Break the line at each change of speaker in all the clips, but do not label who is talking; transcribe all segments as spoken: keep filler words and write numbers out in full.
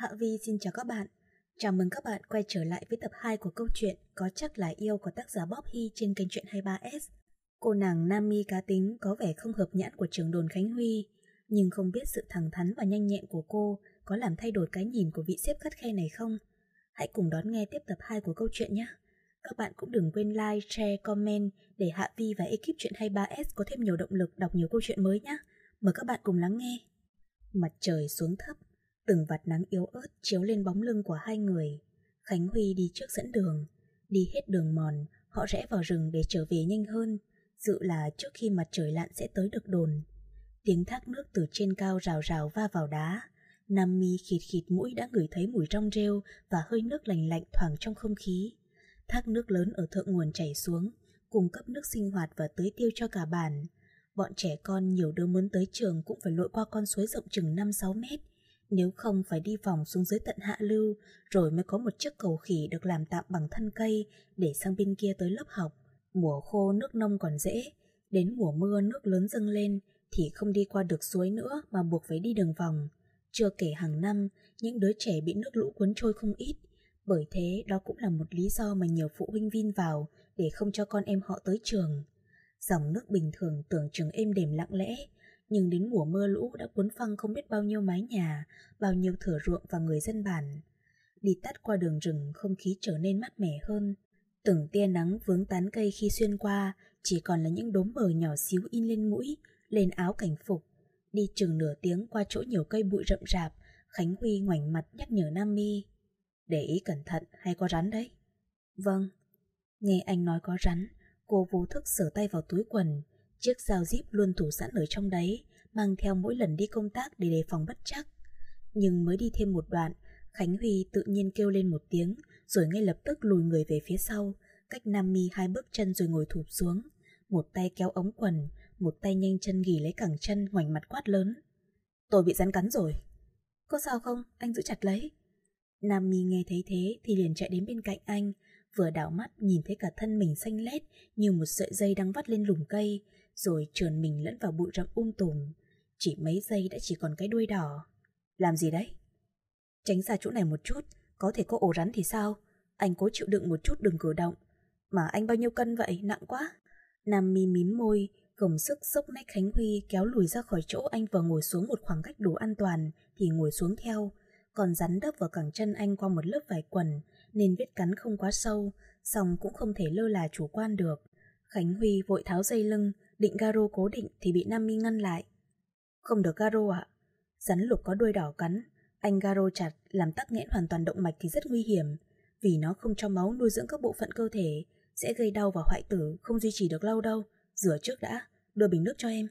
Hạ Vi xin chào các bạn. Chào mừng các bạn quay trở lại với tập hai của câu chuyện Có Chắc Là Yêu của tác giả Bob Hy trên kênh truyện hai mươi ba S. Cô nàng Nami cá tính có vẻ không hợp nhãn của trưởng đồn Khánh Huy, nhưng không biết sự thẳng thắn và nhanh nhẹn của cô có làm thay đổi cái nhìn của vị sếp khắt khe này không? Hãy cùng đón nghe tiếp tập hai của câu chuyện nhé. Các bạn cũng đừng quên like, share, comment để Hạ Vi và ekip truyện hai mươi ba S có thêm nhiều động lực đọc nhiều câu chuyện mới nhé. Mời các bạn cùng lắng nghe. Mặt trời xuống thấp, từng vạt nắng yếu ớt chiếu lên bóng lưng của hai người. Khánh Huy đi trước dẫn đường. Đi hết đường mòn, họ rẽ vào rừng để trở về nhanh hơn, dự là trước khi mặt trời lặn sẽ tới được đồn. Tiếng thác nước từ trên cao rào rào va vào đá. Nami khịt khịt mũi đã ngửi thấy mùi rong rêu và hơi nước lành lạnh thoảng trong không khí. Thác nước lớn ở thượng nguồn chảy xuống, cung cấp nước sinh hoạt và tưới tiêu cho cả bản. Bọn trẻ con nhiều đứa muốn tới trường cũng phải lội qua con suối rộng chừng năm sáu mét, nếu không phải đi vòng xuống dưới tận hạ lưu, rồi mới có một chiếc cầu khỉ được làm tạm bằng thân cây để sang bên kia tới lớp học. Mùa khô nước nông còn dễ, đến mùa mưa nước lớn dâng lên thì không đi qua được suối nữa mà buộc phải đi đường vòng. Chưa kể hàng năm, những đứa trẻ bị nước lũ cuốn trôi không ít, bởi thế đó cũng là một lý do mà nhiều phụ huynh vin vào để không cho con em họ tới trường. Dòng nước bình thường tưởng chừng êm đềm lặng lẽ, nhưng đến mùa mưa lũ đã cuốn phăng không biết bao nhiêu mái nhà, bao nhiêu thửa ruộng và người dân bản. Đi tắt qua đường rừng, không khí trở nên mát mẻ hơn. Từng tia nắng vướng tán cây khi xuyên qua chỉ còn là những đốm bờ nhỏ xíu in lên mũi, lên áo cảnh phục. Đi chừng nửa tiếng qua chỗ nhiều cây bụi rậm rạp, Khánh Huy ngoảnh mặt nhắc nhở Nami: "Để ý cẩn thận, hay có rắn đấy." "Vâng." Nghe anh nói có rắn, cô vô thức sờ tay vào túi quần. Chiếc dao díp luôn thủ sẵn ở trong đấy, mang theo mỗi lần đi công tác để đề phòng bất trắc. Nhưng mới đi thêm một đoạn, Khánh Huy tự nhiên kêu lên một tiếng, rồi ngay lập tức lùi người về phía sau, cách Nami hai bước chân rồi ngồi thụp xuống. Một tay kéo ống quần, một tay nhanh chân ghì lấy cẳng chân, ngoảnh mặt quát lớn: "Tôi bị rắn cắn rồi." "Có sao không? Anh giữ chặt lấy." Nami nghe thấy thế thì liền chạy đến bên cạnh anh, vừa đảo mắt nhìn thấy cả thân mình xanh lét như một sợi dây đang vắt lên lùm cây, rồi trườn mình lẫn vào bụi rậm um tùm. Chỉ mấy giây đã chỉ còn cái đuôi đỏ. "Làm gì đấy?" "Tránh xa chỗ này một chút, có thể có ổ rắn thì sao? Anh cố chịu đựng một chút, đừng cử động." "Mà anh bao nhiêu cân vậy, nặng quá." Nami mím môi, gồng sức xốc nách Khánh Huy kéo lùi ra khỏi chỗ anh vừa ngồi xuống một khoảng cách đủ an toàn thì ngồi xuống theo. Còn rắn đớp vào cẳng chân anh qua một lớp vải quần nên vết cắn không quá sâu, song cũng không thể lơ là chủ quan được. Khánh Huy vội tháo dây lưng, định garo cố định thì bị Nami ngăn lại. "Không được garo ạ." "Rắn lục có đuôi đỏ cắn, anh garo chặt làm tắc nghẽn hoàn toàn động mạch thì rất nguy hiểm, vì nó không cho máu nuôi dưỡng các bộ phận cơ thể, sẽ gây đau và hoại tử, không duy trì được lâu đâu. Rửa trước đã, đưa bình nước cho em."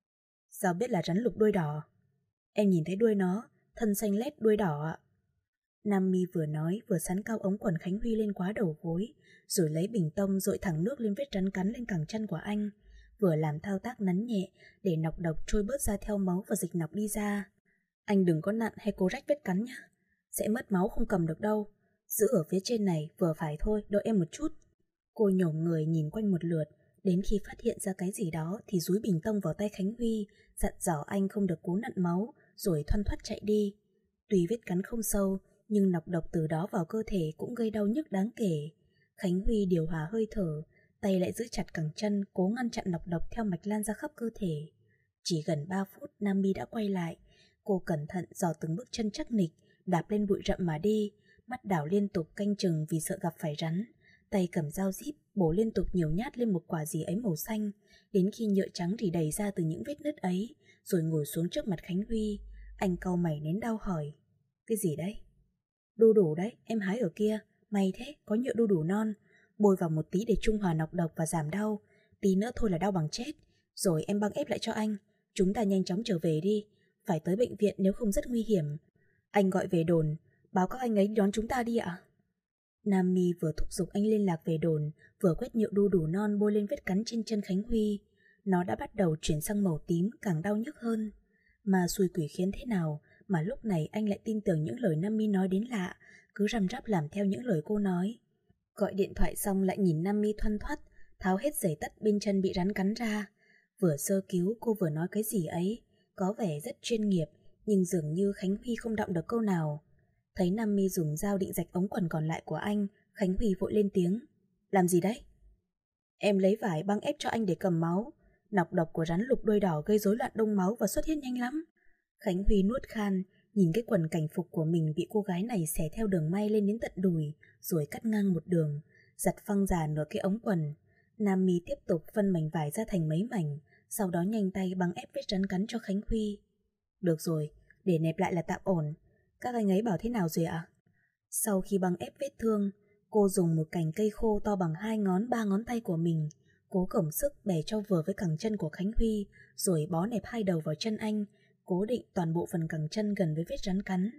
"Sao biết là rắn lục đuôi đỏ?" "Em nhìn thấy đuôi nó, thân xanh lét đuôi đỏ ạ." Nami vừa nói vừa sắn cao ống quần Khánh Huy lên quá đầu gối, rồi lấy bình tông dội thẳng nước lên vết rắn cắn lên cẳng chân của anh, vừa làm thao tác nắn nhẹ để nọc độc trôi bớt ra theo máu và dịch nọc đi ra. "Anh đừng có nặn hay cố rách vết cắn nhá, sẽ mất máu không cầm được đâu. Giữ ở phía trên này vừa phải thôi, đợi em một chút." Cô nhổm người nhìn quanh một lượt, đến khi phát hiện ra cái gì đó thì dúi bình tông vào tay Khánh Huy, dặn dò anh không được cố nặn máu, rồi thoăn thoắt chạy đi. Tuy vết cắn không sâu, nhưng nọc độc từ đó vào cơ thể cũng gây đau nhức đáng kể. Khánh Huy điều hòa hơi thở, tay lại giữ chặt cẳng chân, cố ngăn chặn nọc độc theo mạch lan ra khắp cơ thể. Chỉ gần ba phút, Nami đã quay lại. Cô cẩn thận dò từng bước chân chắc nịch, đạp lên bụi rậm mà đi, mắt đảo liên tục canh chừng vì sợ gặp phải rắn. Tay cầm dao díp, bổ liên tục nhiều nhát lên một quả gì ấy màu xanh, đến khi nhựa trắng rỉ đầy ra từ những vết nứt ấy, rồi ngồi xuống trước mặt Khánh Huy. Anh cau mày nén đau hỏi: "Cái gì đấy?" "Đu đủ đấy, em hái ở kia, may thế, có nhựa đu đủ non, bôi vào một tí để trung hòa nọc độc và giảm đau, tí nữa thôi là đau bằng chết, rồi em băng ép lại cho anh, chúng ta nhanh chóng trở về đi, phải tới bệnh viện nếu không rất nguy hiểm. Anh gọi về đồn, báo các anh ấy đón chúng ta đi ạ." Nami vừa thúc giục anh liên lạc về đồn, vừa quét nhựa đu đủ non bôi lên vết cắn trên chân Khánh Huy. Nó đã bắt đầu chuyển sang màu tím, càng đau nhức hơn. Mà xui quỷ khiến thế nào mà lúc này anh lại tin tưởng những lời Nami nói đến lạ, cứ răm rắp làm theo những lời cô nói. Gọi điện thoại xong lại nhìn Nami thoăn thoắt, tháo hết giày tất bên chân bị rắn cắn ra. Vừa sơ cứu cô vừa nói cái gì ấy, có vẻ rất chuyên nghiệp, nhưng dường như Khánh Huy không đọng được câu nào. Thấy Nam Mi dùng dao định rạch ống quần còn lại của anh, Khánh Huy vội lên tiếng. Làm gì đấy? Em lấy vải băng ép cho anh để cầm máu. Nọc độc của rắn lục đuôi đỏ gây rối loạn đông máu và xuất huyết nhanh lắm. Khánh Huy nuốt khan, nhìn cái quần cảnh phục của mình bị cô gái này xẻ theo đường may lên đến tận đùi, rồi cắt ngang một đường, giặt phăng ra nửa cái ống quần. Nam Mi tiếp tục phân mảnh vải ra thành mấy mảnh, sau đó nhanh tay băng ép vết rắn cắn cho Khánh Huy. Được rồi, để nẹp lại là tạm ổn. Các anh ấy bảo thế nào rồi ạ? Sau khi băng ép vết thương, cô dùng một cành cây khô to bằng hai ngón ba ngón tay của mình, cố gồng sức bẻ cho vừa với cẳng chân của Khánh Huy, rồi bó nẹp hai đầu vào chân anh, cố định toàn bộ phần cẳng chân gần với vết rắn cắn.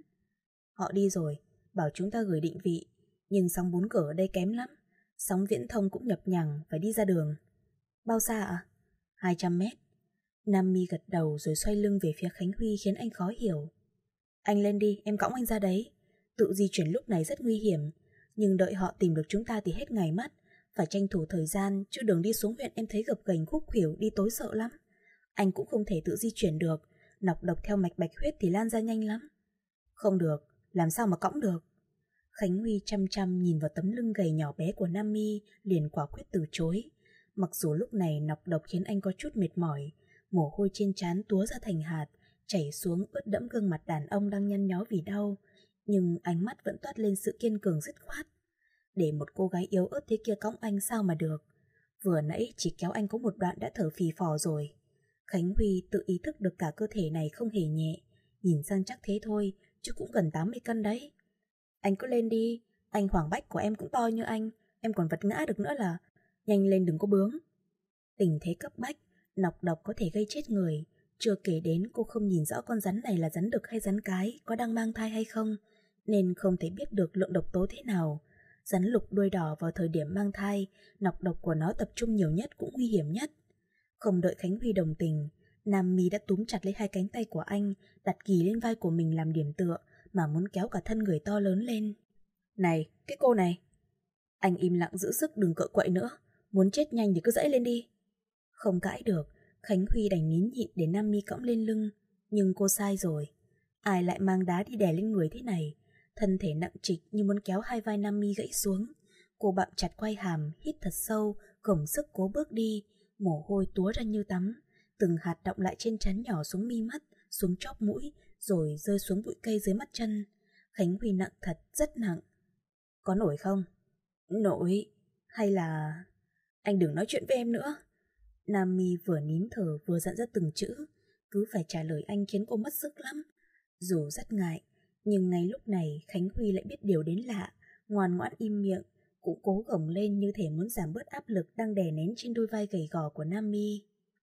Họ đi rồi, bảo chúng ta gửi định vị, nhưng sóng bốn cửa ở đây kém lắm. Sóng viễn thông cũng nhập nhằng, phải đi ra đường. Bao xa ạ? hai trăm mét. Nam Mi gật đầu rồi xoay lưng về phía Khánh Huy khiến anh khó hiểu. Anh lên đi, em cõng anh ra đấy. Tự di chuyển lúc này rất nguy hiểm, nhưng đợi họ tìm được chúng ta thì hết ngày mất. Phải tranh thủ thời gian, chứ đường đi xuống huyện em thấy gập ghềnh khúc khuỷu, đi tối sợ lắm. Anh cũng không thể tự di chuyển được, nọc độc theo mạch bạch huyết thì lan ra nhanh lắm. Không được, làm sao mà cõng được? Khánh Huy chăm chăm nhìn vào tấm lưng gầy nhỏ bé của Nam Mi, liền quả quyết từ chối. Mặc dù lúc này nọc độc khiến anh có chút mệt mỏi, mồ hôi trên trán túa ra thành hạt, chảy xuống ướt đẫm gương mặt đàn ông đang nhăn nhó vì đau, nhưng ánh mắt vẫn toát lên sự kiên cường dứt khoát. Để một cô gái yếu ớt thế kia cõng anh sao mà được? Vừa nãy chỉ kéo anh có một đoạn đã thở phì phò rồi. Khánh Huy tự ý thức được cả cơ thể này không hề nhẹ, nhìn sang chắc thế thôi, chứ cũng gần tám mươi cân đấy. Anh cứ lên đi, anh Hoàng Bách của em cũng to như anh, em còn vật ngã được nữa là. Nhanh lên đừng có bướng. Tình thế cấp bách, nọc độc có thể gây chết người. Chưa kể đến cô không nhìn rõ con rắn này là rắn đực hay rắn cái, có đang mang thai hay không, nên không thể biết được lượng độc tố thế nào. Rắn lục đuôi đỏ vào thời điểm mang thai, nọc độc của nó tập trung nhiều nhất cũng nguy hiểm nhất. Không đợi Khánh Huy đồng tình, Nam Mi đã túm chặt lấy hai cánh tay của anh, đặt ghì lên vai của mình làm điểm tựa, mà muốn kéo cả thân người to lớn lên. Này, cái cô này! Anh im lặng giữ sức đừng cựa quậy nữa, muốn chết nhanh thì cứ dãy lên đi. Không cãi được, Khánh Huy đành nín nhịn để Nam Mi cõng lên lưng, nhưng cô sai rồi. Ai lại mang đá đi đè lên người thế này? Thân thể nặng trịch như muốn kéo hai vai Nam Mi gãy xuống. Cô bặm chặt quai hàm, hít thật sâu, gồng sức cố bước đi, mồ hôi túa ra như tắm, từng hạt đọng lại trên trán nhỏ xuống mi mắt, xuống chóp mũi, rồi rơi xuống bụi cây dưới mắt chân. Khánh Huy nặng thật, rất nặng. Có nổi không? Nổi. Hay là... Anh đừng nói chuyện với em nữa. Nam Mi vừa nín thở vừa dặn ra từng chữ, cứ phải trả lời anh khiến cô mất sức lắm. Dù rất ngại, nhưng ngay lúc này Khánh Huy lại biết điều đến lạ, ngoan ngoãn im miệng, cũng cố gồng lên như thể muốn giảm bớt áp lực đang đè nén trên đôi vai gầy gò của Nam Mi.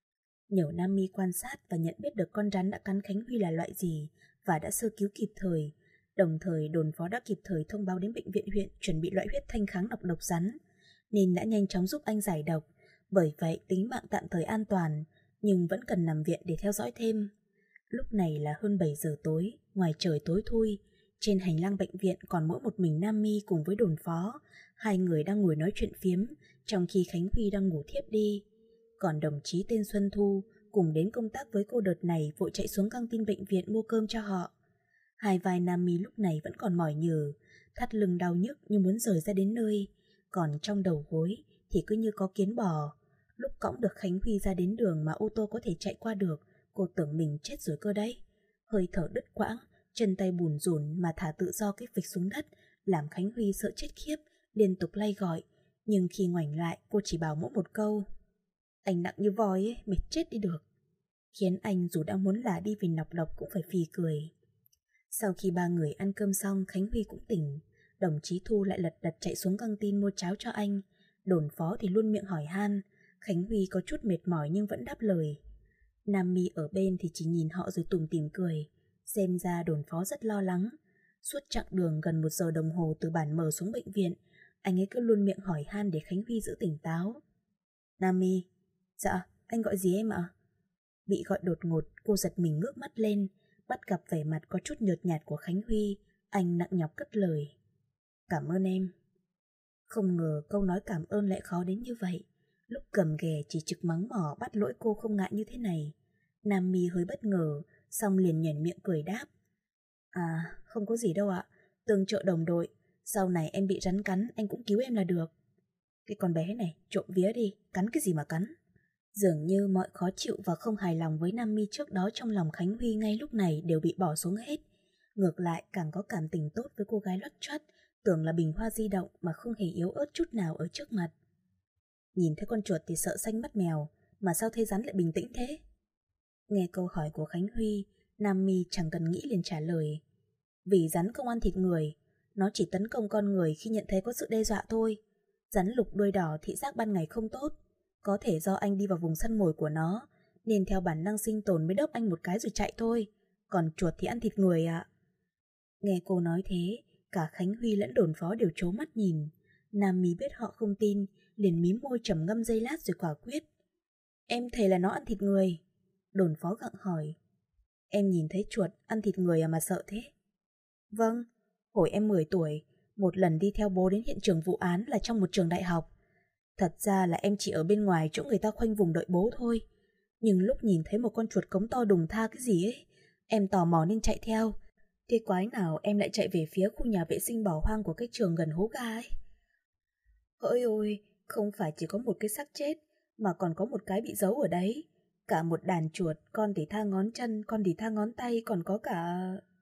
Nhờ Nam Mi quan sát và nhận biết được con rắn đã cắn Khánh Huy là loại gì và đã sơ cứu kịp thời, đồng thời đồn phó đã kịp thời thông báo đến bệnh viện huyện chuẩn bị loại huyết thanh kháng độc độc rắn, nên đã nhanh chóng giúp anh giải độc. Bởi vậy tính mạng tạm thời an toàn, nhưng vẫn cần nằm viện để theo dõi thêm. Lúc này là hơn bảy giờ tối, ngoài trời tối thui, trên hành lang bệnh viện còn mỗi một mình Nam Mi cùng với đồn phó. Hai người đang ngồi nói chuyện phiếm, trong khi Khánh Huy đang ngủ thiếp đi. Còn đồng chí tên Xuân Thu cùng đến công tác với cô đợt này vội chạy xuống căng tin bệnh viện mua cơm cho họ. Hai vai Nam Mi lúc này vẫn còn mỏi nhừ, thắt lưng đau nhức như muốn rời ra đến nơi, còn trong đầu gối thì cứ như có kiến bò. Lúc cõng được Khánh Huy ra đến đường mà ô tô có thể chạy qua được, cô tưởng mình chết rồi cơ đấy. Hơi thở đứt quãng, chân tay bùn rùn mà thả tự do cái phịch xuống đất, làm Khánh Huy sợ chết khiếp, liên tục lay gọi. Nhưng khi ngoảnh lại, cô chỉ bảo mỗi một câu: Anh nặng như voi ấy, mệt chết đi được. Khiến anh dù đã muốn lả đi vì nọc độc cũng phải phì cười. Sau khi ba người ăn cơm xong, Khánh Huy cũng tỉnh. Đồng chí Thu lại lật đật chạy xuống căng tin mua cháo cho anh. Đồn phó thì luôn miệng hỏi han. Khánh Huy có chút mệt mỏi nhưng vẫn đáp lời. Nam Mi ở bên thì chỉ nhìn họ rồi tủm tỉm cười. Xem ra đồn phó rất lo lắng. Suốt chặng đường gần một giờ đồng hồ từ bản mở xuống bệnh viện, anh ấy cứ luôn miệng hỏi han để Khánh Huy giữ tỉnh táo. Nam Mi. Dạ, anh gọi gì em ạ? Bị gọi đột ngột, cô giật mình ngước mắt lên, bắt gặp vẻ mặt có chút nhợt nhạt của Khánh Huy. Anh nặng nhọc cất lời. Cảm ơn em. Không ngờ câu nói cảm ơn lại khó đến như vậy. Lúc cầm ghè chỉ trực mắng mỏ bắt lỗi cô không ngại như thế này. Nam Mi hơi bất ngờ, xong liền nhoẻn miệng cười đáp. À, không có gì đâu ạ. Tương trợ đồng đội, sau này em bị rắn cắn anh cũng cứu em là được. Cái con bé này, trộm vía đi, cắn cái gì mà cắn. Dường như mọi khó chịu và không hài lòng với Nam Mi trước đó trong lòng Khánh Huy ngay lúc này đều bị bỏ xuống hết. Ngược lại càng có cảm tình tốt với cô gái lót choắt, tưởng là bình hoa di động mà không hề yếu ớt chút nào ở trước mặt. Nhìn thấy con chuột thì sợ xanh mắt mèo, mà sao thấy rắn lại bình tĩnh thế? Nghe câu hỏi của Khánh Huy, Nam Mi chẳng cần nghĩ liền trả lời. Vì rắn không ăn thịt người, nó chỉ tấn công con người khi nhận thấy có sự đe dọa thôi. Rắn lục đuôi đỏ thị giác ban ngày không tốt, có thể do anh đi vào vùng săn mồi của nó, nên theo bản năng sinh tồn mới đớp anh một cái rồi chạy thôi. Còn chuột thì ăn thịt người ạ. Nghe cô nói thế, cả Khánh Huy lẫn đồn phó đều trố mắt nhìn. Nam Mi biết họ không tin, liền mím môi trầm ngâm giây lát rồi quả quyết. Em thề là nó ăn thịt người. Đồn phó gặng hỏi. Em nhìn thấy chuột ăn thịt người à mà sợ thế? Vâng, hồi em mười tuổi, một lần đi theo bố đến hiện trường vụ án là trong một trường đại học. Thật ra là em chỉ ở bên ngoài chỗ người ta khoanh vùng đợi bố thôi. Nhưng lúc nhìn thấy một con chuột cống to đùng tha cái gì ấy, em tò mò nên chạy theo. Thế quái nào em lại chạy về phía khu nhà vệ sinh bỏ hoang của cái trường gần hố ga ấy. Hỡi ôi, không phải chỉ có một cái xác chết, mà còn có một cái bị giấu ở đấy. Cả một đàn chuột, con thì tha ngón chân, con thì tha ngón tay, còn có cả...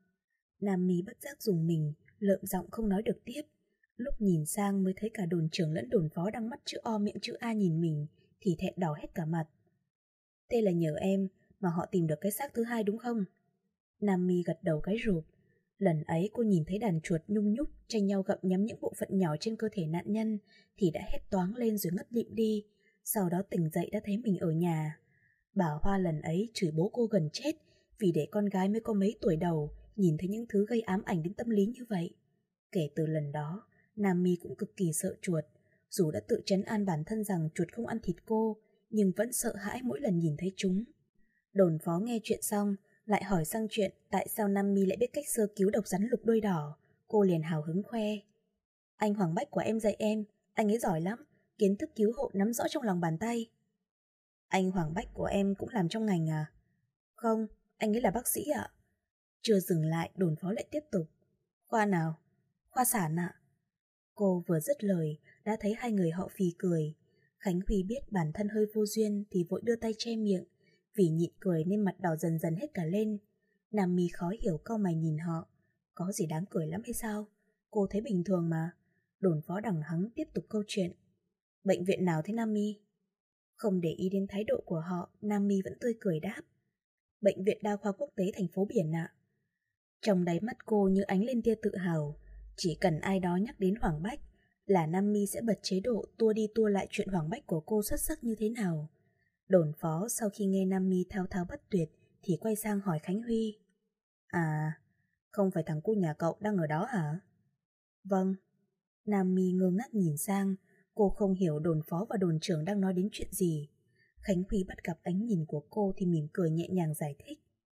Nam Mi bất giác dùng mình, lợm giọng không nói được tiếp. Lúc nhìn sang mới thấy cả đồn trưởng lẫn đồn phó đang mắt chữ O miệng chữ A nhìn mình, thì thẹn đỏ hết cả mặt. Thế là nhờ em mà họ tìm được cái xác thứ hai đúng không? Nam Mi gật đầu cái rụp. Lần ấy cô nhìn thấy đàn chuột nhung nhúc tranh nhau gặm nhấm những bộ phận nhỏ trên cơ thể nạn nhân thì đã hét toáng lên rồi ngất lịm đi. Sau đó tỉnh dậy đã thấy mình ở nhà. Bà Hoa lần ấy chửi bố cô gần chết vì để con gái mới có mấy tuổi đầu nhìn thấy những thứ gây ám ảnh đến tâm lý như vậy. Kể từ lần đó, Nam Mi cũng cực kỳ sợ chuột. Dù đã tự trấn an bản thân rằng chuột không ăn thịt cô, nhưng vẫn sợ hãi mỗi lần nhìn thấy chúng. Đồn phó nghe chuyện xong, lại hỏi sang chuyện tại sao Nam Mi lại biết cách sơ cứu độc rắn lục đuôi đỏ. Cô liền hào hứng khoe. Anh Hoàng Bách của em dạy em, anh ấy giỏi lắm, kiến thức cứu hộ nắm rõ trong lòng bàn tay. Anh Hoàng Bách của em cũng làm trong ngành à? Không, anh ấy là bác sĩ ạ. Chưa dừng lại, đồn phó lại tiếp tục. Khoa nào? Khoa sản ạ. Cô vừa dứt lời, đã thấy hai người họ phì cười. Khánh Huy biết bản thân hơi vô duyên thì vội đưa tay che miệng. Vì nhịn cười nên mặt đỏ dần dần hết cả lên. Nam Mi khó hiểu cau mày nhìn họ. Có gì đáng cười lắm hay sao? Cô thấy bình thường mà. Đồn phó đằng hắng tiếp tục câu chuyện. Bệnh viện nào thế Nam Mi? Không để ý đến thái độ của họ, Nam Mi vẫn tươi cười đáp. Bệnh viện Đa khoa Quốc tế thành phố Biển ạ. Trong đáy mắt cô như ánh lên tia tự hào. Chỉ cần ai đó nhắc đến Hoàng Bách là Nam Mi sẽ bật chế độ tua đi tua lại chuyện Hoàng Bách của cô xuất sắc như thế nào. Đồn phó sau khi nghe Nam Mi thao thao bất tuyệt thì quay sang hỏi Khánh Huy. À, không phải thằng cu nhà cậu đang ở đó hả? Vâng. Nam Mi ngơ ngác nhìn sang, cô không hiểu đồn phó và đồn trưởng đang nói đến chuyện gì. Khánh Huy bắt gặp ánh nhìn của cô thì mỉm cười nhẹ nhàng giải thích.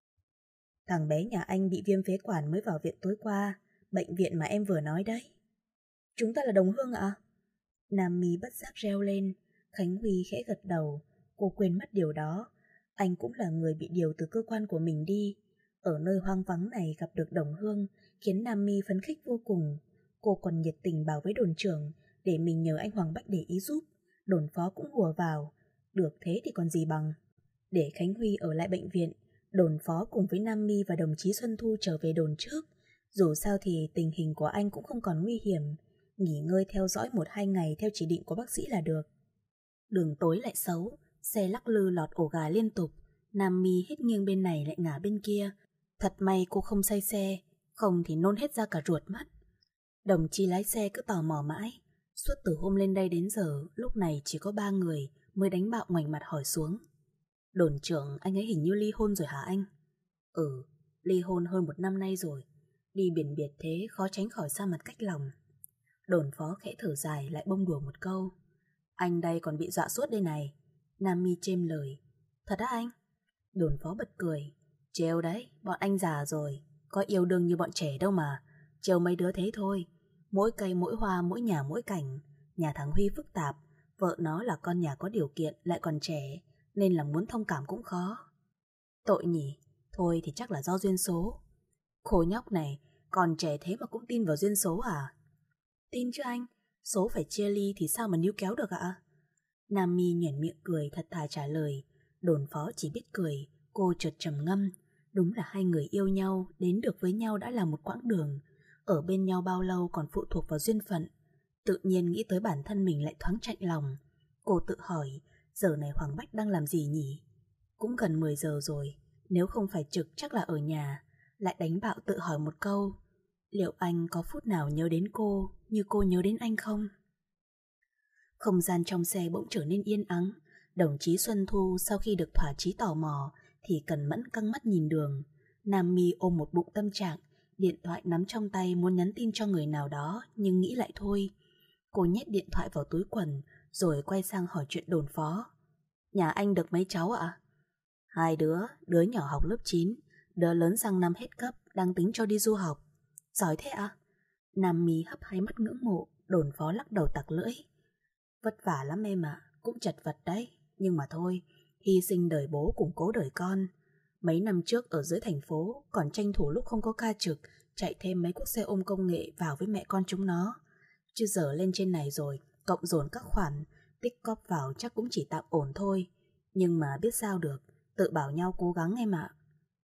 Thằng bé nhà anh bị viêm phế quản mới vào viện tối qua, bệnh viện mà em vừa nói đấy. Chúng ta là đồng hương ạ? Nam Mi bất giác reo lên. Khánh Huy khẽ gật đầu. Cô quên mất điều đó. Anh cũng là người bị điều từ cơ quan của mình đi. Ở nơi hoang vắng này gặp được đồng hương khiến Nam Mi phấn khích vô cùng. Cô còn nhiệt tình bảo với đồn trưởng để mình nhờ anh Hoàng Bách để ý giúp. Đồn phó cũng hùa vào. Được thế thì còn gì bằng. Để Khánh Huy ở lại bệnh viện, đồn phó cùng với Nam Mi và đồng chí Xuân Thu trở về đồn trước. Dù sao thì tình hình của anh cũng không còn nguy hiểm. Nghỉ ngơi theo dõi một hai ngày theo chỉ định của bác sĩ là được. Đường tối lại xấu, xe lắc lư lọt ổ gà liên tục. Nam Mi hết nghiêng bên này lại ngả bên kia. Thật may cô không say xe, không thì nôn hết ra cả ruột mất. Đồng chí lái xe cứ tò mò mãi. Suốt từ hôm lên đây đến giờ, lúc này chỉ có ba người mới đánh bạo ngoảnh mặt hỏi xuống. Đồn trưởng, anh ấy hình như ly hôn rồi hả anh? Ừ, ly hôn hơn một năm nay rồi. Đi biển biệt thế khó tránh khỏi xa mặt cách lòng. Đồn phó khẽ thở dài lại bông đùa một câu. Anh đây còn bị dọa suốt đây này. Nam Mi chêm lời. Thật á anh? Đồn phó bật cười. Trêu đấy, bọn anh già rồi, có yêu đương như bọn trẻ đâu mà. Trêu mấy đứa thế thôi. Mỗi cây mỗi hoa mỗi nhà mỗi cảnh. Nhà thằng Huy phức tạp, vợ nó là con nhà có điều kiện lại còn trẻ, nên là muốn thông cảm cũng khó. Tội nhỉ, thôi thì chắc là do duyên số. Khổ nhóc này, Còn trẻ thế mà cũng tin vào duyên số à? Tin chứ anh, số phải chia ly thì sao mà níu kéo được ạ? Nam Mi nhoẻn miệng cười thật thà trả lời. Đồn phó chỉ biết cười, cô chợt trầm ngâm. Đúng là hai người yêu nhau, đến được với nhau đã là một quãng đường. Ở bên nhau bao lâu còn phụ thuộc vào duyên phận. Tự nhiên nghĩ tới bản thân mình lại thoáng chạnh lòng. Cô tự hỏi, giờ này Hoàng Bách đang làm gì nhỉ? Cũng gần mười giờ rồi, nếu không phải trực chắc là ở nhà. Lại đánh bạo tự hỏi một câu, liệu anh có phút nào nhớ đến cô như cô nhớ đến anh không? Không gian trong xe bỗng trở nên yên ắng. Đồng chí Xuân Thu sau khi được thỏa chí tò mò thì cẩn mẫn căng mắt nhìn đường. Nam Mi ôm một bụng tâm trạng, điện thoại nắm trong tay muốn nhắn tin cho người nào đó nhưng nghĩ lại thôi. Cô nhét điện thoại vào túi quần rồi quay sang hỏi chuyện đồn phó. Nhà anh được mấy cháu ạ? Hai đứa, đứa nhỏ học lớp chín, đứa lớn sang năm hết cấp, đang tính cho đi du học. Giỏi thế à? Nam Mi hấp hai mắt ngưỡng mộ, đồn phó lắc đầu tặc lưỡi. Vất vả lắm em ạ, cũng chật vật đấy, nhưng mà thôi, hy sinh đời bố củng cố đời con. Mấy năm trước ở dưới thành phố còn tranh thủ lúc không có ca trực, chạy thêm mấy cuốc xe ôm công nghệ vào với mẹ con chúng nó. Chứ giờ lên trên này rồi, cộng dồn các khoản, tích cóp vào chắc cũng chỉ tạm ổn thôi. Nhưng mà biết sao được, tự bảo nhau cố gắng em ạ.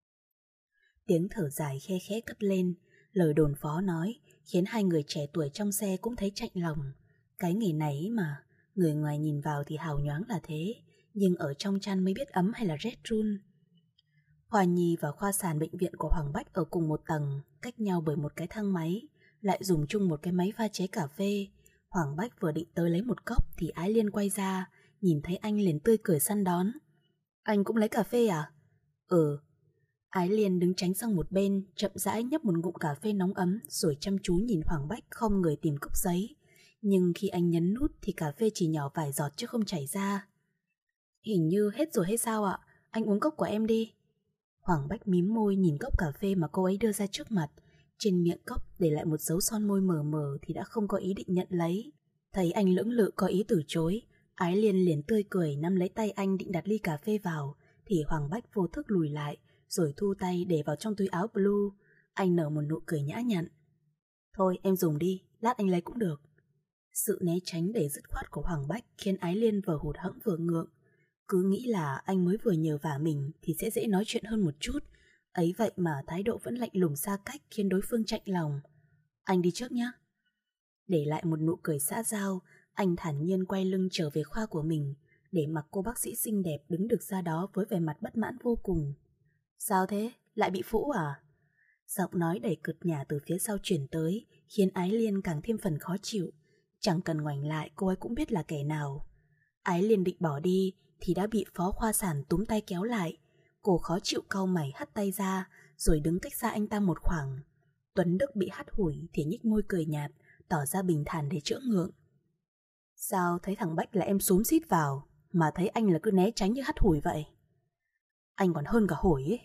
Tiếng thở dài khe khẽ cất lên, lời đồn phó nói khiến hai người trẻ tuổi trong xe cũng thấy chạnh lòng. Cái nghề này mà, người ngoài nhìn vào thì hào nhoáng là thế, nhưng ở trong chăn mới biết ấm hay là rét run. Khoa nhi và khoa sản bệnh viện của Hoàng Bách ở cùng một tầng, cách nhau bởi một cái thang máy, lại dùng chung một cái máy pha chế cà phê. Hoàng Bách vừa định tới lấy một cốc thì Ái Liên quay ra, nhìn thấy anh liền tươi cười săn đón. Anh cũng lấy cà phê à? Ừ. Ái Liên đứng tránh sang một bên, chậm rãi nhấp một ngụm cà phê nóng ấm rồi chăm chú nhìn Hoàng Bách không người tìm cốc giấy. Nhưng khi anh nhấn nút thì cà phê chỉ nhỏ vài giọt chứ không chảy ra. Hình như hết rồi hay sao ạ? Anh uống cốc của em đi. Hoàng Bách mím môi nhìn cốc cà phê mà cô ấy đưa ra trước mặt. Trên miệng cốc để lại một dấu son môi mờ mờ thì đã không có ý định nhận lấy. Thấy anh lưỡng lự có ý từ chối, Ái Liên liền tươi cười nắm lấy tay anh định đặt ly cà phê vào, thì Hoàng Bách vô thức lùi lại, rồi thu tay để vào trong túi áo blue. Anh nở một nụ cười nhã nhặn. Thôi em dùng đi, lát anh lấy cũng được. Sự né tránh để dứt khoát của Hoàng Bách khiến Ái Liên vừa hụt hẫng vừa ngượng. Cứ nghĩ là anh mới vừa nhờ vả mình thì sẽ dễ nói chuyện hơn một chút. Ấy vậy mà thái độ vẫn lạnh lùng xa cách khiến đối phương chạnh lòng. Anh đi trước nhé. Để lại một nụ cười xã giao, anh thản nhiên quay lưng trở về khoa của mình, để mặc cô bác sĩ xinh đẹp đứng được ra đó với vẻ mặt bất mãn vô cùng. Sao thế? Lại bị phũ à? Giọng nói đầy cợt nhả từ phía sau chuyển tới, khiến Ái Liên càng thêm phần khó chịu. Chẳng cần ngoảnh lại cô ấy cũng biết là kẻ nào. Ái Liên định bỏ đi thì đã bị phó khoa sản túm tay kéo lại. Cô khó chịu cau mày hắt tay ra, rồi đứng cách xa anh ta một khoảng. Tuấn Đức bị hắt hủi thì nhếch môi cười nhạt, tỏ ra bình thản để chữa ngượng. Sao thấy thằng Bách là em xúm xít vào, mà thấy anh là cứ né tránh như hắt hủi vậy? Anh còn hơn cả hủi ấy.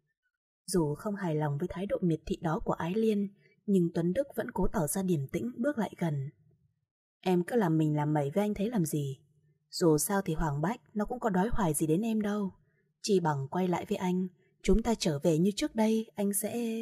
Dù không hài lòng với thái độ miệt thị đó của Ái Liên, nhưng Tuấn Đức vẫn cố tỏ ra điềm tĩnh bước lại gần. Em cứ làm mình làm mẩy với anh thấy làm gì? Dù sao thì Hoàng Bách nó cũng có đói hoài gì đến em đâu. Chỉ bằng quay lại với anh, chúng ta trở về như trước đây, anh sẽ...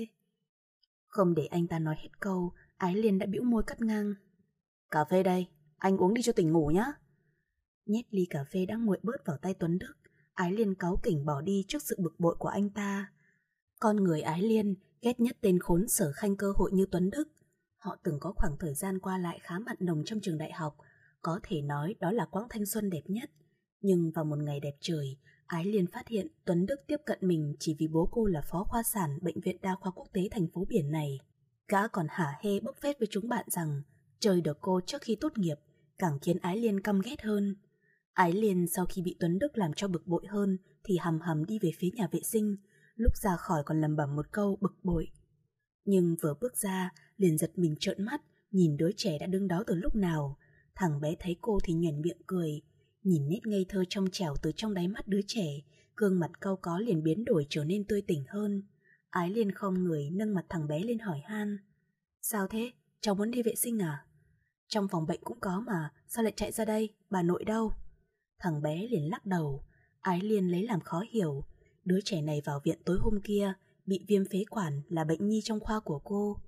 Không để anh ta nói hết câu, Ái Liên đã bĩu môi cắt ngang. Cà phê đây, anh uống đi cho tỉnh ngủ nhá. Nhét ly cà phê đã nguội bớt vào tay Tuấn Đức, Ái Liên cáu kỉnh bỏ đi trước sự bực bội của anh ta. Con người Ái Liên ghét nhất tên khốn sở khanh cơ hội như Tuấn Đức. Họ từng có khoảng thời gian qua lại khá mặn nồng trong trường đại học, có thể nói đó là quãng thanh xuân đẹp nhất. Nhưng vào một ngày đẹp trời, Ái Liên phát hiện Tuấn Đức tiếp cận mình chỉ vì bố cô là phó khoa sản Bệnh viện Đa khoa Quốc tế thành phố Biển này. Gã còn hả hê bốc phét với chúng bạn rằng chơi được cô trước khi tốt nghiệp, càng khiến Ái Liên căm ghét hơn. Ái Liên sau khi bị Tuấn Đức làm cho bực bội hơn thì hầm hầm đi về phía nhà vệ sinh, lúc ra khỏi còn lẩm bẩm một câu bực bội. Nhưng vừa bước ra liền giật mình trợn mắt, nhìn đứa trẻ đã đứng đó từ lúc nào. Thằng bé thấy cô thì nhoẻn miệng cười, nhìn nét ngây thơ trong trẻo từ trong đáy mắt đứa trẻ, gương mặt cau có liền biến đổi trở nên tươi tỉnh hơn. Ái Liên khom người nâng mặt thằng bé lên hỏi han. Sao thế? Cháu muốn đi vệ sinh à? Trong phòng bệnh cũng có mà, sao lại chạy ra đây? Bà nội đâu? Thằng bé liền lắc đầu. Ái Liên lấy làm khó hiểu. Đứa trẻ này vào viện tối hôm kia bị viêm phế quản là bệnh nhi trong khoa của cô.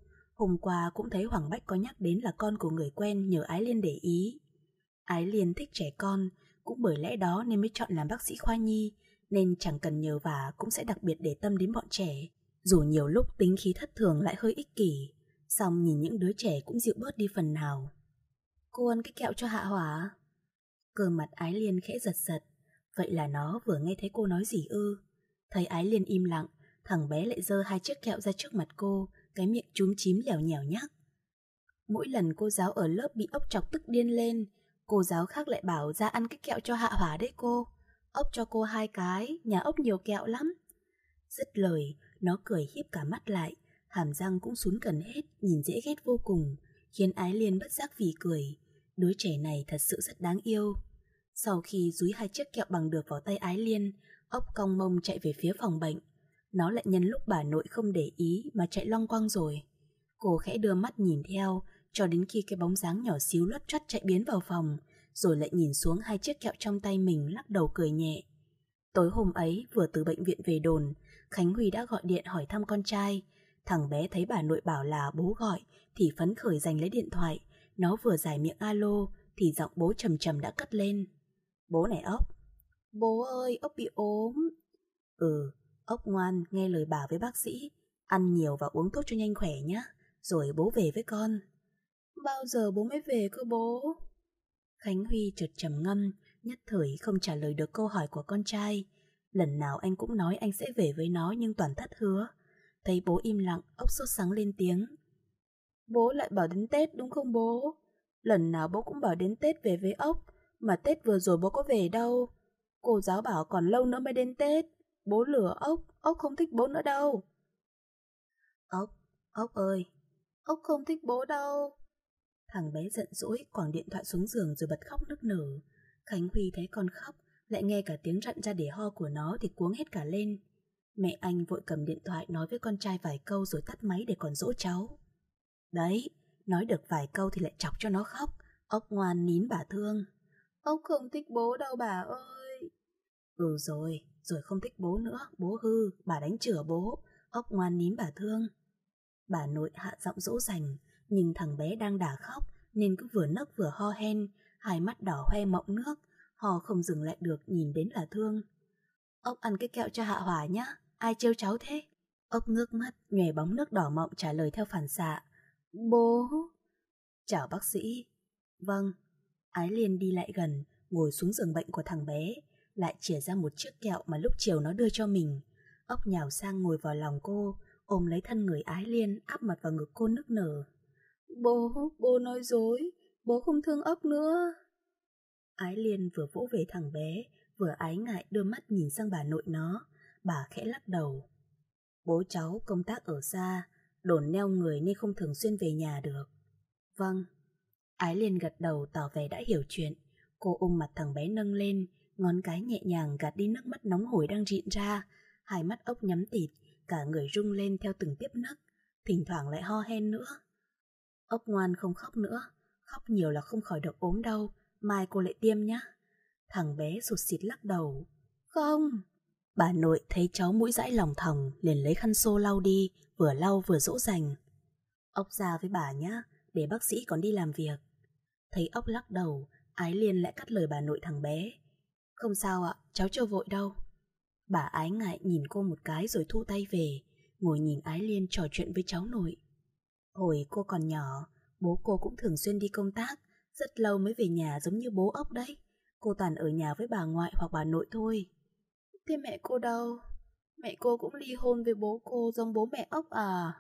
Hôm qua cũng thấy Hoàng Bách có nhắc đến là con của người quen nhờ Ái Liên để ý. Ái Liên thích trẻ con, cũng bởi lẽ đó nên mới chọn làm bác sĩ khoa nhi, nên chẳng cần nhờ vả cũng sẽ đặc biệt để tâm đến bọn trẻ. Dù nhiều lúc tính khí thất thường lại hơi ích kỷ, song nhìn những đứa trẻ cũng dịu bớt đi phần nào. Cô ăn cái kẹo cho hạ hỏa. Cơ mặt Ái Liên khẽ giật giật. Vậy là nó vừa nghe thấy cô nói gì ư? Thấy Ái Liên im lặng, thằng bé lại giơ hai chiếc kẹo ra trước mặt cô, cái miệng chúm chím lèo nhèo nhắc. Mỗi lần cô giáo ở lớp bị ốc chọc tức điên lên, cô giáo khác lại bảo ra ăn cái kẹo cho hạ hỏa đấy cô. Ốc cho cô hai cái, nhà ốc nhiều kẹo lắm. Dứt lời, nó cười híp cả mắt lại, hàm răng cũng sún gần hết, nhìn dễ ghét vô cùng, khiến Ái Liên bất giác phì cười. Đứa trẻ này thật sự rất đáng yêu. Sau khi dúi hai chiếc kẹo bằng được vào tay Ái Liên, ốc cong mông chạy về phía phòng bệnh. Nó lại nhân lúc bà nội không để ý mà chạy loanh quanh rồi. Cô khẽ đưa mắt nhìn theo, cho đến khi cái bóng dáng nhỏ xíu lất choắt chạy biến vào phòng, rồi lại nhìn xuống hai chiếc kẹo trong tay mình, lắc đầu cười nhẹ. Tối hôm ấy, vừa từ bệnh viện về đồn, Khánh Huy đã gọi điện hỏi thăm con trai. Thằng bé thấy bà nội bảo là bố gọi thì phấn khởi giành lấy điện thoại. Nó vừa giải miệng alo thì giọng bố trầm trầm đã cất lên. Bố này ốc. Bố ơi, ốc bị ốm. Ừ, ốc ngoan, nghe lời bà với bác sĩ. Ăn nhiều và uống thuốc cho nhanh khỏe nhé. Rồi bố về với con. Bao giờ bố mới về cơ bố? Khánh Huy chợt trầm ngâm, nhất thời không trả lời được câu hỏi của con trai. Lần nào anh cũng nói anh sẽ về với nó nhưng toàn thất hứa. Thấy bố im lặng, ốc sốt sắng lên tiếng. Bố lại bảo đến Tết đúng không bố? Lần nào bố cũng bảo đến Tết về với ốc, mà Tết vừa rồi bố có về đâu. Cô giáo bảo còn lâu nữa mới đến Tết. Bố lừa ốc, ốc không thích bố nữa đâu. Ốc, ốc ơi, ốc không thích bố đâu. Thằng bé giận dỗi quẳng điện thoại xuống giường rồi bật khóc nức nở. Khánh Huy thấy con khóc, lại nghe cả tiếng rặn ra để ho của nó thì cuống hết cả lên. Mẹ anh vội cầm điện thoại nói với con trai vài câu rồi tắt máy để còn dỗ cháu. Đấy, nói được vài câu thì lại chọc cho nó khóc. Ốc ngoan nín bà thương. Ốc không thích bố đâu bà ơi. Ừ rồi, rồi không thích bố nữa, bố hư, bà đánh chửa bố. Ốc ngoan nín bà thương. Bà nội hạ giọng dỗ dành, nhưng thằng bé đang đả khóc nên cứ vừa nấc vừa ho hen, hai mắt đỏ hoe mọng nước, ho không dừng lại được nhìn đến là thương. Ốc ăn cái kẹo cho hạ hỏa nhá, ai trêu cháu thế? Ốc ngước mắt, nhòe bóng nước đỏ mọng trả lời theo phản xạ. Bố. Chào bác sĩ. Vâng. Ái Liên đi lại gần, ngồi xuống giường bệnh của thằng bé, lại chìa ra một chiếc kẹo mà lúc chiều nó đưa cho mình. Ốc nhào sang ngồi vào lòng cô, ôm lấy thân người Ái Liên, áp mặt vào ngực cô nức nở. Bố, bố nói dối, bố không thương ốc nữa. Ái Liên vừa vỗ về thằng bé, vừa ái ngại đưa mắt nhìn sang bà nội nó. Bà khẽ lắc đầu. Bố cháu công tác ở xa, đồn neo người nên không thường xuyên về nhà được. Vâng. Ái Liên gật đầu tỏ vẻ đã hiểu chuyện. Cô ôm mặt thằng bé nâng lên, ngón cái nhẹ nhàng gạt đi nước mắt nóng hổi đang rịn ra. Hai mắt ốc nhắm tịt, cả người rung lên theo từng tiếp nấc, thỉnh thoảng lại ho hen nữa. Ốc ngoan không khóc nữa, khóc nhiều là không khỏi được ốm đâu, mai cô lại tiêm nhá. Thằng bé sụt sịt lắc đầu. Không. Bà nội thấy cháu mũi dãi lòng thòng, liền lấy khăn xô lau đi, vừa lau vừa dỗ dành. Ốc ra với bà nhá, để bác sĩ còn đi làm việc. Thấy ốc lắc đầu, Ái Liên lại cắt lời bà nội thằng bé. Không sao ạ, cháu chưa vội đâu. Bà ái ngại nhìn cô một cái rồi thu tay về, ngồi nhìn Ái Liên trò chuyện với cháu nội. Hồi cô còn nhỏ, bố cô cũng thường xuyên đi công tác, rất lâu mới về nhà giống như bố ốc đấy. Cô toàn ở nhà với bà ngoại hoặc bà nội thôi. Thế mẹ cô đâu? Mẹ cô cũng ly hôn với bố cô giống bố mẹ ốc à?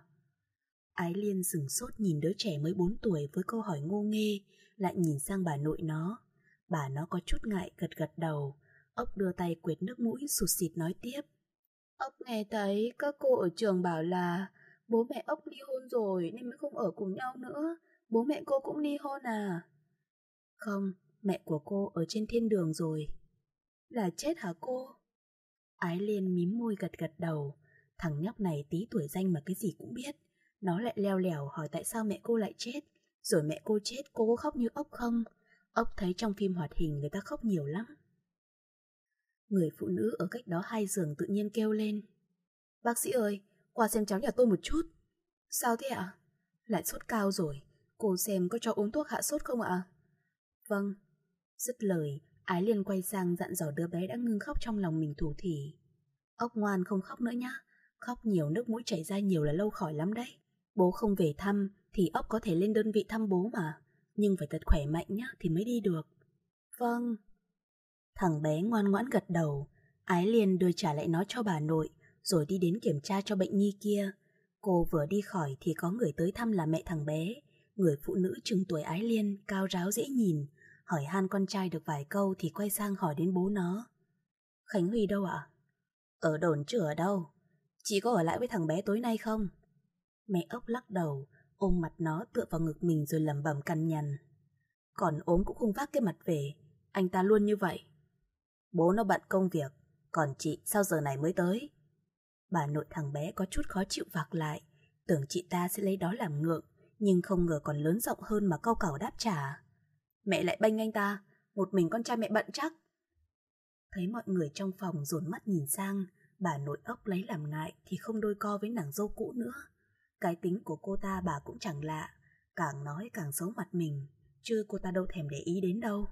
Ái Liên sửng sốt nhìn đứa trẻ mới bốn tuổi với câu hỏi ngô nghê, lại nhìn sang bà nội nó. Bà nó có chút ngại gật gật đầu. Ốc đưa tay quệt nước mũi sụt sịt nói tiếp. Ốc nghe thấy các cô ở trường bảo là bố mẹ ốc ly hôn rồi nên mới không ở cùng nhau nữa. Bố mẹ cô cũng ly hôn à? Không, mẹ của cô ở trên thiên đường rồi. Là chết hả cô? Ái Liên mím môi gật gật đầu. Thằng nhóc này tí tuổi danh mà cái gì cũng biết. Nó lại leo lẻo hỏi tại sao mẹ cô lại chết. Rồi mẹ cô chết cô có khóc như ốc không? Ốc thấy trong phim hoạt hình người ta khóc nhiều lắm. Người phụ nữ ở cách đó hai giường tự nhiên kêu lên. Bác sĩ ơi, qua xem cháu nhà tôi một chút. Sao thế ạ? Lại sốt cao rồi, cô xem có cho uống thuốc hạ sốt không ạ? Vâng. Dứt lời, Ái Liên quay sang dặn dò đứa bé đã ngưng khóc trong lòng mình thủ thỉ. Ốc ngoan không khóc nữa nhá, khóc nhiều nước mũi chảy ra nhiều là lâu khỏi lắm đấy. Bố không về thăm thì ốc có thể lên đơn vị thăm bố mà, nhưng phải thật khỏe mạnh nhá thì mới đi được. Vâng. Thằng bé ngoan ngoãn gật đầu. Ái Liên đưa trả lại nó cho bà nội, rồi đi đến kiểm tra cho bệnh nhi kia. Cô vừa đi khỏi thì có người tới thăm là mẹ thằng bé, người phụ nữ chừng tuổi Ái Liên, cao ráo dễ nhìn. Hỏi han con trai được vài câu thì quay sang hỏi đến bố nó. Khánh Huy đâu ạ? Ở đồn chứ ở đâu. Chị có ở lại với thằng bé tối nay không? Mẹ ốc lắc đầu, ôm mặt nó tựa vào ngực mình rồi lẩm bẩm cằn nhằn. Còn ốm cũng không vác cái mặt về, anh ta luôn như vậy. Bố nó bận công việc, còn chị sao giờ này mới tới? Bà nội thằng bé có chút khó chịu vạc lại, tưởng chị ta sẽ lấy đó làm ngượng, nhưng không ngờ còn lớn rộng hơn mà cau càu đáp trả. Mẹ lại bênh anh ta, một mình con trai mẹ bận chắc. Thấy mọi người trong phòng dồn mắt nhìn sang, bà nội ốc lấy làm ngại thì không đôi co với nàng dâu cũ nữa. Cái tính của cô ta bà cũng chẳng lạ, càng nói càng xấu mặt mình, chứ cô ta đâu thèm để ý đến đâu.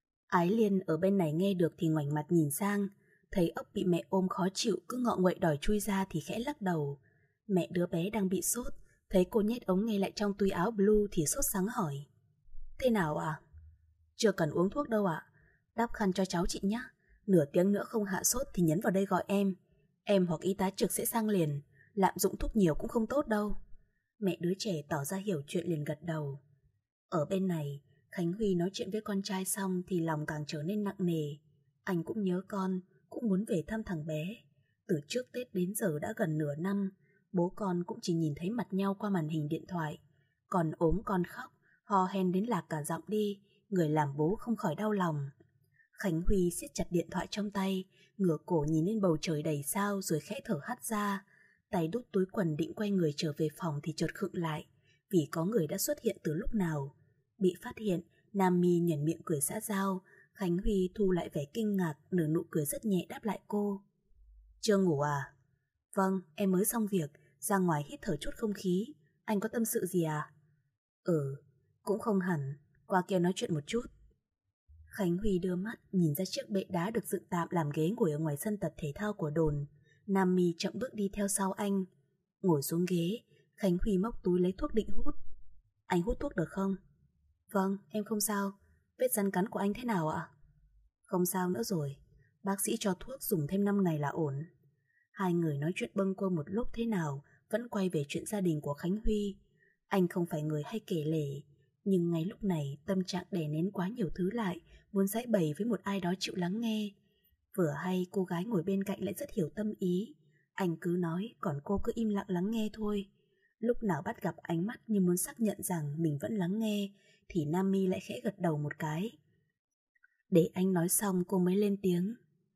Ái Liên ở bên này nghe được thì ngoảnh mặt nhìn sang, thấy ốc bị mẹ ôm khó chịu cứ ngọ nguậy đòi chui ra thì khẽ lắc đầu. Mẹ đứa bé đang bị sốt, thấy cô nhét ống nghe lại trong túi áo blue thì sốt sắng hỏi. Thế nào ạ? À? Chưa cần uống thuốc đâu ạ, à? Đắp khăn cho cháu chị nhé. Nửa tiếng nữa không hạ sốt thì nhấn vào đây gọi em. Em hoặc y tá trực sẽ sang liền, lạm dụng thuốc nhiều cũng không tốt đâu. Mẹ đứa trẻ tỏ ra hiểu chuyện liền gật đầu. Ở bên này, Khánh Huy nói chuyện với con trai xong thì lòng càng trở nên nặng nề. Anh cũng nhớ con, cũng muốn về thăm thằng bé. Từ trước Tết đến giờ đã gần nửa năm, bố con cũng chỉ nhìn thấy mặt nhau qua màn hình điện thoại. Còn ốm con khóc, ho hen đến lạc cả giọng đi, người làm bố không khỏi đau lòng. Khánh Huy siết chặt điện thoại trong tay, ngửa cổ nhìn lên bầu trời đầy sao rồi khẽ thở hắt ra. Tay đút túi quần định quay người trở về phòng thì chợt khựng lại, vì có người đã xuất hiện từ lúc nào. Bị phát hiện, Nam Mi nhoẻn miệng cười xã giao. Khánh Huy thu lại vẻ kinh ngạc, nở nụ cười rất nhẹ đáp lại cô. Chưa ngủ à? Vâng, em mới xong việc, ra ngoài hít thở chút không khí. Anh có tâm sự gì à? Ừ, cũng không hẳn, qua kia nói chuyện một chút. Khánh Huy đưa mắt nhìn ra chiếc bệ đá được dựng tạm làm ghế ngồi ở ngoài sân tập thể thao của đồn. Nam Mi chậm bước đi theo sau anh. Ngồi xuống ghế, Khánh Huy móc túi lấy thuốc định hút. Anh hút thuốc được không? Vâng, em không sao. Vết rắn cắn của anh thế nào ạ? Không sao nữa rồi, bác sĩ cho thuốc dùng thêm năm ngày là ổn. Hai người nói chuyện bâng quơ một lúc thế nào vẫn quay về chuyện gia đình của Khánh Huy. Anh không phải người hay kể lể, nhưng ngay lúc này tâm trạng đè nén quá nhiều thứ lại, muốn giải bày với một ai đó chịu lắng nghe. Vừa hay cô gái ngồi bên cạnh lại rất hiểu tâm ý. Anh cứ nói, còn cô cứ im lặng lắng nghe thôi. Lúc nào bắt gặp ánh mắt như muốn xác nhận rằng mình vẫn lắng nghe, thì Nam Mi lại khẽ gật đầu một cái. Để anh nói xong cô mới lên tiếng.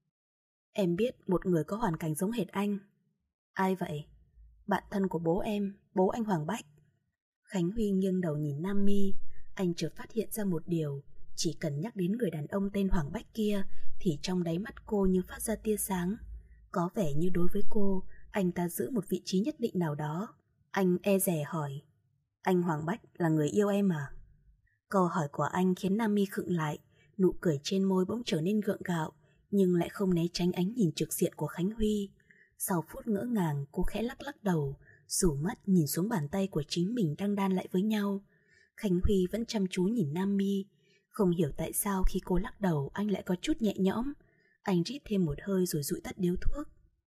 Em biết một người có hoàn cảnh giống hệt anh. Ai vậy? Bạn thân của bố em, bố anh Hoàng Bách. Khánh Huy nghiêng đầu nhìn Nam Mi. Anh chợt phát hiện ra một điều. Chỉ cần nhắc đến người đàn ông tên Hoàng Bách kia thì trong đáy mắt cô như phát ra tia sáng. Có vẻ như đối với cô, anh ta giữ một vị trí nhất định nào đó. Anh e dè hỏi. Anh Hoàng Bách là người yêu em à? Câu hỏi của anh khiến Nam Mi khựng lại. Nụ cười trên môi bỗng trở nên gượng gạo, nhưng lại không né tránh ánh nhìn trực diện của Khánh Huy. Sau phút ngỡ ngàng, cô khẽ lắc lắc đầu, rủ mắt nhìn xuống bàn tay của chính mình đang đan lại với nhau. Khánh Huy vẫn chăm chú nhìn Nam Mi. Không hiểu tại sao khi cô lắc đầu anh lại có chút nhẹ nhõm. Anh rít thêm một hơi rồi dụi tắt điếu thuốc.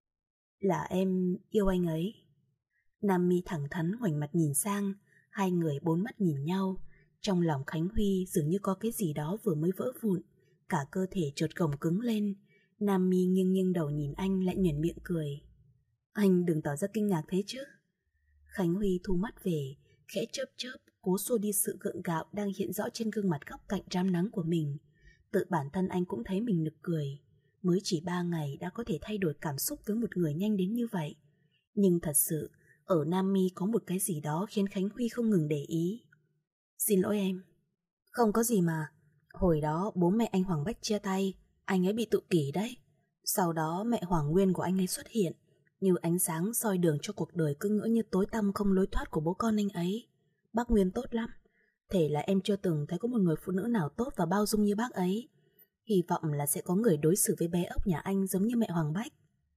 Là em yêu anh ấy. Nam Mi thẳng thắn ngoảnh mặt nhìn sang. Hai người bốn mắt nhìn nhau. Trong lòng Khánh Huy dường như có cái gì đó vừa mới vỡ vụn. Cả cơ thể chợt gồng cứng lên. Nam Mi nghiêng nghiêng đầu nhìn anh lại nhoẻn miệng cười. Anh đừng tỏ ra kinh ngạc thế chứ. Khánh Huy thu mắt về, khẽ chớp chớp, cố xua đi sự gượng gạo đang hiện rõ trên gương mặt góc cạnh rám nắng của mình. Tự bản thân anh cũng thấy mình nực cười. Mới chỉ ba ngày đã có thể thay đổi cảm xúc với một người nhanh đến như vậy. Nhưng thật sự, ở Nam Mi có một cái gì đó khiến Khánh Huy không ngừng để ý. Xin lỗi em. Không có gì mà. Hồi đó bố mẹ anh Hoàng Bách chia tay, anh ấy bị tự kỷ đấy. Sau đó mẹ Hoàng Nguyên của anh ấy xuất hiện, như ánh sáng soi đường cho cuộc đời cứ ngỡ như tối tăm không lối thoát của bố con anh ấy. Bác Nguyên tốt lắm. Thể là em chưa từng thấy có một người phụ nữ nào tốt và bao dung như bác ấy. Hy vọng là sẽ có người đối xử với bé ốc nhà anh giống như mẹ Hoàng Bách.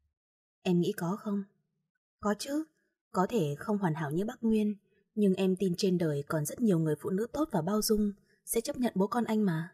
Em nghĩ có không? Có chứ. Có thể không hoàn hảo như bác Nguyên, nhưng em tin trên đời còn rất nhiều người phụ nữ tốt và bao dung, sẽ chấp nhận bố con anh mà.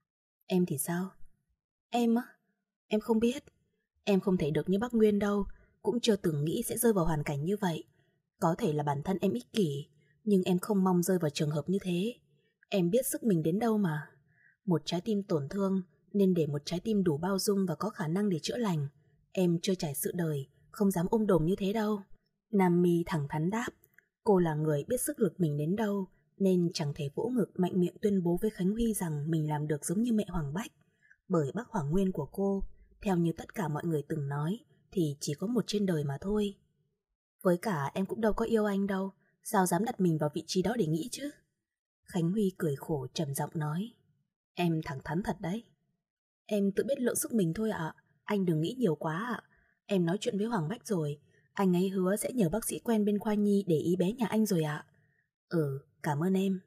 Em thì sao? Em á? Em không biết. Em không thể được như bác Nguyên đâu, cũng chưa từng nghĩ sẽ rơi vào hoàn cảnh như vậy. Có thể là bản thân em ích kỷ, nhưng em không mong rơi vào trường hợp như thế. Em biết sức mình đến đâu mà. Một trái tim tổn thương nên để một trái tim đủ bao dung và có khả năng để chữa lành. Em chưa trải sự đời, không dám ôm đồm như thế đâu. Nam Mi thẳng thắn đáp. Cô là người biết sức lực mình đến đâu, nên chẳng thể vỗ ngực mạnh miệng tuyên bố với Khánh Huy rằng mình làm được giống như mẹ Hoàng Bách. Bởi bác Hoàng Nguyên của cô, theo như tất cả mọi người từng nói, thì chỉ có một trên đời mà thôi. Với cả em cũng đâu có yêu anh đâu, sao dám đặt mình vào vị trí đó để nghĩ chứ? Khánh Huy cười khổ trầm giọng nói. Em thẳng thắn thật đấy. Em tự biết lượng sức mình thôi ạ. Anh đừng nghĩ nhiều quá ạ. Em nói chuyện với Hoàng Bách rồi, anh ấy hứa sẽ nhờ bác sĩ quen bên khoa nhi để ý bé nhà anh rồi ạ. Ừ, cảm ơn em.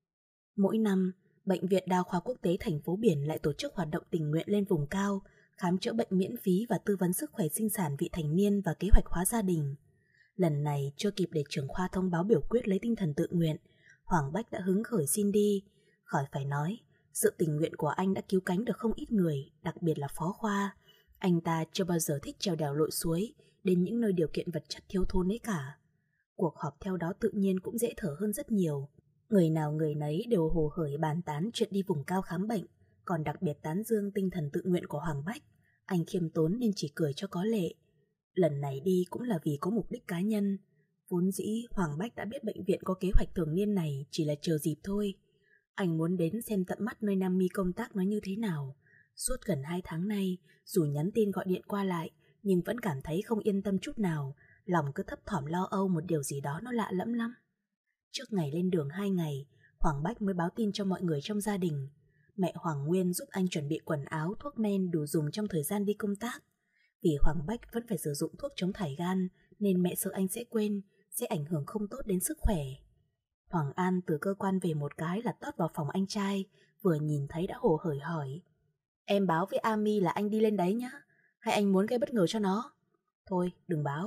Mỗi năm, Bệnh viện Đa khoa Quốc tế thành phố Biển lại tổ chức hoạt động tình nguyện lên vùng cao, khám chữa bệnh miễn phí và tư vấn sức khỏe sinh sản vị thành niên và kế hoạch hóa gia đình. Lần này chưa kịp để trưởng khoa thông báo biểu quyết lấy tinh thần tự nguyện, Hoàng Bách đã hứng khởi xin đi. Khỏi phải nói, sự tình nguyện của anh đã cứu cánh được không ít người, đặc biệt là phó khoa. Anh ta chưa bao giờ thích trèo đèo lội suối đến những nơi điều kiện vật chất thiếu thốn ấy cả. Cuộc họp theo đó tự nhiên cũng dễ thở hơn rất nhiều. Người nào người nấy đều hồ hởi bàn tán chuyện đi vùng cao khám bệnh, còn đặc biệt tán dương tinh thần tự nguyện của Hoàng Bách. Anh khiêm tốn nên chỉ cười cho có lệ. Lần này đi cũng là vì có mục đích cá nhân. Vốn dĩ Hoàng Bách đã biết bệnh viện có kế hoạch thường niên này chỉ là chờ dịp thôi. Anh muốn đến xem tận mắt nơi Nam Mi công tác nó như thế nào. Suốt gần hai tháng nay, dù nhắn tin gọi điện qua lại, nhưng vẫn cảm thấy không yên tâm chút nào, lòng cứ thấp thỏm lo âu một điều gì đó nó lạ lẫm lắm. Trước ngày lên đường hai ngày, Hoàng Bách mới báo tin cho mọi người trong gia đình. Mẹ Hoàng Nguyên giúp anh chuẩn bị quần áo, thuốc men đủ dùng trong thời gian đi công tác. Vì Hoàng Bách vẫn phải sử dụng thuốc chống thải gan, nên mẹ sợ anh sẽ quên, sẽ ảnh hưởng không tốt đến sức khỏe. Hoàng An từ cơ quan về một cái là tót vào phòng anh trai, vừa nhìn thấy đã hồ hởi hỏi. Em báo với Ami là anh đi lên đấy nhá, hay anh muốn gây bất ngờ cho nó? Thôi, đừng báo.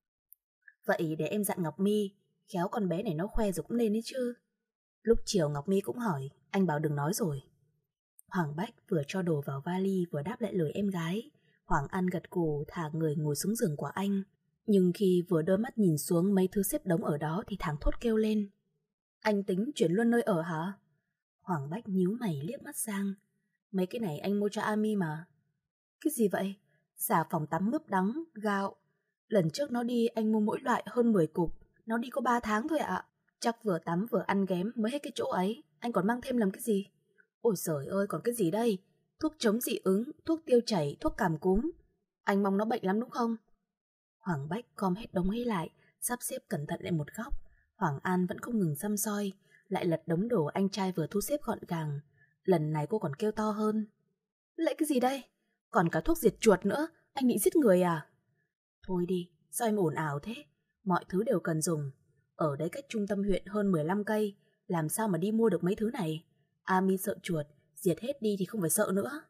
Vậy để em dặn Ngọc Mi, khéo con bé này nó khoe rồi cũng lên đấy chứ. Lúc chiều Ngọc Mi cũng hỏi, anh bảo đừng nói rồi. Hoàng Bách vừa cho đồ vào vali vừa đáp lại lời em gái. Hoàng An gật gù thả người ngồi xuống giường của anh. Nhưng khi vừa đôi mắt nhìn xuống mấy thứ xếp đống ở đó thì thảng thốt kêu lên. Anh tính chuyển luôn nơi ở hả? Hoàng Bách nhíu mày liếc mắt sang. Mấy cái này anh mua cho Ami mà. Cái gì vậy? Xà phòng tắm mướp đắng, gạo. Lần trước nó đi anh mua mỗi loại hơn mười cục. Nó đi có ba tháng thôi ạ. Chắc vừa tắm vừa ăn ghém mới hết cái chỗ ấy. Anh còn mang thêm làm cái gì? Ôi giời ơi, còn cái gì đây? Thuốc chống dị ứng, thuốc tiêu chảy, thuốc cảm cúm. Anh mong nó bệnh lắm đúng không? Hoàng Bách gom hết đống ấy lại, sắp xếp cẩn thận lại một góc. Hoàng An vẫn không ngừng săm soi, lại lật đống đồ anh trai vừa thu xếp gọn gàng. Lần này cô còn kêu to hơn. Lại cái gì đây? Còn cả thuốc diệt chuột nữa, anh định giết người à? Thôi đi, sao em ồn ào thế? Mọi thứ đều cần dùng. Ở đấy cách trung tâm huyện hơn mười lăm cây, làm sao mà đi mua được mấy thứ này? Ami sợ chuột, diệt hết đi thì không phải sợ nữa.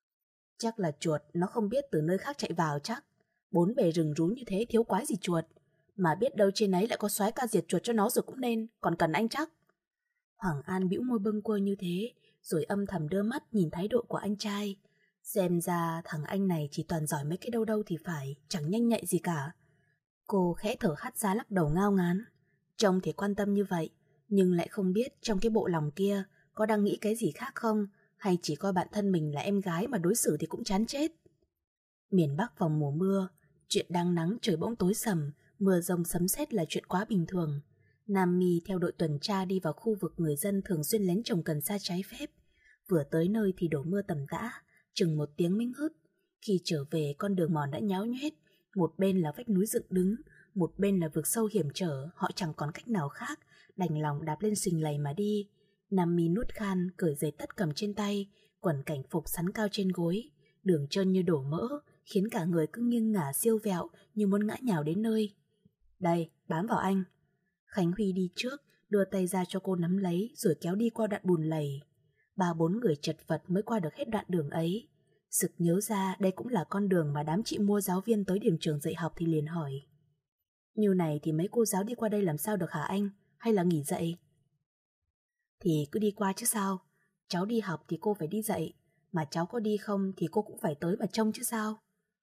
Chắc là chuột nó không biết từ nơi khác chạy vào chắc. Bốn bề rừng rú như thế thiếu quái gì chuột. Mà biết đâu trên ấy lại có soái ca diệt chuột cho nó rồi cũng nên, còn cần anh chắc. Hoàng An bĩu môi bâng quơ như thế, rồi âm thầm đưa mắt nhìn thái độ của anh trai. Xem ra thằng anh này chỉ toàn giỏi mấy cái đâu đâu thì phải, chẳng nhanh nhạy gì cả. Cô khẽ thở hắt ra lắc đầu ngao ngán. Trông thì quan tâm như vậy, nhưng lại không biết trong cái bộ lòng kia có đang nghĩ cái gì khác không, hay chỉ coi bản thân mình là em gái mà đối xử thì cũng chán chết. Miền Bắc vào mùa mưa, chuyện đang nắng trời bỗng tối sầm, mưa rông sấm sét là chuyện quá bình thường. Nam Mi theo đội tuần tra đi vào khu vực người dân thường xuyên lén trồng cần sa trái phép. Vừa tới nơi thì đổ mưa tầm tã, chừng một tiếng mới ngớt. Khi trở về con đường mòn đã nháo nhoét, một bên là vách núi dựng đứng, một bên là vực sâu hiểm trở, họ chẳng còn cách nào khác, đành lòng đạp lên sình lầy mà đi. Nam Mi nuốt khan, cởi giày tất cầm trên tay, quần cảnh phục sắn cao trên gối, đường trơn như đổ mỡ, khiến cả người cứ nghiêng ngả siêu vẹo như muốn ngã nhào đến nơi. Đây, bám vào anh. Khánh Huy đi trước, đưa tay ra cho cô nắm lấy rồi kéo đi qua đoạn bùn lầy. Ba bốn người chật vật mới qua được hết đoạn đường ấy. Sực nhớ ra đây cũng là con đường mà đám chị Mua giáo viên tới điểm trường dạy học thì liền hỏi: Như này thì mấy cô giáo đi qua đây làm sao được hả anh? Hay là nghỉ dạy? Thì cứ đi qua chứ sao. Cháu đi học thì cô phải đi dạy, mà cháu có đi không thì cô cũng phải tới mà trông chứ sao.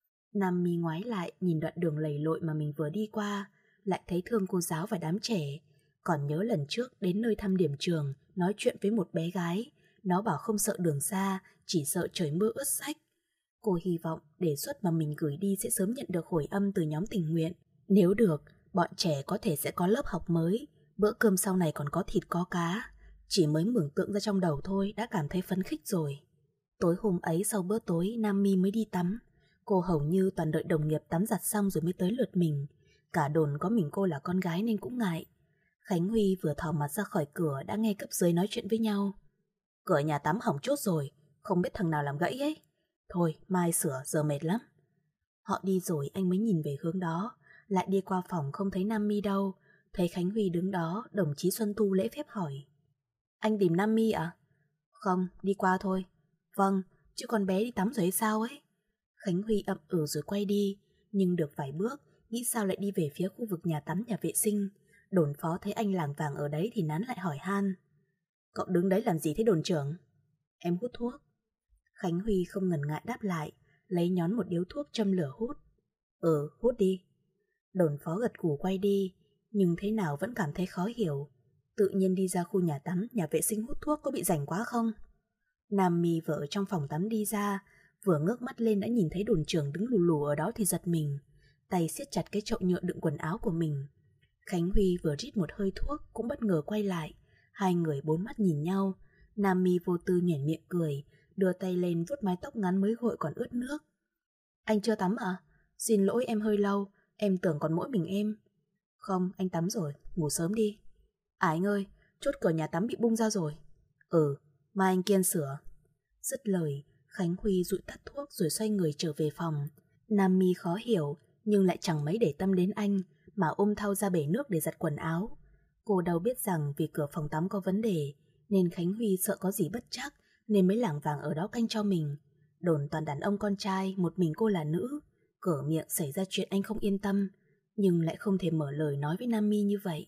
Nam Mi ngoái lại nhìn đoạn đường lầy lội mà mình vừa đi qua, lại thấy thương cô giáo và đám trẻ. Còn nhớ lần trước đến nơi thăm điểm trường, nói chuyện với một bé gái, nó bảo không sợ đường xa, chỉ sợ trời mưa ướt sách. Cô hy vọng đề xuất mà mình gửi đi sẽ sớm nhận được hồi âm từ nhóm tình nguyện. Nếu được, bọn trẻ có thể sẽ có lớp học mới, bữa cơm sau này còn có thịt có cá. Chỉ mới mường tượng ra trong đầu thôi đã cảm thấy phấn khích rồi. Tối hôm ấy sau bữa tối, Nam Mi mới đi tắm. Cô hầu như toàn đợi đồng nghiệp tắm giặt xong rồi mới tới lượt mình. Cả đồn có mình cô là con gái nên cũng ngại. Khánh Huy vừa thò mặt ra khỏi cửa đã nghe cấp dưới nói chuyện với nhau. Cửa nhà tắm hỏng chốt rồi, không biết thằng nào làm gãy ấy. Thôi, mai sửa, giờ mệt lắm. Họ đi rồi anh mới nhìn về hướng đó, lại đi qua phòng không thấy Nam Mi đâu. Thấy Khánh Huy đứng đó, đồng chí Xuân Tu lễ phép hỏi: Anh tìm Nam Mi à? Không, đi qua thôi. Vâng, chứ con bé đi tắm rồi hay sao ấy? Khánh Huy ậm ừ rồi quay đi, nhưng được vài bước, nghĩ sao lại đi về phía khu vực nhà tắm nhà vệ sinh. Đồn phó thấy anh lảng vảng ở đấy thì nán lại hỏi han: Cậu đứng đấy làm gì thế đồn trưởng? Em hút thuốc. Khánh Huy không ngần ngại đáp lại, lấy nhón một điếu thuốc châm lửa hút. Ừ, hút đi. Đồn phó gật gù quay đi, nhưng thế nào vẫn cảm thấy khó hiểu. Tự nhiên đi ra khu nhà tắm, nhà vệ sinh hút thuốc có bị rảnh quá không? Nam Mi vợ ở trong phòng tắm đi ra, vừa ngước mắt lên đã nhìn thấy đồn trưởng đứng lù lù ở đó thì giật mình, tay siết chặt cái chậu nhựa đựng quần áo của mình. Khánh Huy vừa rít một hơi thuốc cũng bất ngờ quay lại, hai người bốn mắt nhìn nhau. Nam Mi vô tư nhoẻn miệng cười, đưa tay lên vuốt mái tóc ngắn mới gội còn ướt nước. Anh chưa tắm à? Xin lỗi em hơi lâu, em tưởng còn mỗi mình em. Không, anh tắm rồi, ngủ sớm đi. À anh ơi, chốt cửa nhà tắm bị bung ra rồi. Ừ, mai anh Kiên sửa. Dứt lời, Khánh Huy dụi tắt thuốc rồi xoay người trở về phòng. Nam Mi khó hiểu, nhưng lại chẳng mấy để tâm đến anh, mà ôm thau ra bể nước để giặt quần áo. Cô đâu biết rằng vì cửa phòng tắm có vấn đề, nên Khánh Huy sợ có gì bất trắc, nên mới lảng vảng ở đó canh cho mình. Đồn toàn đàn ông con trai, một mình cô là nữ. Cửa miệng xảy ra chuyện anh không yên tâm, nhưng lại không thể mở lời nói với Nam Mi như vậy.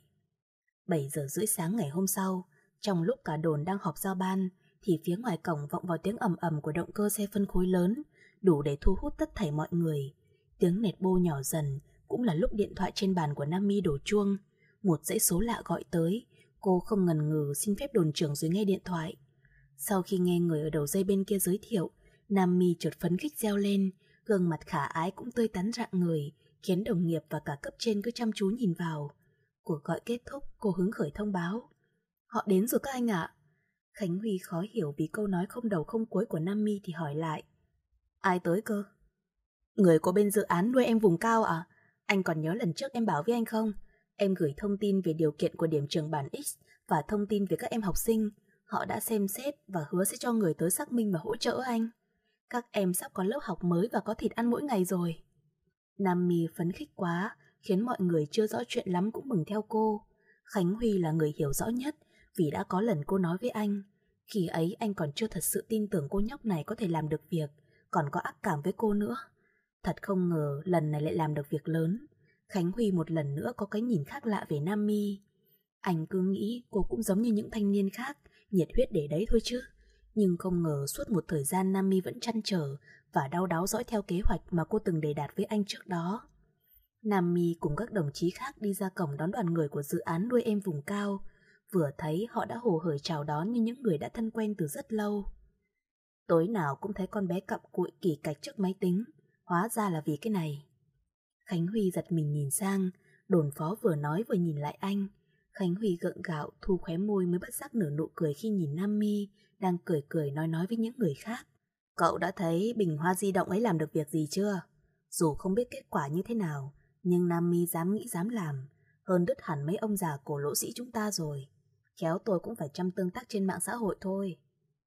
Bảy giờ rưỡi sáng ngày hôm sau, trong lúc cả đồn đang họp giao ban, thì phía ngoài cổng vọng vào tiếng ầm ầm của động cơ xe phân khối lớn, đủ để thu hút tất thảy mọi người. Tiếng nẹt bô nhỏ dần, cũng là lúc điện thoại trên bàn của Nam Mi đổ chuông. Một dãy số lạ gọi tới, cô không ngần ngừ xin phép đồn trưởng rồi nghe điện thoại. Sau khi nghe người ở đầu dây bên kia giới thiệu, Nam Mi chợt phấn khích reo lên, gương mặt khả ái cũng tươi tắn rạng người, khiến đồng nghiệp và cả cấp trên cứ chăm chú nhìn vào. Cuộc gọi kết thúc, cô hứng khởi thông báo: Họ đến rồi các anh ạ. Khánh Huy khó hiểu vì câu nói không đầu không cuối của Nam Mi thì hỏi lại: Ai tới cơ? Người của bên dự án nuôi em vùng cao à? Anh còn nhớ lần trước em bảo với anh không? Em gửi thông tin về điều kiện của điểm trường bản X và thông tin về các em học sinh. Họ đã xem xét và hứa sẽ cho người tới xác minh và hỗ trợ anh. Các em sắp có lớp học mới và có thịt ăn mỗi ngày rồi. Nam Mi phấn khích quá, khiến mọi người chưa rõ chuyện lắm cũng mừng theo cô. Khánh Huy là người hiểu rõ nhất, vì đã có lần cô nói với anh. Khi ấy anh còn chưa thật sự tin tưởng cô nhóc này có thể làm được việc, còn có ác cảm với cô nữa. Thật không ngờ lần này lại làm được việc lớn. Khánh Huy một lần nữa có cái nhìn khác lạ về Nam Mi. Anh cứ nghĩ cô cũng giống như những thanh niên khác, nhiệt huyết để đấy thôi chứ. Nhưng không ngờ suốt một thời gian Nam Mi vẫn trăn trở và đau đáu dõi theo kế hoạch mà cô từng đề đạt với anh trước đó. Nam Mi cùng các đồng chí khác đi ra cổng đón đoàn người của dự án nuôi em vùng cao. Vừa thấy họ đã hồ hởi chào đón như những người đã thân quen từ rất lâu. Tối nào cũng thấy con bé cặm cụi kỳ cạch trước máy tính, hóa ra là vì cái này. Khánh Huy giật mình nhìn sang, đồn phó vừa nói vừa nhìn lại anh. Khánh Huy gượng gạo thu khóe môi mới bất giác nở nụ cười khi nhìn Nam Mi đang cười cười nói nói với những người khác. Cậu đã thấy bình hoa di động ấy làm được việc gì chưa? Dù không biết kết quả như thế nào, nhưng Nam Mi dám nghĩ dám làm, hơn đứt hẳn mấy ông già cổ lỗ sĩ chúng ta rồi. Khéo tôi cũng phải chăm tương tác trên mạng xã hội thôi.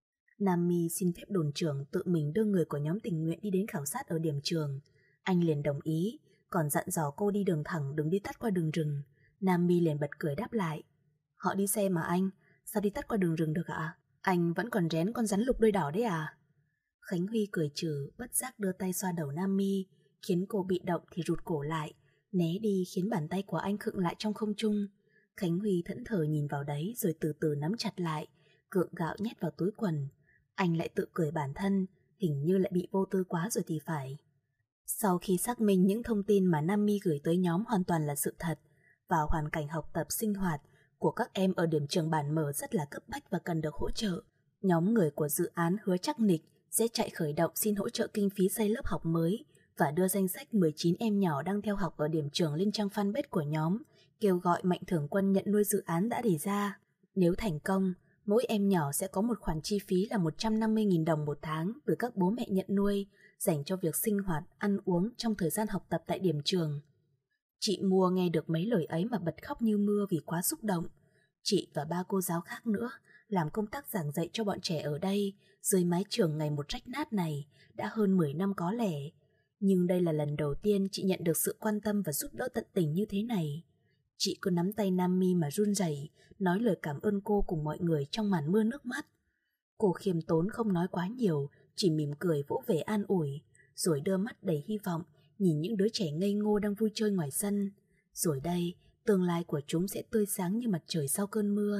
Nam Mi xin phép đồn trưởng tự mình đưa người của nhóm tình nguyện đi đến khảo sát ở điểm trường. Anh liền đồng ý, còn dặn dò cô đi đường thẳng đừng đi tắt qua đường rừng. Nam Mi liền bật cười đáp lại: Họ đi xe mà anh, sao đi tắt qua đường rừng được ạ? Anh vẫn còn rén con rắn lục đuôi đỏ đấy à? Khánh Huy cười trừ, bất giác đưa tay xoa đầu Nam Mi, khiến cô bị động thì rụt cổ lại, né đi khiến bàn tay của anh khựng lại trong không trung. Khánh Huy thẫn thờ nhìn vào đấy rồi từ từ nắm chặt lại, cượng gạo nhét vào túi quần. Anh lại tự cười bản thân, hình như lại bị vô tư quá rồi thì phải. Sau khi xác minh những thông tin mà Nam Mi gửi tới nhóm hoàn toàn là sự thật, và hoàn cảnh học tập sinh hoạt của các em ở điểm trường Bản Mở rất là cấp bách và cần được hỗ trợ, nhóm người của dự án hứa chắc nịch sẽ chạy khởi động xin hỗ trợ kinh phí xây lớp học mới và đưa danh sách mười chín em nhỏ đang theo học ở điểm trường lên trang fanpage của nhóm, kêu gọi mạnh thường quân nhận nuôi dự án đã đề ra. Nếu thành công, mỗi em nhỏ sẽ có một khoản chi phí là một trăm năm mươi nghìn đồng một tháng từ các bố mẹ nhận nuôi, dành cho việc sinh hoạt, ăn uống trong thời gian học tập tại điểm trường. Chị Mua nghe được mấy lời ấy mà bật khóc như mưa vì quá xúc động. Chị và ba cô giáo khác nữa làm công tác giảng dạy cho bọn trẻ ở đây dưới mái trường ngày một rách nát này đã hơn mười năm có lẽ. Nhưng đây là lần đầu tiên chị nhận được sự quan tâm và giúp đỡ tận tình như thế này. Chị cứ nắm tay Nam Mi mà run rẩy, nói lời cảm ơn cô cùng mọi người trong màn mưa nước mắt. Cô khiêm tốn không nói quá nhiều, chỉ mỉm cười vỗ về an ủi, rồi đưa mắt đầy hy vọng nhìn những đứa trẻ ngây ngô đang vui chơi ngoài sân. Rồi đây, tương lai của chúng sẽ tươi sáng như mặt trời sau cơn mưa.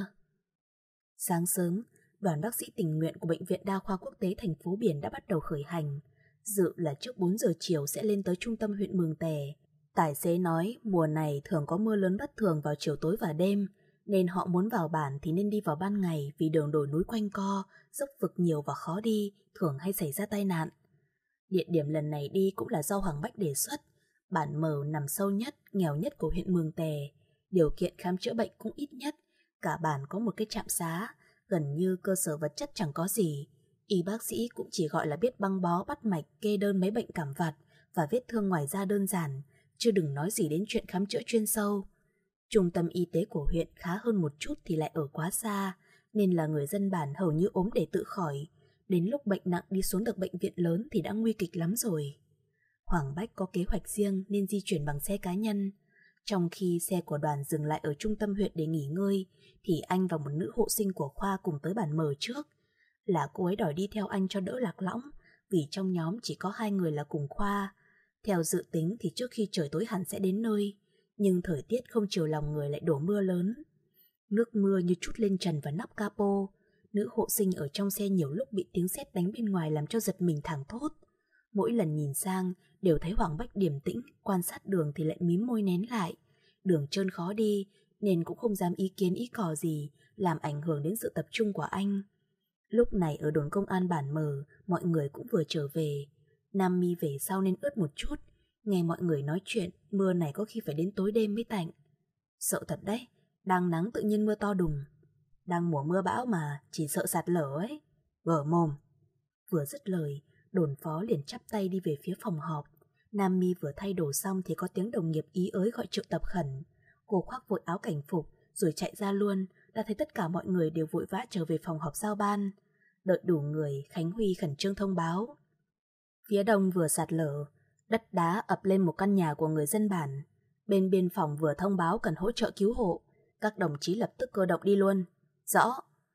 Sáng sớm, đoàn bác sĩ tình nguyện của Bệnh viện Đa khoa Quốc tế thành phố Biển đã bắt đầu khởi hành. Dự là trước bốn giờ chiều sẽ lên tới trung tâm huyện Mường Tè. Tài xế nói mùa này thường có mưa lớn bất thường vào chiều tối và đêm, nên họ muốn vào bản thì nên đi vào ban ngày vì đường đồi núi quanh co, dốc vực nhiều và khó đi, thường hay xảy ra tai nạn. Địa điểm lần này đi cũng là do Hoàng Bách đề xuất. Bản Mờ nằm sâu nhất, nghèo nhất của huyện Mường Tè, điều kiện khám chữa bệnh cũng ít nhất. Cả bản có một cái trạm xá, gần như cơ sở vật chất chẳng có gì. Y bác sĩ cũng chỉ gọi là biết băng bó, bắt mạch, kê đơn mấy bệnh cảm vặt và vết thương ngoài da đơn giản, chứ đừng nói gì đến chuyện khám chữa chuyên sâu. Trung tâm y tế của huyện khá hơn một chút thì lại ở quá xa, nên là người dân bản hầu như ốm để tự khỏi. Đến lúc bệnh nặng đi xuống được bệnh viện lớn thì đã nguy kịch lắm rồi. Hoàng Bách có kế hoạch riêng nên di chuyển bằng xe cá nhân. Trong khi xe của đoàn dừng lại ở trung tâm huyện để nghỉ ngơi, thì anh và một nữ hộ sinh của khoa cùng tới Bản Mờ trước. Là cô ấy đòi đi theo anh cho đỡ lạc lõng, vì trong nhóm chỉ có hai người là cùng khoa. Theo dự tính thì trước khi trời tối hẳn sẽ đến nơi, nhưng thời tiết không chiều lòng người lại đổ mưa lớn. Nước mưa như trút lên trần và nắp capo. Nữ hộ sinh ở trong xe nhiều lúc bị tiếng sét đánh bên ngoài làm cho giật mình thảng thốt. Mỗi lần nhìn sang đều thấy Hoàng Bách điềm tĩnh, quan sát đường thì lại mím môi nén lại. Đường trơn khó đi nên cũng không dám ý kiến ý cò gì, làm ảnh hưởng đến sự tập trung của anh. Lúc này ở đồn công an Bản Mờ, mọi người cũng vừa trở về. Nam Mi về sau nên ướt một chút. Nghe mọi người nói chuyện, mưa này có khi phải đến tối đêm mới tạnh. Sợ thật đấy, đang nắng tự nhiên mưa to đùng. Đang mùa mưa bão mà, chỉ sợ sạt lở ấy. Gở mồm. Vừa dứt lời, đồn phó liền chắp tay đi về phía phòng họp. Nam Mi vừa thay đồ xong thì có tiếng đồng nghiệp ý ới gọi triệu tập khẩn. Cô khoác vội áo cảnh phục rồi chạy ra luôn, đã thấy tất cả mọi người đều vội vã trở về phòng họp giao ban. Đợi đủ người, Khánh Huy khẩn trương thông báo. Phía đông vừa sạt lở, đất đá ập lên một căn nhà của người dân bản. Bên biên phòng vừa thông báo cần hỗ trợ cứu hộ. Các đồng chí lập tức cơ động đi luôn. Rõ.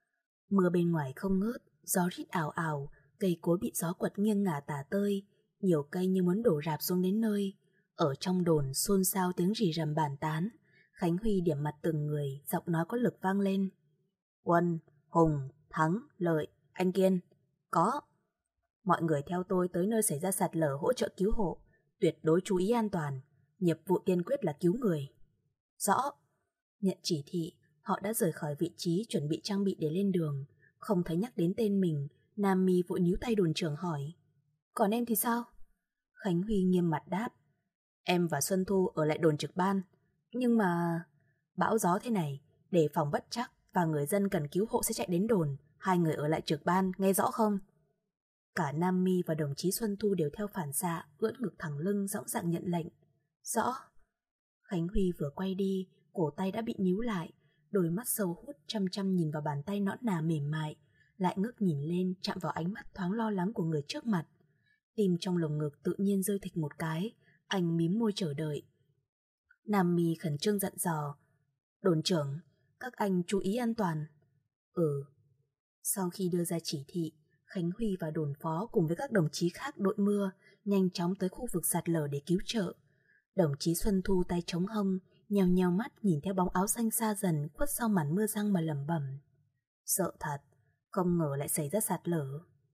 Mưa bên ngoài không ngớt, gió rít ào ào, cây cối bị gió quật nghiêng ngả tả tơi, nhiều cây như muốn đổ rạp xuống đến nơi. Ở trong đồn xôn xao tiếng rì rầm bàn tán. Khánh Huy điểm mặt từng người, giọng nói có lực vang lên. Quân, Hùng, Thắng, Lợi, anh Kiên. Có. Mọi người theo tôi tới nơi xảy ra sạt lở hỗ trợ cứu hộ, tuyệt đối chú ý an toàn. Nhiệm vụ tiên quyết là cứu người. Rõ. Nhận chỉ thị, họ đã rời khỏi vị trí chuẩn bị trang bị để lên đường. Không thấy nhắc đến tên mình, Nam Mi vội níu tay đồn trưởng hỏi. Còn em thì sao? Khánh Huy nghiêm mặt đáp. Em và Xuân Thu ở lại đồn trực ban. Nhưng mà... Bão gió thế này, đề phòng bất chắc và người dân cần cứu hộ sẽ chạy đến đồn. Hai người ở lại trực ban, nghe rõ không? Cả Nam Mi và đồng chí Xuân Thu đều theo phản xạ, ưỡn ngực thẳng lưng dõng dạc nhận lệnh. Rõ. Khánh Huy vừa quay đi, cổ tay đã bị níu lại, đôi mắt sâu hút chăm chăm nhìn vào bàn tay nõn nà mềm mại, lại ngước nhìn lên chạm vào ánh mắt thoáng lo lắng của người trước mặt. Tim trong lồng ngực tự nhiên rơi thịch một cái, anh mím môi chờ đợi. Nam Mi khẩn trương dặn dò. Đồn trưởng, Các anh chú ý an toàn. Ừ. Sau khi đưa ra chỉ thị, Khánh Huy và đồn phó cùng với các đồng chí khác đội mưa nhanh chóng tới khu vực sạt lở để cứu trợ. Đồng chí Xuân Thu tay chống hông, nheo nheo mắt nhìn theo bóng áo xanh xa dần khuất sau màn mưa giăng mà lẩm bẩm. Sợ thật, không ngờ lại xảy ra sạt lở.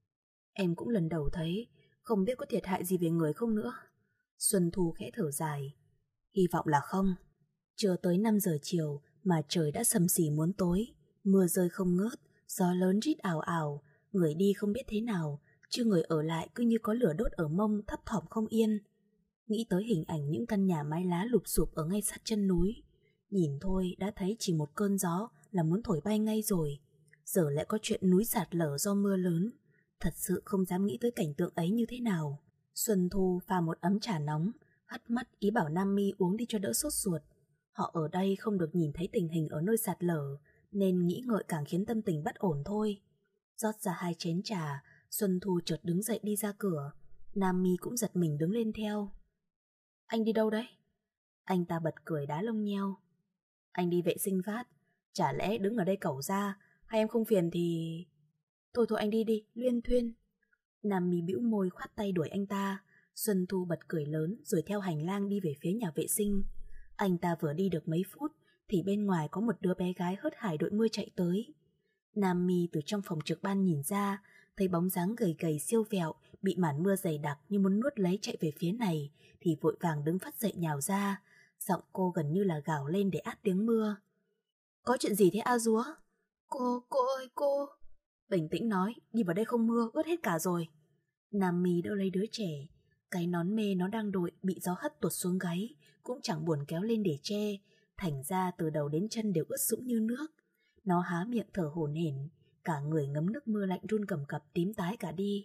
Em cũng lần đầu thấy, không biết có thiệt hại gì về người không nữa. Xuân Thu khẽ thở dài. Hy vọng là không. Chưa tới năm giờ chiều mà trời đã sầm xì muốn tối, mưa rơi không ngớt, gió lớn rít ào ào, người đi không biết thế nào, chứ người ở lại cứ như có lửa đốt ở mông thấp thỏm không yên. Nghĩ tới hình ảnh những căn nhà mái lá lụp xụp ở ngay sát chân núi, nhìn thôi đã thấy chỉ một cơn gió là muốn thổi bay ngay rồi. Giờ lại có chuyện núi sạt lở do mưa lớn, thật sự không dám nghĩ tới cảnh tượng ấy như thế nào. Xuân Thu pha một ấm trà nóng, hắt mắt ý bảo Nam Mi uống đi cho đỡ sốt ruột. Họ ở đây không được nhìn thấy tình hình ở nơi sạt lở, nên nghĩ ngợi càng khiến tâm tình bất ổn thôi. Rót ra hai chén trà, Xuân Thu chợt đứng dậy đi ra cửa. Nam Mi cũng giật mình đứng lên theo. Anh đi đâu đấy? Anh ta bật cười đá lông nheo. Anh đi vệ sinh phát, chả lẽ đứng ở đây cẩu ra, hay em không phiền thì... Thôi thôi anh đi đi, luyên thuyên. Nam Mi bĩu môi khoát tay đuổi anh ta. Xuân Thu bật cười lớn rồi theo hành lang đi về phía nhà vệ sinh. Anh ta vừa đi được mấy phút thì bên ngoài có một đứa bé gái hớt hải đội mưa chạy tới. Nam Mi từ trong phòng trực ban nhìn ra, thấy bóng dáng gầy gầy siêu vẹo bị màn mưa dày đặc như muốn nuốt lấy chạy về phía này, thì vội vàng đứng phắt dậy nhào ra. Giọng cô gần như là gào lên để át tiếng mưa. Có chuyện gì thế A Dúa? Cô, cô ơi cô. Bình tĩnh nói, đi vào đây không mưa, ướt hết cả rồi. Nam Mi đỡ lấy đứa trẻ. Cái nón mê nó đang đội bị gió hất tuột xuống gáy, cũng chẳng buồn kéo lên để che, thành ra từ đầu đến chân đều ướt sũng như nước. Nó há miệng thở hổn hển, cả người ngấm nước mưa lạnh run cầm cập tím tái cả đi.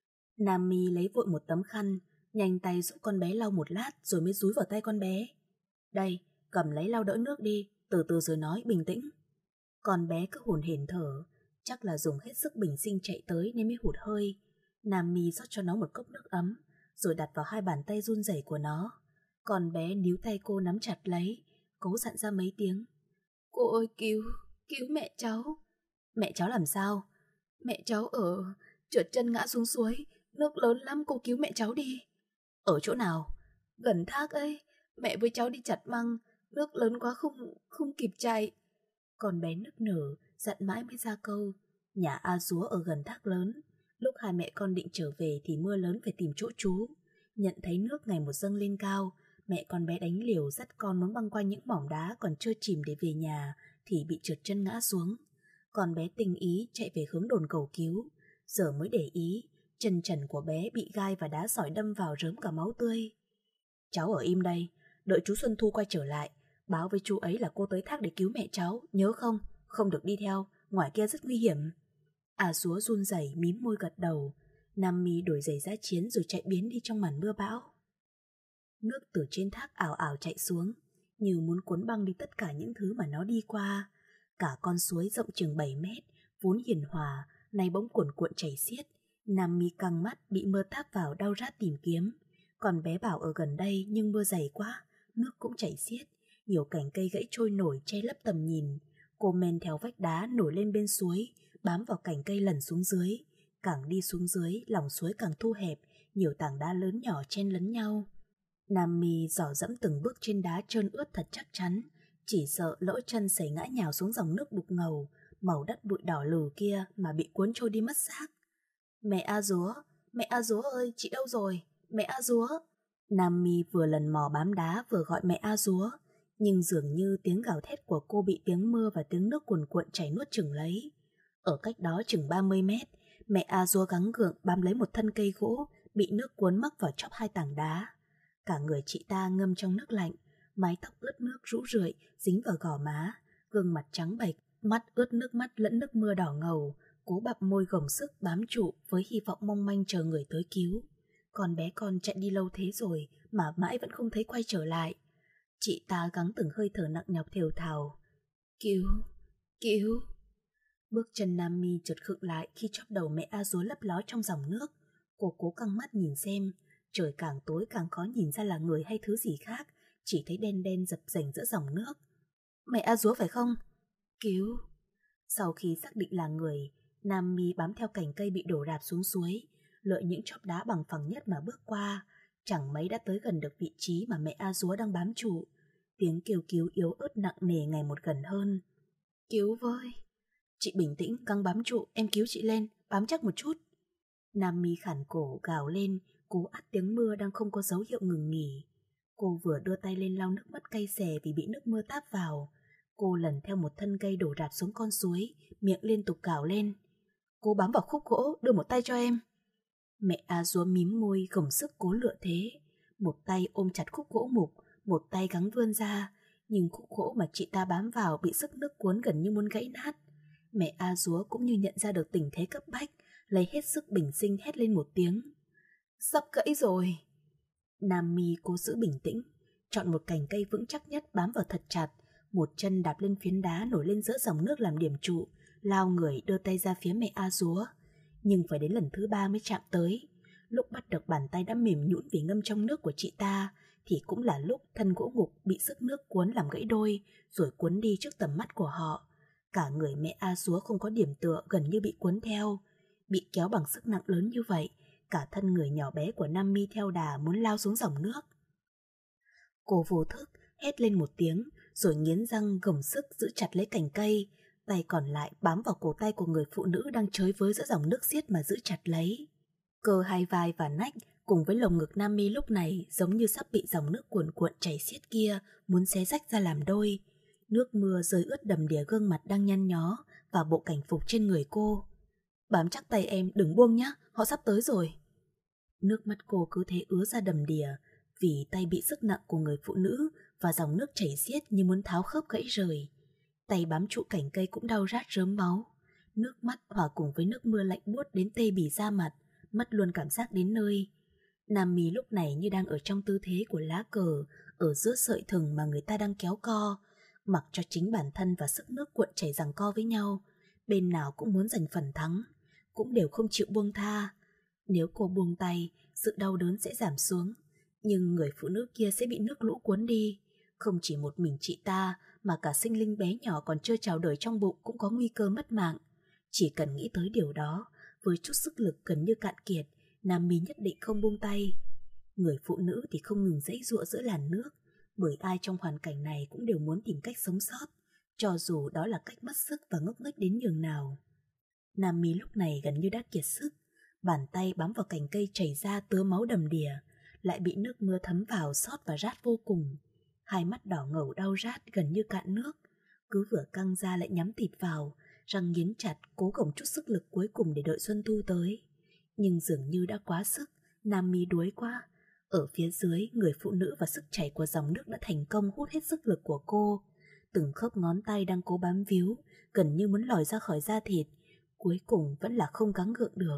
Nam Mi lấy vội một tấm khăn, nhanh tay giúp con bé lau một lát rồi mới dúi vào tay con bé. Đây, cầm lấy lau đỡ nước đi, từ từ rồi nói, bình tĩnh. Con bé cứ hổn hển thở, chắc là dùng hết sức bình sinh chạy tới nên mới hụt hơi. Nam Mi rót cho nó một cốc nước ấm, rồi đặt vào hai bàn tay run rẩy của nó. Con bé níu tay cô nắm chặt lấy, cố dặn ra mấy tiếng. Cô ơi cứu, cứu mẹ cháu. Mẹ cháu làm sao? Mẹ cháu ở, trượt chân ngã xuống suối, nước lớn lắm, cô cứu mẹ cháu đi. Ở chỗ nào? Gần thác ấy, mẹ với cháu đi chặt măng, nước lớn quá không, không kịp chạy. Con bé nức nở, dặn mãi mới ra câu. Nhà A Dúa ở gần thác lớn. Lúc hai mẹ con định trở về thì mưa lớn phải tìm chỗ trú. Nhận thấy nước ngày một dâng lên cao, mẹ con bé đánh liều dắt con muốn băng qua những mỏm đá còn chưa chìm để về nhà thì bị trượt chân ngã xuống. Con bé tinh ý chạy về hướng đồn cầu cứu, giờ mới để ý chân trần của bé bị gai và đá sỏi đâm vào rớm cả máu tươi. Cháu ở im đây, đợi chú Xuân Thu quay trở lại, báo với chú ấy là cô tới thác để cứu mẹ cháu, nhớ không? Không được đi theo, ngoài kia rất nguy hiểm. À Dúa run rẩy mím môi gật đầu. Nam Mi đổi giày giá chiến rồi chạy biến đi trong màn mưa bão. Nước từ trên thác ảo ảo chạy xuống, như muốn cuốn băng đi tất cả những thứ mà nó đi qua. Cả con suối rộng chừng bảy mét, vốn hiền hòa, nay bỗng cuồn cuộn chảy xiết. Nam Mi căng mắt bị mưa táp vào đau rát tìm kiếm. Còn bé bảo ở gần đây nhưng mưa dày quá, nước cũng chảy xiết. Nhiều cành cây gãy trôi nổi che lấp tầm nhìn. Cô men theo vách đá nổi lên bên suối, bám vào cành cây lẩn xuống dưới. Càng đi xuống dưới, lòng suối càng thu hẹp, nhiều tảng đá lớn nhỏ chen lấn nhau. Nam Mi dò dẫm từng bước trên đá trơn ướt thật chắc chắn, chỉ sợ lỡ chân sẩy ngã nhào xuống dòng nước đục ngầu, màu đất bụi đỏ lừ kia mà bị cuốn trôi đi mất xác. Mẹ A Dúa, mẹ A Dúa ơi, chị đâu rồi? Mẹ A Dúa. Nam Mi vừa lần mò bám đá vừa gọi mẹ A Dúa, nhưng dường như tiếng gào thét của cô bị tiếng mưa và tiếng nước cuồn cuộn chảy nuốt chửng lấy. Ở cách đó chừng ba mươi mét, mẹ A Dúa gắng gượng bám lấy một thân cây gỗ bị nước cuốn mắc vào chóp hai tảng đá. Cả người chị ta ngâm trong nước lạnh, mái tóc ướt nước rũ rượi dính vào gò má, gương mặt trắng bệch, mắt ướt nước mắt lẫn nước mưa đỏ ngầu, cố bặm môi gồng sức bám trụ với hy vọng mong manh chờ người tới cứu. Con bé con chạy đi lâu thế rồi mà mãi vẫn không thấy quay trở lại. Chị ta gắng từng hơi thở nặng nhọc thều thào. Cứu, cứu. Bước chân Nam Mi chợt khựng lại khi chóp đầu mẹ A Dúa lấp ló trong dòng nước. Cô cố căng mắt nhìn xem, trời càng tối càng khó nhìn ra là người hay thứ gì khác, chỉ thấy đen đen dập dềnh giữa dòng nước. Mẹ A Dúa phải không? Cứu! Sau khi xác định là người, Nam Mi bám theo cành cây bị đổ rạp xuống suối, lội những chóp đá bằng phẳng nhất mà bước qua, chẳng mấy đã tới gần được vị trí mà mẹ A Dúa đang bám trụ. Tiếng kêu cứu yếu ớt nặng nề ngày một gần hơn. Cứu với! Chị bình tĩnh, căng bám trụ, em cứu chị lên, bám chắc một chút. Nam Mi khản cổ gào lên, cố át tiếng mưa đang không có dấu hiệu ngừng nghỉ. Cô vừa đưa tay lên lau nước mắt cay xè vì bị nước mưa táp vào. Cô lần theo một thân cây đổ rạp xuống con suối, miệng liên tục gào lên. Cô bám vào khúc gỗ, đưa một tay cho em. Mẹ A Dúa mím môi gồng sức cố lựa thế. Một tay ôm chặt khúc gỗ mục, một tay gắng vươn ra. Nhưng khúc gỗ mà chị ta bám vào bị sức nước cuốn gần như muốn gãy nát. Mẹ A Dúa cũng như nhận ra được tình thế cấp bách, lấy hết sức bình sinh hét lên một tiếng. Sắp gãy rồi. Nam Mi cố giữ bình tĩnh, chọn một cành cây vững chắc nhất bám vào thật chặt, một chân đạp lên phiến đá nổi lên giữa dòng nước làm điểm trụ, lao người đưa tay ra phía mẹ A Dúa. Nhưng phải đến lần thứ ba mới chạm tới. Lúc bắt được bàn tay đã mềm nhũn vì ngâm trong nước của chị ta, thì cũng là lúc thân gỗ mục bị sức nước cuốn làm gãy đôi, rồi cuốn đi trước tầm mắt của họ. Cả người mẹ A Dúa không có điểm tựa, gần như bị cuốn theo. Bị kéo bằng sức nặng lớn như vậy, cả thân người nhỏ bé của Nam Mi theo đà muốn lao xuống dòng nước. Cô vô thức hét lên một tiếng, rồi nghiến răng gồng sức giữ chặt lấy cành cây, tay còn lại bám vào cổ tay của người phụ nữ đang chới với giữa dòng nước xiết mà giữ chặt lấy. Cơ hai vai và nách cùng với lồng ngực Nam Mi lúc này giống như sắp bị dòng nước cuồn cuộn chảy xiết kia muốn xé rách ra làm đôi. Nước mưa rơi ướt đầm đìa gương mặt đang nhăn nhó và bộ cảnh phục trên người cô. Bám chắc tay em, đừng buông nhá, họ sắp tới rồi. Nước mắt cô cứ thế ứa ra đầm đìa, vì tay bị sức nặng của người phụ nữ và dòng nước chảy xiết như muốn tháo khớp gãy rời. Tay bám trụ cành cây cũng đau rát rớm máu. Nước mắt hòa cùng với nước mưa lạnh buốt đến tê bì da mặt, mất luôn cảm giác đến nơi. Nam Mi lúc này như đang ở trong tư thế của lá cờ, ở giữa sợi thừng mà người ta đang kéo co, mặc cho chính bản thân và sức nước cuộn chảy giằng co với nhau. Bên nào cũng muốn giành phần thắng, cũng đều không chịu buông tha. Nếu cô buông tay, sự đau đớn sẽ giảm xuống, nhưng người phụ nữ kia sẽ bị nước lũ cuốn đi. Không chỉ một mình chị ta, mà cả sinh linh bé nhỏ còn chưa chào đời trong bụng cũng có nguy cơ mất mạng. Chỉ cần nghĩ tới điều đó, với chút sức lực gần như cạn kiệt, Nam Mi nhất định không buông tay. Người phụ nữ thì không ngừng giãy giụa giữa làn nước, bởi ai trong hoàn cảnh này cũng đều muốn tìm cách sống sót, cho dù đó là cách mất sức và ngốc nghếch đến nhường nào. Nam Mi lúc này gần như đã kiệt sức, bàn tay bám vào cành cây chảy ra tứa máu đầm đìa, lại bị nước mưa thấm vào xót và rát vô cùng. Hai mắt đỏ ngầu đau rát gần như cạn nước, cứ vừa căng ra lại nhắm thịt vào, răng nghiến chặt cố gồng chút sức lực cuối cùng để đợi Xuân Thu tới. Nhưng dường như đã quá sức, Nam Mi đuối quá. Ở phía dưới, người phụ nữ và sức chảy của dòng nước đã thành công hút hết sức lực của cô. Từng khớp ngón tay đang cố bám víu, gần như muốn lòi ra khỏi da thịt, cuối cùng vẫn là không gắng gượng được.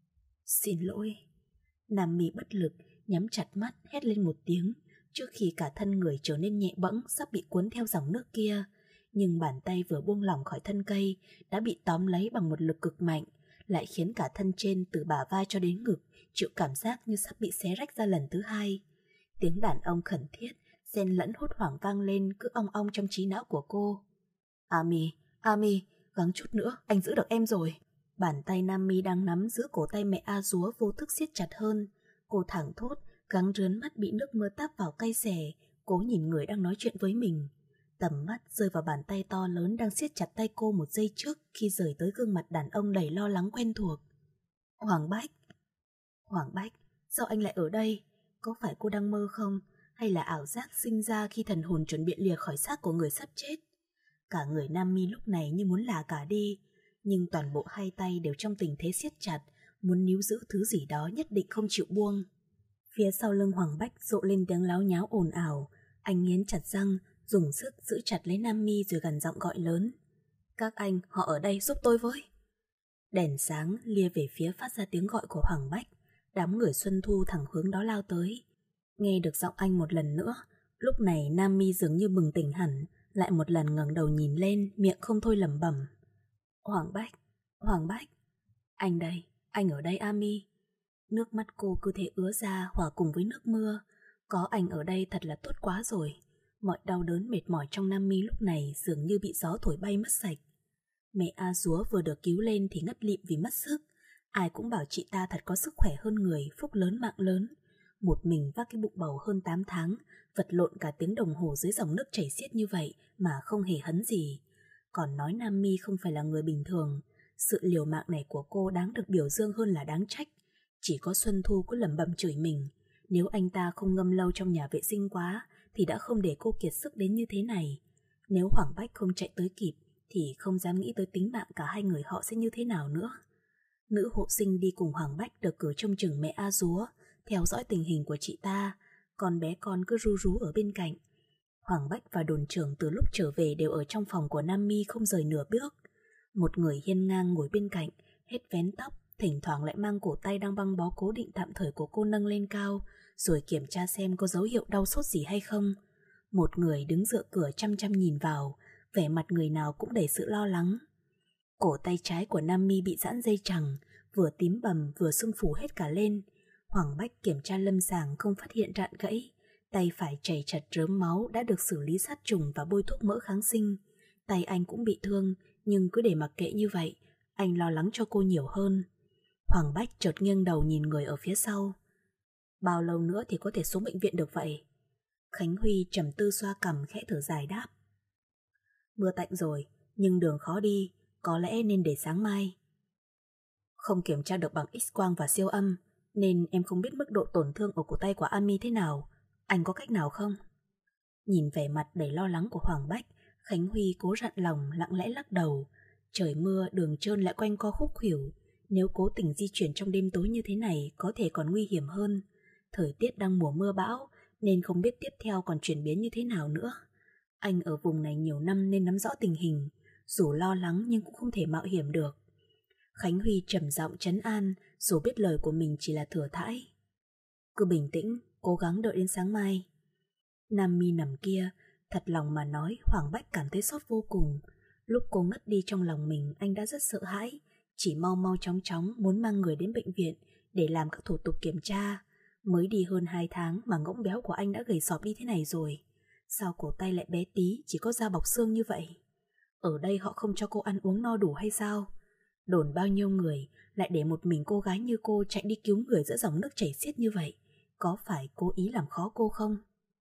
Xin lỗi. Nam Mi bất lực, nhắm chặt mắt hét lên một tiếng, trước khi cả thân người trở nên nhẹ bẫng sắp bị cuốn theo dòng nước kia. Nhưng bàn tay vừa buông lỏng khỏi thân cây đã bị tóm lấy bằng một lực cực mạnh, lại khiến cả thân trên từ bả vai cho đến ngực chịu cảm giác như sắp bị xé rách ra lần thứ hai. Tiếng đàn ông khẩn thiết xen lẫn hốt hoảng vang lên cứ ong ong trong trí não của cô. Ami, Ami, gắng chút nữa, anh giữ được em rồi. Bàn tay Nam Mi đang nắm giữ cổ tay mẹ A Dúa vô thức siết chặt hơn. Cô thẳng thốt, gắng rướn mắt bị nước mưa táp vào cay xè, cố nhìn người đang nói chuyện với mình. Tầm mắt rơi vào bàn tay to lớn đang siết chặt tay cô một giây trước khi rời tới gương mặt đàn ông đầy lo lắng quen thuộc. Hoàng Bách. Hoàng Bách, sao anh lại ở đây? Có phải cô đang mơ không? Hay là ảo giác sinh ra khi thần hồn chuẩn bị lìa khỏi xác của người sắp chết? Cả người Nam Mi lúc này như muốn lả cả đi, nhưng toàn bộ hai tay đều trong tình thế siết chặt, muốn níu giữ thứ gì đó nhất định không chịu buông. Phía sau lưng Hoàng Bách rộ lên tiếng láo nháo ồn ào. Anh nghiến chặt răng, dùng sức giữ chặt lấy Nam Mi rồi gằn giọng gọi lớn. Các anh, họ ở đây, giúp tôi với. Đèn sáng lia về phía phát ra tiếng gọi của Hoàng Bách. Đám người Xuân Thu thẳng hướng đó lao tới. Nghe được giọng anh một lần nữa, lúc này Nam Mi dường như bừng tỉnh hẳn, lại một lần ngẩng đầu nhìn lên, miệng không thôi lẩm bẩm. Hoàng Bách, Hoàng Bách. Anh đây, anh ở đây Ami. Nước mắt cô cứ thế ứa ra hòa cùng với nước mưa. Có anh ở đây thật là tốt quá rồi. Mọi đau đớn mệt mỏi trong Nam Mi lúc này dường như bị gió thổi bay mất sạch. Mẹ A Dúa vừa được cứu lên thì ngất lịm vì mất sức. Ai cũng bảo chị ta thật có sức khỏe hơn người, phúc lớn mạng lớn. Một mình vác cái bụng bầu hơn tám tháng, vật lộn cả tiếng đồng hồ dưới dòng nước chảy xiết như vậy mà không hề hấn gì. Còn nói Nam Mi không phải là người bình thường. Sự liều mạng này của cô đáng được biểu dương hơn là đáng trách. Chỉ có Xuân Thu cứ lẩm bẩm chửi mình. Nếu anh ta không ngâm lâu trong nhà vệ sinh quá thì đã không để cô kiệt sức đến như thế này. Nếu Hoàng Bách không chạy tới kịp thì không dám nghĩ tới tính mạng cả hai người họ sẽ như thế nào nữa. Nữ hộ sinh đi cùng Hoàng Bách được cử trông chừng mẹ A Dúa, theo dõi tình hình của chị ta, còn bé con cứ ru rú ở bên cạnh. Hoàng Bách và đồn trưởng từ lúc trở về đều ở trong phòng của Nam Mi không rời nửa bước. Một người hiên ngang ngồi bên cạnh, hết vén tóc, thỉnh thoảng lại mang cổ tay đang băng bó cố định tạm thời của cô nâng lên cao, rồi kiểm tra xem có dấu hiệu đau sốt gì hay không. Một người đứng dựa cửa chăm chăm nhìn vào, vẻ mặt người nào cũng đầy sự lo lắng. Cổ tay trái của Nam Mi bị giãn dây chằng, vừa tím bầm vừa sưng phù hết cả lên. Hoàng Bách kiểm tra lâm sàng không phát hiện rạn gãy. Tay phải chảy chật rớm máu đã được xử lý sát trùng và bôi thuốc mỡ kháng sinh. Tay anh cũng bị thương, nhưng cứ để mặc kệ như vậy, anh lo lắng cho cô nhiều hơn. Hoàng Bách chợt nghiêng đầu nhìn người ở phía sau. Bao lâu nữa thì có thể xuống bệnh viện được vậy? Khánh Huy trầm tư xoa cằm khẽ thở dài đáp. Mưa tạnh rồi, nhưng đường khó đi, có lẽ nên để sáng mai. Không kiểm tra được bằng X-quang và siêu âm, nên em không biết mức độ tổn thương ở cổ tay của Ami thế nào. Anh có cách nào không? Nhìn vẻ mặt đầy lo lắng của Hoàng Bách, Khánh Huy cố dặn lòng lặng lẽ lắc đầu. Trời mưa, đường trơn lại quanh co khúc khuỷu. Nếu cố tình di chuyển trong đêm tối như thế này có thể còn nguy hiểm hơn. Thời tiết đang mùa mưa bão, nên không biết tiếp theo còn chuyển biến như thế nào nữa. Anh ở vùng này nhiều năm nên nắm rõ tình hình, dù lo lắng nhưng cũng không thể mạo hiểm được. Khánh Huy trầm giọng trấn an, dù biết lời của mình chỉ là thừa thãi. Cứ bình tĩnh, cố gắng đợi đến sáng mai. Nam Mi nằm kia, thật lòng mà nói Hoàng Bách cảm thấy xót vô cùng. Lúc cô ngất đi trong lòng mình anh đã rất sợ hãi, chỉ mau mau chóng chóng muốn mang người đến bệnh viện để làm các thủ tục kiểm tra. Mới đi hơn hai tháng mà ngỗng béo của anh đã gầy sọp đi thế này rồi. Sao cổ tay lại bé tí, chỉ có da bọc xương như vậy? Ở đây họ không cho cô ăn uống no đủ hay sao? Đồn bao nhiêu người lại để một mình cô gái như cô chạy đi cứu người giữa dòng nước chảy xiết như vậy? Có phải cố ý làm khó cô không?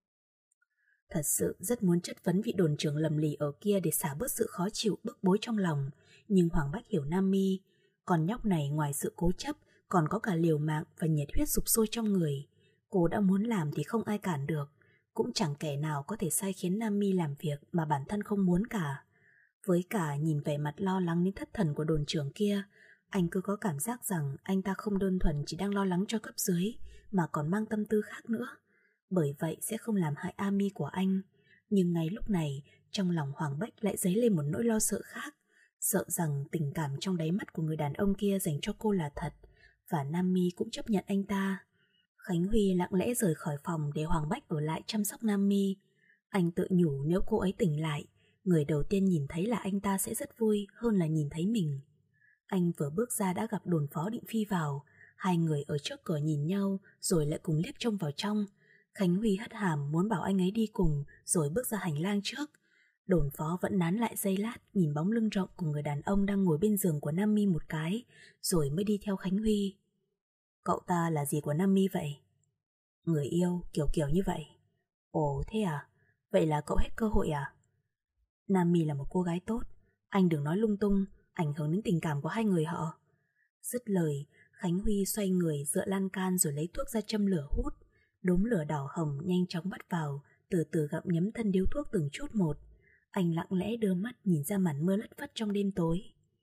Thật sự rất muốn chất vấn vị đồn trưởng lầm lì ở kia để xả bớt sự khó chịu bức bối trong lòng. Nhưng Hoàng Bách hiểu Nam Mi, con nhóc này ngoài sự cố chấp còn có cả liều mạng và nhiệt huyết sục sôi trong người. Cô đã muốn làm thì không ai cản được. Cũng chẳng kẻ nào có thể sai khiến Nam Mi làm việc mà bản thân không muốn cả. Với cả nhìn vẻ mặt lo lắng đến thất thần của đồn trưởng kia, anh cứ có cảm giác rằng anh ta không đơn thuần chỉ đang lo lắng cho cấp dưới, mà còn mang tâm tư khác nữa. Bởi vậy sẽ không làm hại Ami của anh. Nhưng ngay lúc này, trong lòng Hoàng Bách lại dấy lên một nỗi lo sợ khác. Sợ rằng tình cảm trong đáy mắt của người đàn ông kia dành cho cô là thật, và Nam Mi cũng chấp nhận anh ta. Khánh Huy lặng lẽ rời khỏi phòng để Hoàng Bách ở lại chăm sóc Nam Mi. Anh tự nhủ nếu cô ấy tỉnh lại, người đầu tiên nhìn thấy là anh ta sẽ rất vui hơn là nhìn thấy mình. Anh vừa bước ra đã gặp đồn phó định phi vào. Hai người ở trước cửa nhìn nhau rồi lại cùng liếc trông vào trong. Khánh Huy hất hàm muốn bảo anh ấy đi cùng rồi bước ra hành lang trước. Đồn phó vẫn nán lại giây lát nhìn bóng lưng rộng của người đàn ông đang ngồi bên giường của Nam Mi một cái, rồi mới đi theo Khánh Huy. Cậu ta là gì của Nam Mi vậy? Người yêu kiểu kiểu như vậy. Ồ thế à? Vậy là cậu hết cơ hội à? Nam Mi là một cô gái tốt, anh đừng nói lung tung, ảnh hưởng đến tình cảm của hai người họ. Dứt lời, Khánh Huy xoay người dựa lan can rồi lấy thuốc ra châm lửa hút. Đốm lửa đỏ hồng nhanh chóng bắt vào, từ từ gặm nhấm thân điếu thuốc từng chút một. Anh lặng lẽ đưa mắt nhìn ra màn mưa lất phất trong đêm tối.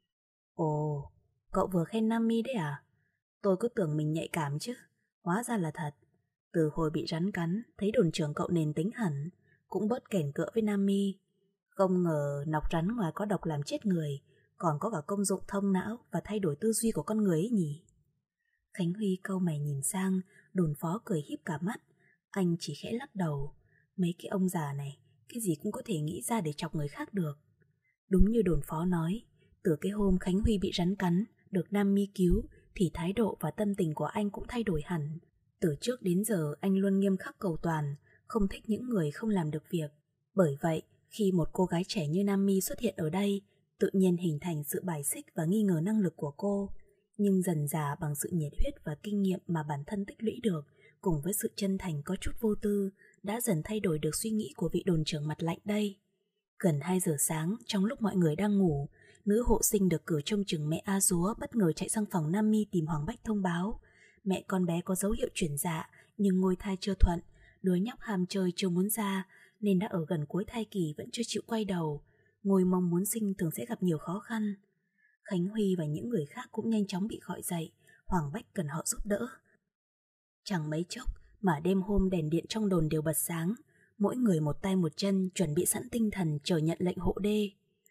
Ồ, cậu vừa khen Nam Mi đấy à? Tôi cứ tưởng mình nhạy cảm chứ, hóa ra là thật. Từ hồi bị rắn cắn, thấy đồn trưởng cậu nền tính hẳn, cũng bớt kèn cựa với Nam Mi. Không ngờ nọc rắn ngoài có độc làm chết người, còn có cả công dụng thông não và thay đổi tư duy của con người ấy nhỉ? Khánh Huy cau mày nhìn sang, đồn phó cười híp cả mắt. Anh chỉ khẽ lắc đầu. Mấy cái ông già này, cái gì cũng có thể nghĩ ra để chọc người khác được. Đúng như đồn phó nói, từ cái hôm Khánh Huy bị rắn cắn, được Nam Mi cứu, thì thái độ và tâm tình của anh cũng thay đổi hẳn. Từ trước đến giờ anh luôn nghiêm khắc cầu toàn, không thích những người không làm được việc. Bởi vậy, khi một cô gái trẻ như Nam Mi xuất hiện ở đây, tự nhiên hình thành sự bài xích và nghi ngờ năng lực của cô. Nhưng dần dà bằng sự nhiệt huyết và kinh nghiệm mà bản thân tích lũy được, cùng với sự chân thành có chút vô tư, đã dần thay đổi được suy nghĩ của vị đồn trưởng mặt lạnh đây. Gần hai giờ sáng, trong lúc mọi người đang ngủ, nữ hộ sinh được cử trông chừng mẹ A Dúa bất ngờ chạy sang phòng Nam Mi tìm Hoàng Bách thông báo. Mẹ con bé có dấu hiệu chuyển dạ, nhưng ngôi thai chưa thuận, đứa nhóc ham chơi chưa muốn ra, nên đã ở gần cuối thai kỳ vẫn chưa chịu quay đầu. Ngôi mong muốn sinh thường sẽ gặp nhiều khó khăn. Khánh Huy và những người khác cũng nhanh chóng bị gọi dậy, Hoàng Bách cần họ giúp đỡ. Chẳng mấy chốc mà đêm hôm đèn điện trong đồn đều bật sáng, mỗi người một tay một chân chuẩn bị sẵn tinh thần chờ nhận lệnh hộ đê.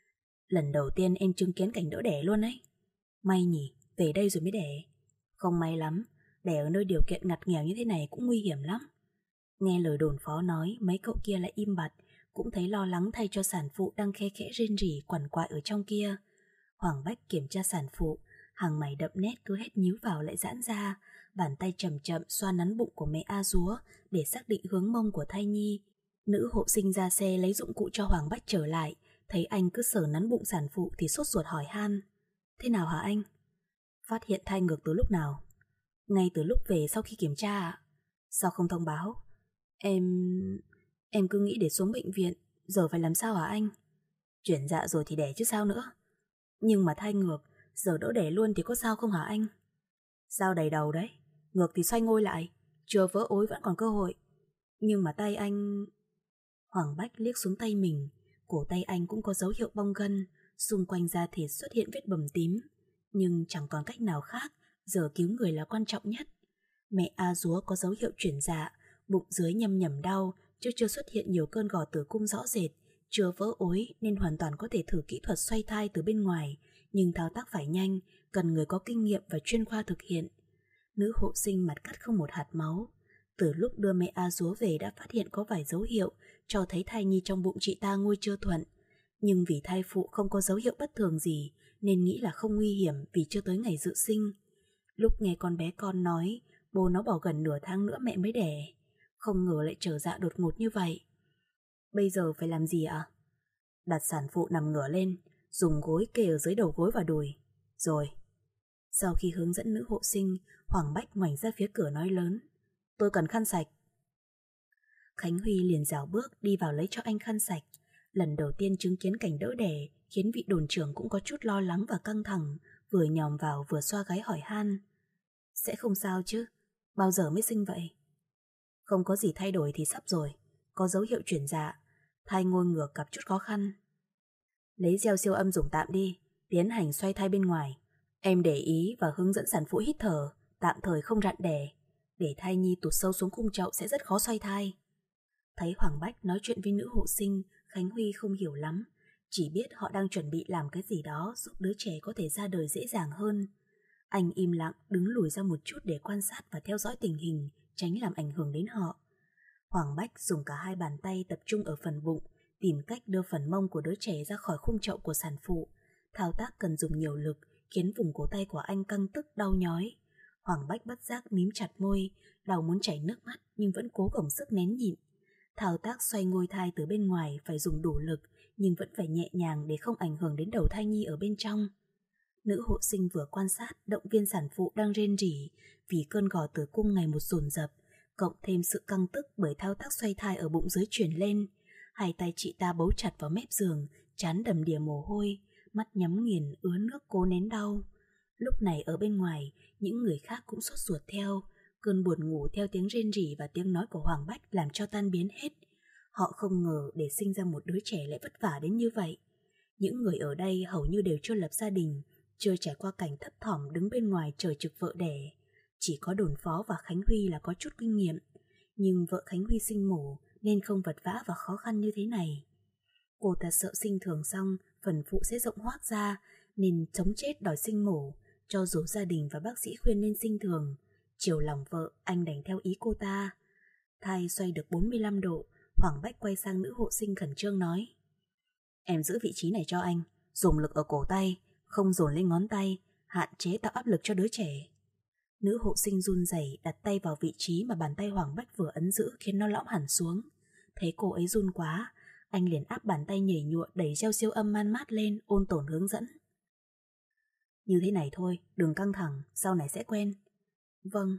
Lần đầu tiên em chứng kiến cảnh đỡ đẻ luôn ấy. May nhỉ, về đây rồi mới đẻ. Không may lắm, đẻ ở nơi điều kiện ngặt nghèo như thế này cũng nguy hiểm lắm. Nghe lời đồn phó nói, mấy cậu kia lại im bặt, cũng thấy lo lắng thay cho sản phụ đang khe khẽ rên rỉ quằn quại ở trong kia. Hoàng Bách kiểm tra sản phụ, hàng mày đậm nét cứ hết nhíu vào lại giãn ra, bàn tay chậm chậm xoa nắn bụng của mẹ A Dúa để xác định hướng mông của thai nhi. Nữ hộ sinh ra xe lấy dụng cụ cho Hoàng Bách trở lại, thấy anh cứ sờ nắn bụng sản phụ thì sốt ruột hỏi han. Thế nào hả anh? Phát hiện thai ngược từ lúc nào? Ngay từ lúc về sau khi kiểm tra ạ. Sao không thông báo? Em... Em cứ nghĩ để xuống bệnh viện, giờ phải làm sao hả anh? Chuyển dạ rồi thì đẻ chứ sao nữa. Nhưng mà thai ngược, giờ đỡ đẻ luôn thì có sao không hả anh? Sao đầy đầu đấy, ngược thì xoay ngôi lại, chưa vỡ ối vẫn còn cơ hội. Nhưng mà tay anh... Hoàng Bách liếc xuống tay mình, cổ tay anh cũng có dấu hiệu bong gân, xung quanh da thịt xuất hiện vết bầm tím. Nhưng chẳng còn cách nào khác, giờ cứu người là quan trọng nhất. Mẹ A Dúa có dấu hiệu chuyển dạ, bụng dưới nhâm nhẩm đau, chứ chưa xuất hiện nhiều cơn gò tử cung rõ rệt, chưa vỡ ối nên hoàn toàn có thể thử kỹ thuật xoay thai từ bên ngoài, nhưng thao tác phải nhanh, cần người có kinh nghiệm và chuyên khoa thực hiện. Nữ hộ sinh mặt cắt không một hạt máu. Từ lúc đưa mẹ A Dúa về đã phát hiện có vài dấu hiệu cho thấy thai nhi trong bụng chị ta ngôi chưa thuận. Nhưng vì thai phụ không có dấu hiệu bất thường gì nên nghĩ là không nguy hiểm vì chưa tới ngày dự sinh. Lúc nghe con bé con nói bố nó bỏ gần nửa tháng nữa mẹ mới đẻ, không ngờ lại trở dạ đột ngột như vậy. Bây giờ phải làm gì ạ? Đặt sản phụ nằm ngửa lên, dùng gối kê ở dưới đầu gối và đùi. Rồi. Sau khi hướng dẫn nữ hộ sinh, Hoàng Bách ngoảnh ra phía cửa nói lớn. Tôi cần khăn sạch. Khánh Huy liền rảo bước đi vào lấy cho anh khăn sạch. Lần đầu tiên chứng kiến cảnh đỡ đẻ khiến vị đồn trưởng cũng có chút lo lắng và căng thẳng, vừa nhòm vào vừa xoa gáy hỏi han. Sẽ không sao chứ, bao giờ mới sinh vậy? Không có gì thay đổi thì sắp rồi, có dấu hiệu chuyển dạ, thai ngôi ngược gặp chút khó khăn. Lấy gel siêu âm dùng tạm đi, tiến hành xoay thai bên ngoài. Em để ý và hướng dẫn sản phụ hít thở, tạm thời không rặn đẻ, để thai nhi tụt sâu xuống khung chậu sẽ rất khó xoay thai. Thấy Hoàng Bách nói chuyện với nữ hộ sinh, Khánh Huy không hiểu lắm, chỉ biết họ đang chuẩn bị làm cái gì đó giúp đứa trẻ có thể ra đời dễ dàng hơn. Anh im lặng đứng lùi ra một chút để quan sát và theo dõi tình hình, tránh làm ảnh hưởng đến họ. Hoàng Bách dùng cả hai bàn tay tập trung ở phần bụng, tìm cách đưa phần mông của đứa trẻ ra khỏi khung chậu của sản phụ. Thao tác cần dùng nhiều lực, khiến vùng cổ tay của anh căng tức đau nhói. Hoàng Bách bất giác mím chặt môi, đau muốn chảy nước mắt nhưng vẫn cố gắng sức nén nhịn. Thao tác xoay ngôi thai từ bên ngoài phải dùng đủ lực, nhưng vẫn phải nhẹ nhàng để không ảnh hưởng đến đầu thai nhi ở bên trong. Nữ hộ sinh vừa quan sát động viên sản phụ đang rên rỉ vì cơn gò tử cung ngày một dồn dập, cộng thêm sự căng tức bởi thao tác xoay thai ở bụng dưới chuyển lên. Hai tay chị ta bấu chặt vào mép giường, trán đầm đìa mồ hôi, mắt nhắm nghiền ứa nước cố nén đau. Lúc này ở bên ngoài, những người khác cũng sốt ruột theo. Cơn buồn ngủ theo tiếng rên rỉ và tiếng nói của Hoàng Bách làm cho tan biến hết. Họ không ngờ để sinh ra một đứa trẻ lại vất vả đến như vậy. Những người ở đây hầu như đều chưa lập gia đình, chưa trải qua cảnh thấp thỏm đứng bên ngoài chờ trực vợ đẻ. Chỉ có đồn phó và Khánh Huy là có chút kinh nghiệm, nhưng vợ Khánh Huy sinh mổ nên không vật vã và khó khăn như thế này. Cô ta sợ sinh thường xong phần phụ sẽ rộng hoác ra nên chống chết đòi sinh mổ, cho dù gia đình và bác sĩ khuyên nên sinh thường. Chiều lòng vợ, anh đành theo ý cô ta. Thai xoay được bốn mươi lăm độ, Hoàng Bách quay sang nữ hộ sinh khẩn trương nói. Em giữ vị trí này cho anh, dùng lực ở cổ tay, không dồn lên ngón tay, hạn chế tạo áp lực cho đứa trẻ. Nữ hộ sinh run rẩy đặt tay vào vị trí mà bàn tay Hoàng Bách vừa ấn giữ khiến nó lõm hẳn xuống. Thấy cô ấy run quá, Anh liền áp bàn tay nhảy nhụa đẩy reo siêu âm man mát lên, ôn tồn hướng dẫn. Như thế này thôi, đừng căng thẳng, sau này sẽ quen. Vâng.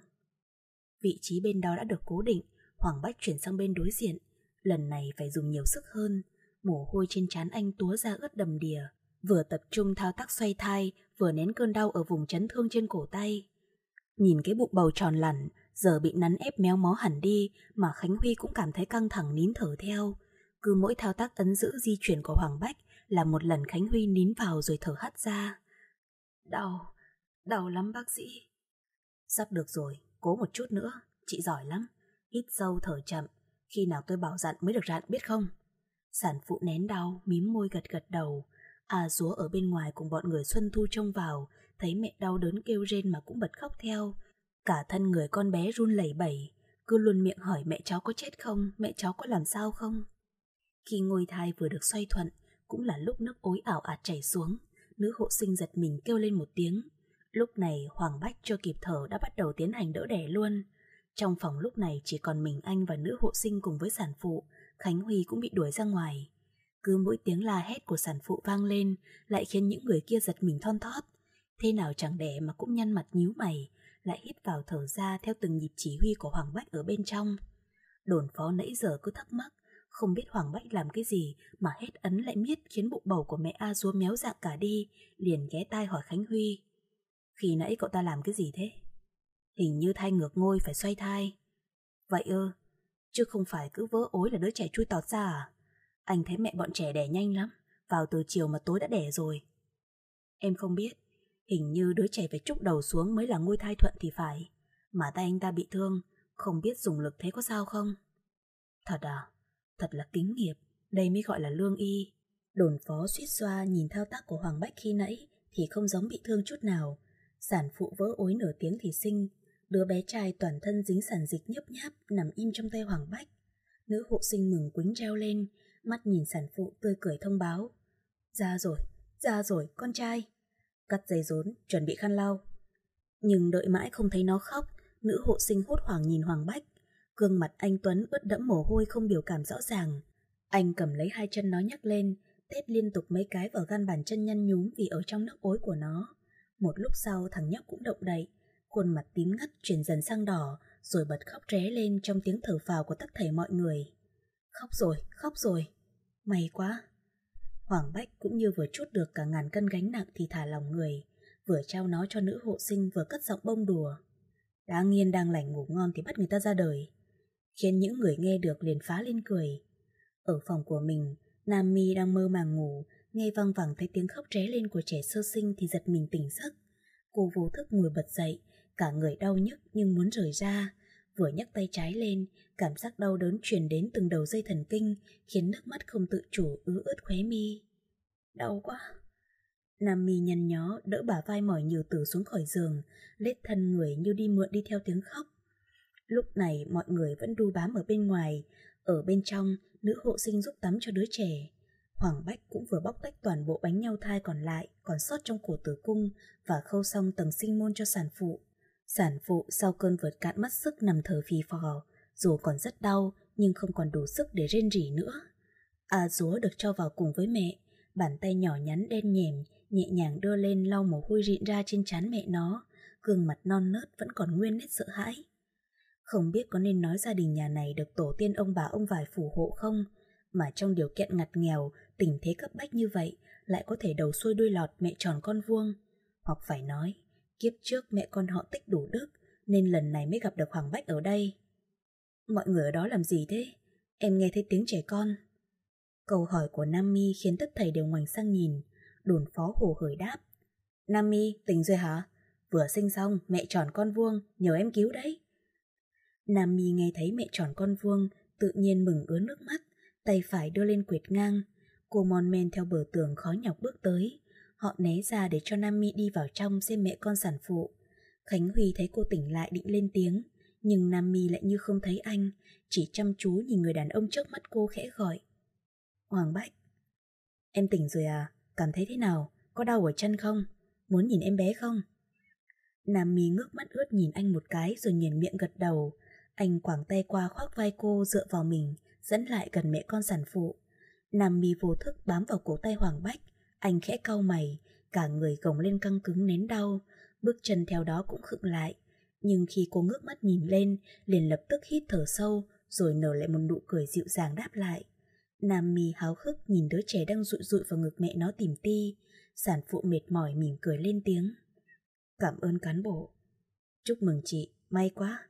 Vị trí bên đó đã được cố định, Hoàng Bách chuyển sang bên đối diện. Lần này phải dùng nhiều sức hơn, mồ hôi trên trán anh túa ra ướt đầm đìa. Vừa tập trung thao tác xoay thai, vừa nén cơn đau ở vùng chấn thương trên cổ tay. Nhìn cái bụng bầu tròn lẳn, giờ bị nắn ép méo mó hẳn đi, mà Khánh Huy cũng cảm thấy căng thẳng nín thở theo. Cứ mỗi thao tác ấn giữ di chuyển của Hoàng Bách là một lần Khánh Huy nín vào rồi thở hắt ra. Đau, đau lắm bác sĩ. Sắp được rồi, cố một chút nữa, chị giỏi lắm. Hít sâu thở chậm, khi nào tôi bảo dặn mới được dặn biết không? Sản phụ nén đau, mím môi gật gật đầu. À Dúa ở bên ngoài cùng bọn người Xuân Thu trông vào, thấy mẹ đau đớn kêu rên mà cũng bật khóc theo. Cả thân người con bé run lẩy bẩy, cứ luôn miệng hỏi mẹ cháu có chết không, mẹ cháu có làm sao không. Khi ngôi thai vừa được xoay thuận, cũng là lúc nước ối ảo ạt chảy xuống. Nữ hộ sinh giật mình kêu lên một tiếng. Lúc này Hoàng Bách chưa kịp thở đã bắt đầu tiến hành đỡ đẻ luôn. Trong phòng lúc này chỉ còn mình anh và nữ hộ sinh cùng với sản phụ. Khánh Huy cũng bị đuổi ra ngoài. Cứ mỗi tiếng la hét của sản phụ vang lên lại khiến những người kia giật mình thon thót. Thế nào chẳng đẻ mà cũng nhăn mặt nhíu mày, lại hít vào thở ra theo từng nhịp chỉ huy của Hoàng Bách ở bên trong. Đồn phó nãy giờ cứ thắc mắc, không biết Hoàng Bách làm cái gì mà hết ấn lại miết khiến bụng bầu của mẹ A Dúa méo dạng cả đi, liền ghé tai hỏi Khánh Huy. Khi nãy cậu ta làm cái gì thế? Hình như thai ngược ngôi phải xoay thai. Vậy ư, chứ không phải cứ vỡ ối là đứa trẻ chui tọt ra à? Anh thấy mẹ bọn trẻ đẻ nhanh lắm, vào từ chiều mà tối đã đẻ rồi. Em không biết, hình như đứa trẻ phải trúc đầu xuống mới là ngôi thai thuận thì phải. Mà tay anh ta bị thương, không biết dùng lực thế có sao không? Thật à? Thật là kính nghiệp, đây mới gọi là lương y. Đồn phó suýt xoa nhìn thao tác của Hoàng Bách khi nãy thì không giống bị thương chút nào. Sản phụ vỡ ối nửa tiếng thì sinh, đứa bé trai toàn thân dính sản dịch nhấp nháp nằm im trong tay Hoàng Bách. Nữ hộ sinh mừng quính reo lên, mắt nhìn sản phụ tươi cười thông báo. Ra rồi, ra rồi, con trai. Cắt dây rốn, chuẩn bị khăn lau. Nhưng đợi mãi không thấy nó khóc, nữ hộ sinh hốt hoảng nhìn Hoàng Bách. Gương mặt anh Tuấn ướt đẫm mồ hôi không biểu cảm rõ ràng. Anh cầm lấy hai chân nó nhấc lên, tết liên tục mấy cái vào gan bàn chân nhăn nhúm vì ở trong nước ối của nó. Một lúc sau thằng nhóc cũng động đậy, khuôn mặt tím ngắt chuyển dần sang đỏ, rồi bật khóc ré lên trong tiếng thở phào của tất thảy mọi người. Khóc rồi, khóc rồi. May quá. Hoàng Bách cũng như vừa trút được cả ngàn cân gánh nặng thì thả lòng người, vừa trao nó cho nữ hộ sinh vừa cất giọng bông đùa. Đáng nghiên đang lành ngủ ngon thì bắt người ta ra đời. Khiến những người nghe được liền phá lên cười. Ở phòng của mình, Nam Mi đang mơ màng ngủ, nghe văng vẳng thấy tiếng khóc ré lên của trẻ sơ sinh thì giật mình tỉnh giấc. Cô vô thức ngồi bật dậy, cả người đau nhức nhưng muốn rời ra. Vừa nhấc tay trái lên, cảm giác đau đớn truyền đến từng đầu dây thần kinh, khiến nước mắt không tự chủ ứa ướt khóe mi. Đau quá. Nam Mi nhăn nhó đỡ bả vai mỏi nhừ từ xuống khỏi giường, lết thân người như đi mượn đi theo tiếng khóc. Lúc này mọi người vẫn đu bám ở bên ngoài, ở bên trong nữ hộ sinh giúp tắm cho đứa trẻ. Hoàng Bách cũng vừa bóc tách toàn bộ bánh nhau thai còn lại, còn sót trong cổ tử cung và khâu xong tầng sinh môn cho sản phụ. Sản phụ sau cơn vượt cạn mất sức nằm thở phì phò, dù còn rất đau nhưng không còn đủ sức để rên rỉ nữa. A Dúa được cho vào cùng với mẹ, bàn tay nhỏ nhắn đen nhèm nhẹ nhàng đưa lên lau mồ hôi rịn ra trên trán mẹ nó, gương mặt non nớt vẫn còn nguyên nét sợ hãi. Không biết có nên nói gia đình nhà này được tổ tiên ông bà ông vải phù hộ không, mà trong điều kiện ngặt nghèo, tình thế cấp bách như vậy lại có thể đầu xuôi đuôi lọt mẹ tròn con vuông. Hoặc phải nói, kiếp trước mẹ con họ tích đủ đức nên lần này mới gặp được Hoàng Bách ở đây. Mọi người ở đó làm gì thế? Em nghe thấy tiếng trẻ con. Câu hỏi của Nam Mi khiến tất thầy đều ngoảnh sang nhìn. Đồn phó hồ hởi đáp. Nam Mi, tỉnh rồi hả? Vừa sinh xong, mẹ tròn con vuông, nhờ em cứu đấy. Nam Mi nghe thấy mẹ tròn con vuông, tự nhiên mừng ứa nước mắt, tay phải đưa lên quệt ngang. Cô mon men theo bờ tường khó nhọc bước tới. Họ né ra để cho Nam Mi đi vào trong xem mẹ con sản phụ. Khánh Huy thấy cô tỉnh lại định lên tiếng, nhưng Nam Mi lại như không thấy anh, chỉ chăm chú nhìn người đàn ông trước mắt cô khẽ gọi. Hoàng Bách. Em tỉnh rồi à? Cảm thấy thế nào? Có đau ở chân không? Muốn nhìn em bé không? Nam Mi ngước mắt ướt nhìn anh một cái rồi nhoẻn miệng gật đầu. Anh quàng tay qua khoác vai cô dựa vào mình, dẫn lại gần mẹ con sản phụ. Nam Mi vô thức bám vào cổ tay Hoàng Bách, anh khẽ cau mày, cả người gồng lên căng cứng nén đau, bước chân theo đó cũng khựng lại. Nhưng khi cô ngước mắt nhìn lên, liền lập tức hít thở sâu, rồi nở lại một nụ cười dịu dàng đáp lại. Nam Mi háo hức nhìn đứa trẻ đang dụi dụi vào ngực mẹ nó tìm ti. Sản phụ mệt mỏi mỉm cười lên tiếng. Cảm ơn cán bộ. Chúc mừng chị, may quá.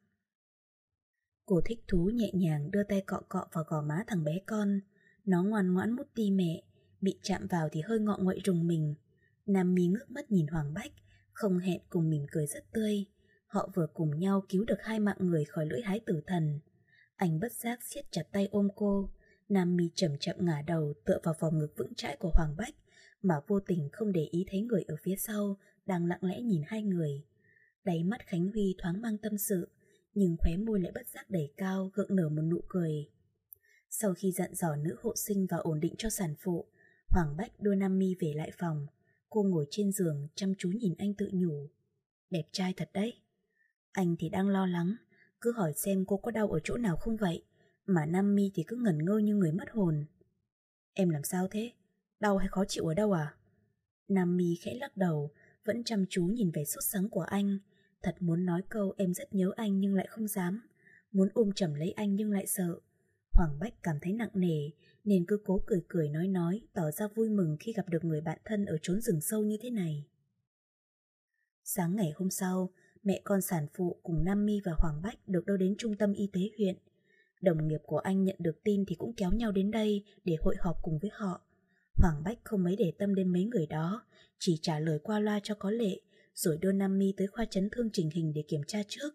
Cô thích thú nhẹ nhàng đưa tay cọ cọ vào gò má thằng bé con. Nó ngoan ngoãn mút ti mẹ, bị chạm vào thì hơi ngọ nguậy rùng mình. Nam Mi ngước mắt nhìn Hoàng Bách, không hẹn cùng mỉm cười rất tươi. Họ vừa cùng nhau cứu được hai mạng người khỏi lưỡi hái tử thần. Anh bất giác siết chặt tay ôm cô. Nam Mi chậm chậm ngả đầu tựa vào vòng ngực vững chãi của Hoàng Bách, mà vô tình không để ý thấy người ở phía sau đang lặng lẽ nhìn hai người. Đáy mắt Khánh Huy thoáng mang tâm sự, nhưng khóe môi lại bất giác đẩy cao, gượng nở một nụ cười. Sau khi dặn dò nữ hộ sinh và ổn định cho sản phụ, Hoàng Bách đưa Nam Mi về lại phòng. Cô ngồi trên giường chăm chú nhìn anh tự nhủ. Đẹp trai thật đấy. Anh thì đang lo lắng, cứ hỏi xem cô có đau ở chỗ nào không vậy, mà Nam Mi thì cứ ngẩn ngơ như người mất hồn. Em làm sao thế? Đau hay khó chịu ở đâu à? Nam Mi khẽ lắc đầu, vẫn chăm chú nhìn vẻ sốt sắng của anh. Thật muốn nói câu em rất nhớ anh nhưng lại không dám, muốn ôm chầm lấy anh nhưng lại sợ. Hoàng Bách cảm thấy nặng nề nên cứ cố cười cười nói nói, tỏ ra vui mừng khi gặp được người bạn thân ở chốn rừng sâu như thế này. Sáng ngày hôm sau, mẹ con sản phụ cùng Nam Mi và Hoàng Bách được đưa đến trung tâm y tế huyện. Đồng nghiệp của anh nhận được tin thì cũng kéo nhau đến đây để hội họp cùng với họ. Hoàng Bách không mấy để tâm đến mấy người đó, chỉ trả lời qua loa cho có lệ, rồi đưa Nam Mi tới khoa chấn thương chỉnh hình để kiểm tra trước.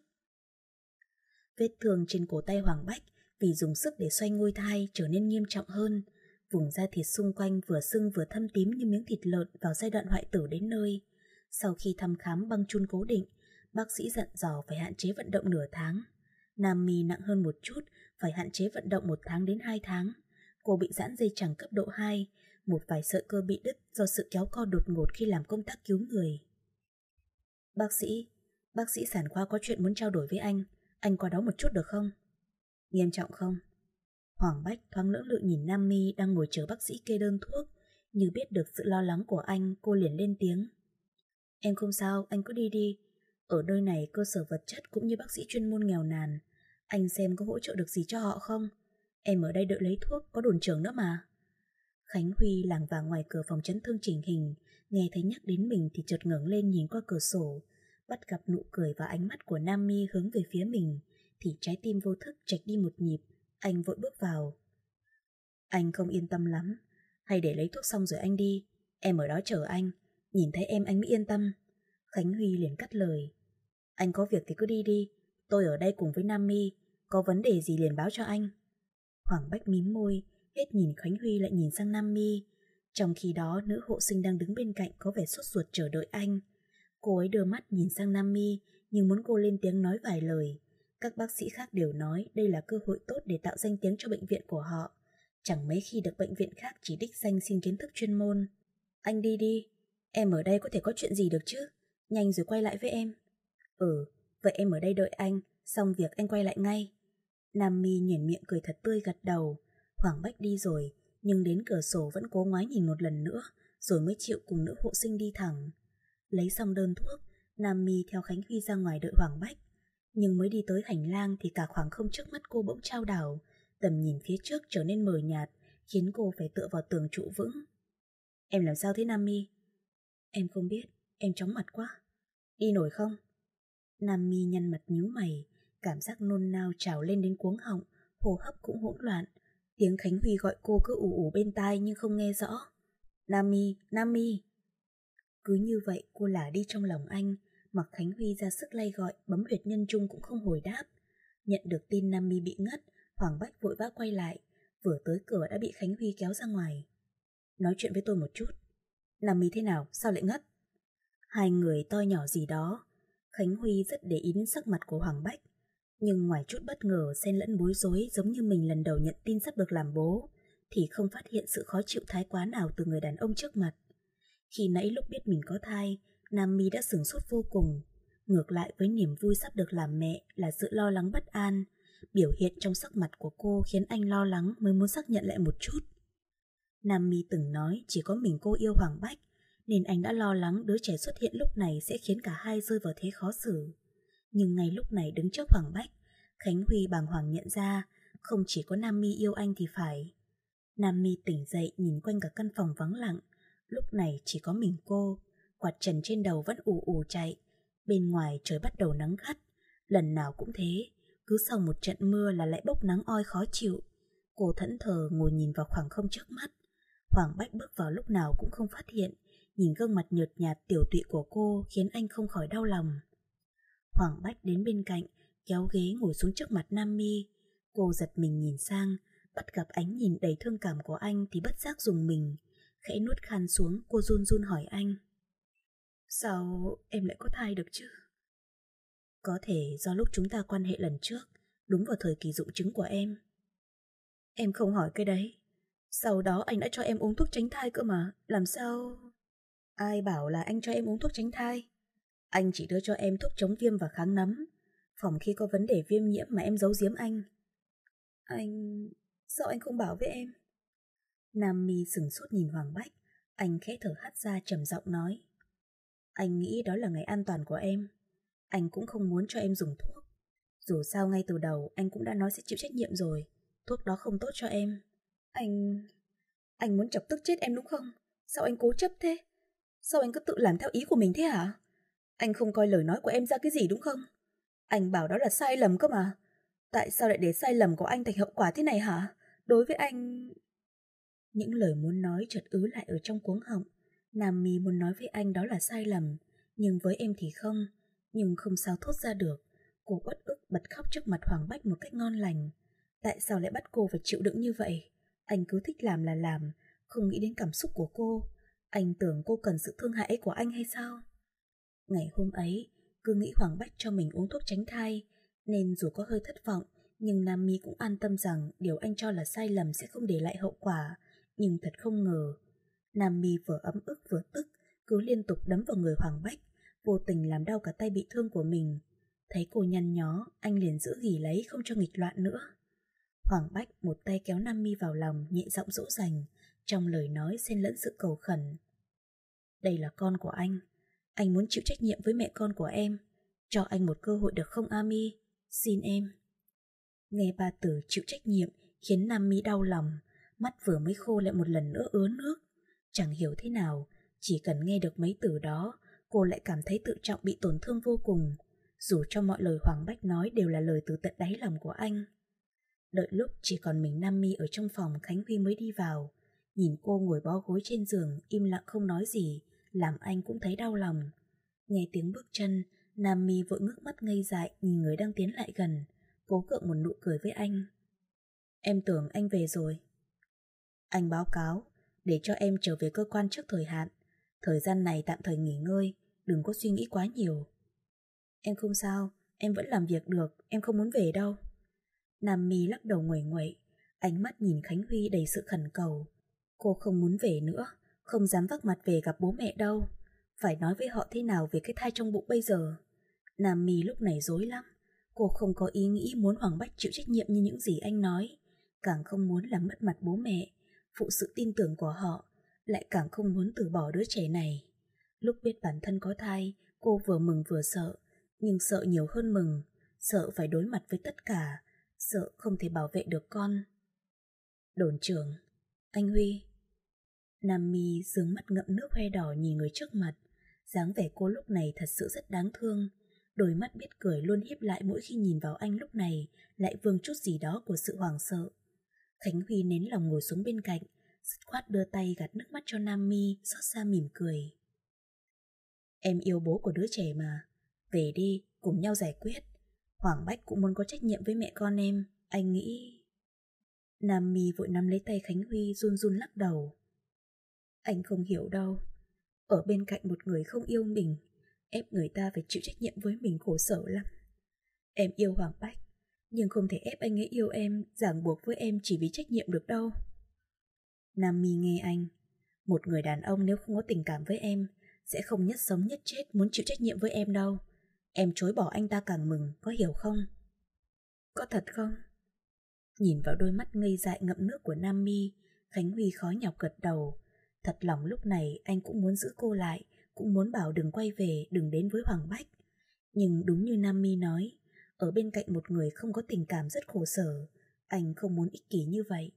Vết thương trên cổ tay Hoàng Bách vì dùng sức để xoay ngôi thai trở nên nghiêm trọng hơn. Vùng da thịt xung quanh vừa sưng vừa thâm tím như miếng thịt lợn vào giai đoạn hoại tử đến nơi. Sau khi thăm khám băng chun cố định, bác sĩ dặn dò phải hạn chế vận động nửa tháng. Nam Mi nặng hơn một chút, phải hạn chế vận động một tháng đến hai tháng. Cô bị giãn dây chằng cấp độ hai, một vài sợi cơ bị đứt do sự kéo co đột ngột khi làm công tác cứu người. Bác sĩ, bác sĩ sản khoa có chuyện muốn trao đổi với anh, anh qua đó một chút được không? Nghiêm trọng không? Hoàng Bách thoáng lưỡng lự nhìn Nam Mi đang ngồi chờ bác sĩ kê đơn thuốc. Như biết được sự lo lắng của anh, cô liền lên tiếng. Em không sao, anh cứ đi đi. Ở nơi này cơ sở vật chất cũng như bác sĩ chuyên môn nghèo nàn. Anh xem có hỗ trợ được gì cho họ không? Em ở đây đợi lấy thuốc, có đồn trưởng nữa mà. Khánh Huy lảng vảng ngoài cửa phòng chấn thương chỉnh hình, nghe thấy nhắc đến mình thì chợt ngẩng lên nhìn qua cửa sổ, bắt gặp nụ cười và ánh mắt của Nam Mi hướng về phía mình, thì trái tim vô thức chạch đi một nhịp. Anh vội bước vào. Anh không yên tâm lắm, hay để lấy thuốc xong rồi anh đi, em ở đó chờ anh, nhìn thấy em anh mới yên tâm. Khánh Huy liền cắt lời. Anh có việc thì cứ đi đi, tôi ở đây cùng với Nam Mi, có vấn đề gì liền báo cho anh. Hoàng Bách mím môi, hết nhìn Khánh Huy lại nhìn sang Nam Mi. Trong khi đó nữ hộ sinh đang đứng bên cạnh có vẻ sốt ruột chờ đợi anh. Cô ấy đưa mắt nhìn sang Nam Mi, nhưng muốn cô lên tiếng nói vài lời. Các bác sĩ khác đều nói đây là cơ hội tốt để tạo danh tiếng cho bệnh viện của họ. Chẳng mấy khi được bệnh viện khác chỉ đích danh xin kiến thức chuyên môn. Anh đi đi, em ở đây có thể có chuyện gì được chứ? Nhanh rồi quay lại với em. Ừ, vậy em ở đây đợi anh, xong việc anh quay lại ngay. Nam Mi nhoẻn miệng cười thật tươi gật đầu. Hoàng Bách đi rồi, nhưng đến cửa sổ vẫn cố ngoái nhìn một lần nữa, rồi mới chịu cùng nữ hộ sinh đi thẳng. Lấy xong đơn thuốc, Nam Mi theo Khánh Huy ra ngoài đợi Hoàng Bách. Nhưng mới đi tới hành lang thì cả khoảng không trước mắt cô bỗng chao đảo, tầm nhìn phía trước trở nên mờ nhạt, khiến cô phải tựa vào tường trụ vững. Em làm sao thế Nam Mi? Em không biết, em chóng mặt quá. Đi nổi không? Nam Mi nhăn mặt nhíu mày, cảm giác nôn nao trào lên đến cuống họng, hô hấp cũng hỗn loạn. Tiếng Khánh Huy gọi cô cứ ù ù bên tai nhưng không nghe rõ. Nam Mi, Nam Mi. Cứ như vậy cô lả đi trong lòng anh, mặc Khánh Huy ra sức lay gọi, bấm huyệt nhân trung cũng không hồi đáp. Nhận được tin Nam Mi bị ngất, Hoàng Bách vội vã quay lại, vừa tới cửa đã bị Khánh Huy kéo ra ngoài. Nói chuyện với tôi một chút. Nam Mi thế nào, sao lại ngất? Hai người to nhỏ gì đó. Khánh Huy rất để ý đến sắc mặt của Hoàng Bách, nhưng ngoài chút bất ngờ xen lẫn bối rối giống như mình lần đầu nhận tin sắp được làm bố, thì không phát hiện sự khó chịu thái quá nào từ người đàn ông trước mặt. Khi nãy lúc biết mình có thai, Nam Mi đã sửng sốt vô cùng. Ngược lại với niềm vui sắp được làm mẹ là sự lo lắng bất an. Biểu hiện trong sắc mặt của cô khiến anh lo lắng mới muốn xác nhận lại một chút. Nam Mi từng nói chỉ có mình cô yêu Hoàng Bách, nên anh đã lo lắng đứa trẻ xuất hiện lúc này sẽ khiến cả hai rơi vào thế khó xử. Nhưng ngay lúc này đứng trước Hoàng Bách, Khánh Huy bàng hoàng nhận ra không chỉ có Nam Mi yêu anh thì phải. Nam Mi tỉnh dậy nhìn quanh cả căn phòng vắng lặng, lúc này chỉ có mình cô, quạt trần trên đầu vẫn ù ù chạy. Bên ngoài trời bắt đầu nắng gắt, lần nào cũng thế, cứ sau một trận mưa là lại bốc nắng oi khó chịu. Cô thẫn thờ ngồi nhìn vào khoảng không trước mắt. Hoàng Bách bước vào lúc nào cũng không phát hiện, nhìn gương mặt nhợt nhạt tiểu tụy của cô khiến anh không khỏi đau lòng. Hoàng Bách đến bên cạnh, kéo ghế ngồi xuống trước mặt Nam Mi. Cô giật mình nhìn sang, bắt gặp ánh nhìn đầy thương cảm của anh thì bất giác rùng mình. Khẽ nuốt khan xuống, cô run run hỏi anh: Sao em lại có thai được chứ? Có thể do lúc chúng ta quan hệ lần trước, đúng vào thời kỳ dụng trứng của em. Em không hỏi cái đấy. Sau đó anh đã cho em uống thuốc tránh thai cơ mà, làm sao? Ai bảo là anh cho em uống thuốc tránh thai? Anh chỉ đưa cho em thuốc chống viêm và kháng nấm, phòng khi có vấn đề viêm nhiễm mà em giấu giếm anh. Anh... sao anh không bảo với em? Nam Mi sửng sốt nhìn Hoàng Bách, anh khẽ thở hắt ra trầm giọng nói: Anh nghĩ đó là ngày an toàn của em. Anh cũng không muốn cho em dùng thuốc. Dù sao ngay từ đầu anh cũng đã nói sẽ chịu trách nhiệm rồi. Thuốc đó không tốt cho em. Anh... Anh muốn chọc tức chết em đúng không? Sao anh cố chấp thế? Sao anh cứ tự làm theo ý của mình thế hả? Anh không coi lời nói của em ra cái gì đúng không? Anh bảo đó là sai lầm cơ mà. Tại sao lại để sai lầm của anh thành hậu quả thế này hả? Đối với anh... Những lời muốn nói chợt ứ lại ở trong cuống họng. Nam Mi muốn nói với anh đó là sai lầm, nhưng với em thì không. Nhưng không sao thốt ra được. Cô uất ức bật khóc trước mặt Hoàng Bách một cách ngon lành. Tại sao lại bắt cô phải chịu đựng như vậy? Anh cứ thích làm là làm, không nghĩ đến cảm xúc của cô. Anh tưởng cô cần sự thương hại của anh hay sao? Ngày hôm ấy, cứ nghĩ Hoàng Bách cho mình uống thuốc tránh thai, nên dù có hơi thất vọng, nhưng Nam Mi cũng an tâm rằng điều anh cho là sai lầm sẽ không để lại hậu quả. Nhưng thật không ngờ, Nam Mi vừa ấm ức vừa tức, cứ liên tục đấm vào người Hoàng Bách, vô tình làm đau cả tay bị thương của mình. Thấy cô nhăn nhó, anh liền giữ ghì lấy không cho nghịch loạn nữa. Hoàng Bách một tay kéo Nam Mi vào lòng, nhẹ giọng dỗ dành, trong lời nói xen lẫn sự cầu khẩn. Đây là con của anh, anh muốn chịu trách nhiệm với mẹ con của em. Cho anh một cơ hội được không Ami? Xin em. Nghe ba từ chịu trách nhiệm khiến Nam Mi đau lòng, mắt vừa mới khô lại một lần nữa ứa nước. Chẳng hiểu thế nào, chỉ cần nghe được mấy từ đó, cô lại cảm thấy tự trọng bị tổn thương vô cùng, dù cho mọi lời Hoàng Bách nói đều là lời từ tận đáy lòng của anh. Đợi lúc chỉ còn mình Nam Mi ở trong phòng, Khánh Huy mới đi vào. Nhìn cô ngồi bó gối trên giường, im lặng không nói gì, làm anh cũng thấy đau lòng. Nghe tiếng bước chân, Nam Mi vội ngước mắt ngây dại nhìn người đang tiến lại gần, cố gượng một nụ cười với anh. Em tưởng anh về rồi. Anh báo cáo, để cho em trở về cơ quan trước thời hạn. Thời gian này tạm thời nghỉ ngơi, đừng có suy nghĩ quá nhiều. Em không sao, em vẫn làm việc được, em không muốn về đâu. Nam Mi lắc đầu nguẩy nguẩy, ánh mắt nhìn Khánh Huy đầy sự khẩn cầu. Cô không muốn về nữa, không dám vác mặt về gặp bố mẹ đâu. Phải nói với họ thế nào về cái thai trong bụng bây giờ? Nam Mi lúc này rối lắm. Cô không có ý nghĩ muốn Hoàng Bách chịu trách nhiệm như những gì anh nói, càng không muốn làm mất mặt bố mẹ, phụ sự tin tưởng của họ, lại càng không muốn từ bỏ đứa trẻ này. Lúc biết bản thân có thai, cô vừa mừng vừa sợ, nhưng sợ nhiều hơn mừng, sợ phải đối mặt với tất cả, sợ không thể bảo vệ được con. Đồn trưởng, anh Huy. Nam Mi dương mắt ngậm nước hoe đỏ nhìn người trước mặt, dáng vẻ cô lúc này thật sự rất đáng thương. Đôi mắt biết cười luôn híp lại mỗi khi nhìn vào anh lúc này lại vương chút gì đó của sự hoảng sợ. Khánh Huy nén lòng ngồi xuống bên cạnh, dứt khoát đưa tay gạt nước mắt cho Nam Mi, xót xa mỉm cười. Em yêu bố của đứa trẻ mà, về đi, cùng nhau giải quyết. Hoàng Bách cũng muốn có trách nhiệm với mẹ con em, anh nghĩ... Nam Mi vội nắm lấy tay Khánh Huy run run lắc đầu. Anh không hiểu đâu, ở bên cạnh một người không yêu mình, ép người ta phải chịu trách nhiệm với mình khổ sở lắm. Em yêu Hoàng Bách, nhưng không thể ép anh ấy yêu em, ràng buộc với em chỉ vì trách nhiệm được đâu. Nam Mi nghe anh, một người đàn ông nếu không có tình cảm với em, sẽ không nhất sống nhất chết muốn chịu trách nhiệm với em đâu. Em chối bỏ anh ta càng mừng, có hiểu không? Có thật không? Nhìn vào đôi mắt ngây dại ngậm nước của Nam Mi, Khánh Huy khó nhọc gật đầu. Thật lòng lúc này anh cũng muốn giữ cô lại, cũng muốn bảo đừng quay về, đừng đến với Hoàng Bách. Nhưng đúng như Nam Mi nói, ở bên cạnh một người không có tình cảm rất khổ sở, anh không muốn ích kỷ như vậy.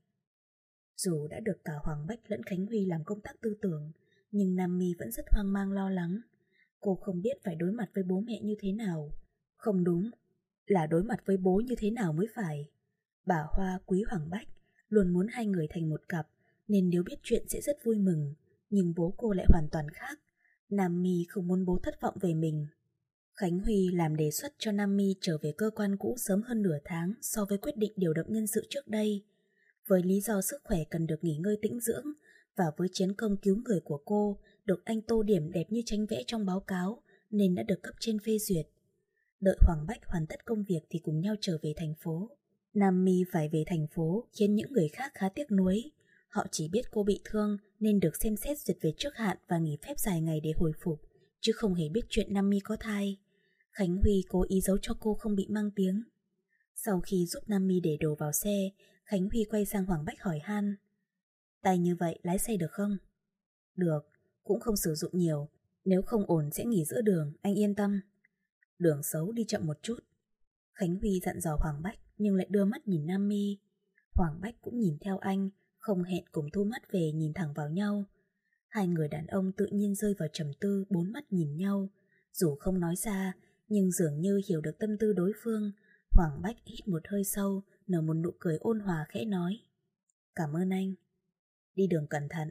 Dù đã được cả Hoàng Bách lẫn Khánh Huy làm công tác tư tưởng, nhưng Nam Mi vẫn rất hoang mang lo lắng. Cô không biết phải đối mặt với bố mẹ như thế nào. Không đúng, là đối mặt với bố như thế nào mới phải. Bà Hoa quý Hoàng Bách, luôn muốn hai người thành một cặp, nên nếu biết chuyện sẽ rất vui mừng. Nhưng bố cô lại hoàn toàn khác. Nam Mi không muốn bố thất vọng về mình. Khánh Huy làm đề xuất cho Nam Mi trở về cơ quan cũ sớm hơn nửa tháng so với quyết định điều động nhân sự trước đây. Với lý do sức khỏe cần được nghỉ ngơi tĩnh dưỡng và với chiến công cứu người của cô được anh tô điểm đẹp như tranh vẽ trong báo cáo nên đã được cấp trên phê duyệt. Đợi Hoàng Bách hoàn tất công việc thì cùng nhau trở về thành phố. Nam Mi phải về thành phố khiến những người khác khá tiếc nuối. Họ chỉ biết cô bị thương nên được xem xét duyệt về trước hạn và nghỉ phép dài ngày để hồi phục, chứ không hề biết chuyện Nam Mi có thai. Khánh Huy cố ý giấu cho cô không bị mang tiếng. Sau khi giúp Nam Mi để đồ vào xe, Khánh Huy quay sang Hoàng Bách hỏi han. Tay như vậy lái xe được không? Được, cũng không sử dụng nhiều. Nếu không ổn sẽ nghỉ giữa đường, anh yên tâm. Đường xấu đi chậm một chút. Khánh Huy dặn dò Hoàng Bách nhưng lại đưa mắt nhìn Nam Mi. Hoàng Bách cũng nhìn theo anh, không hẹn cùng thu mắt về nhìn thẳng vào nhau. Hai người đàn ông tự nhiên rơi vào trầm tư, bốn mắt nhìn nhau. Dù không nói ra, nhưng dường như hiểu được tâm tư đối phương. Hoàng Bách hít một hơi sâu, nở một nụ cười ôn hòa khẽ nói. Cảm ơn anh. Đi đường cẩn thận.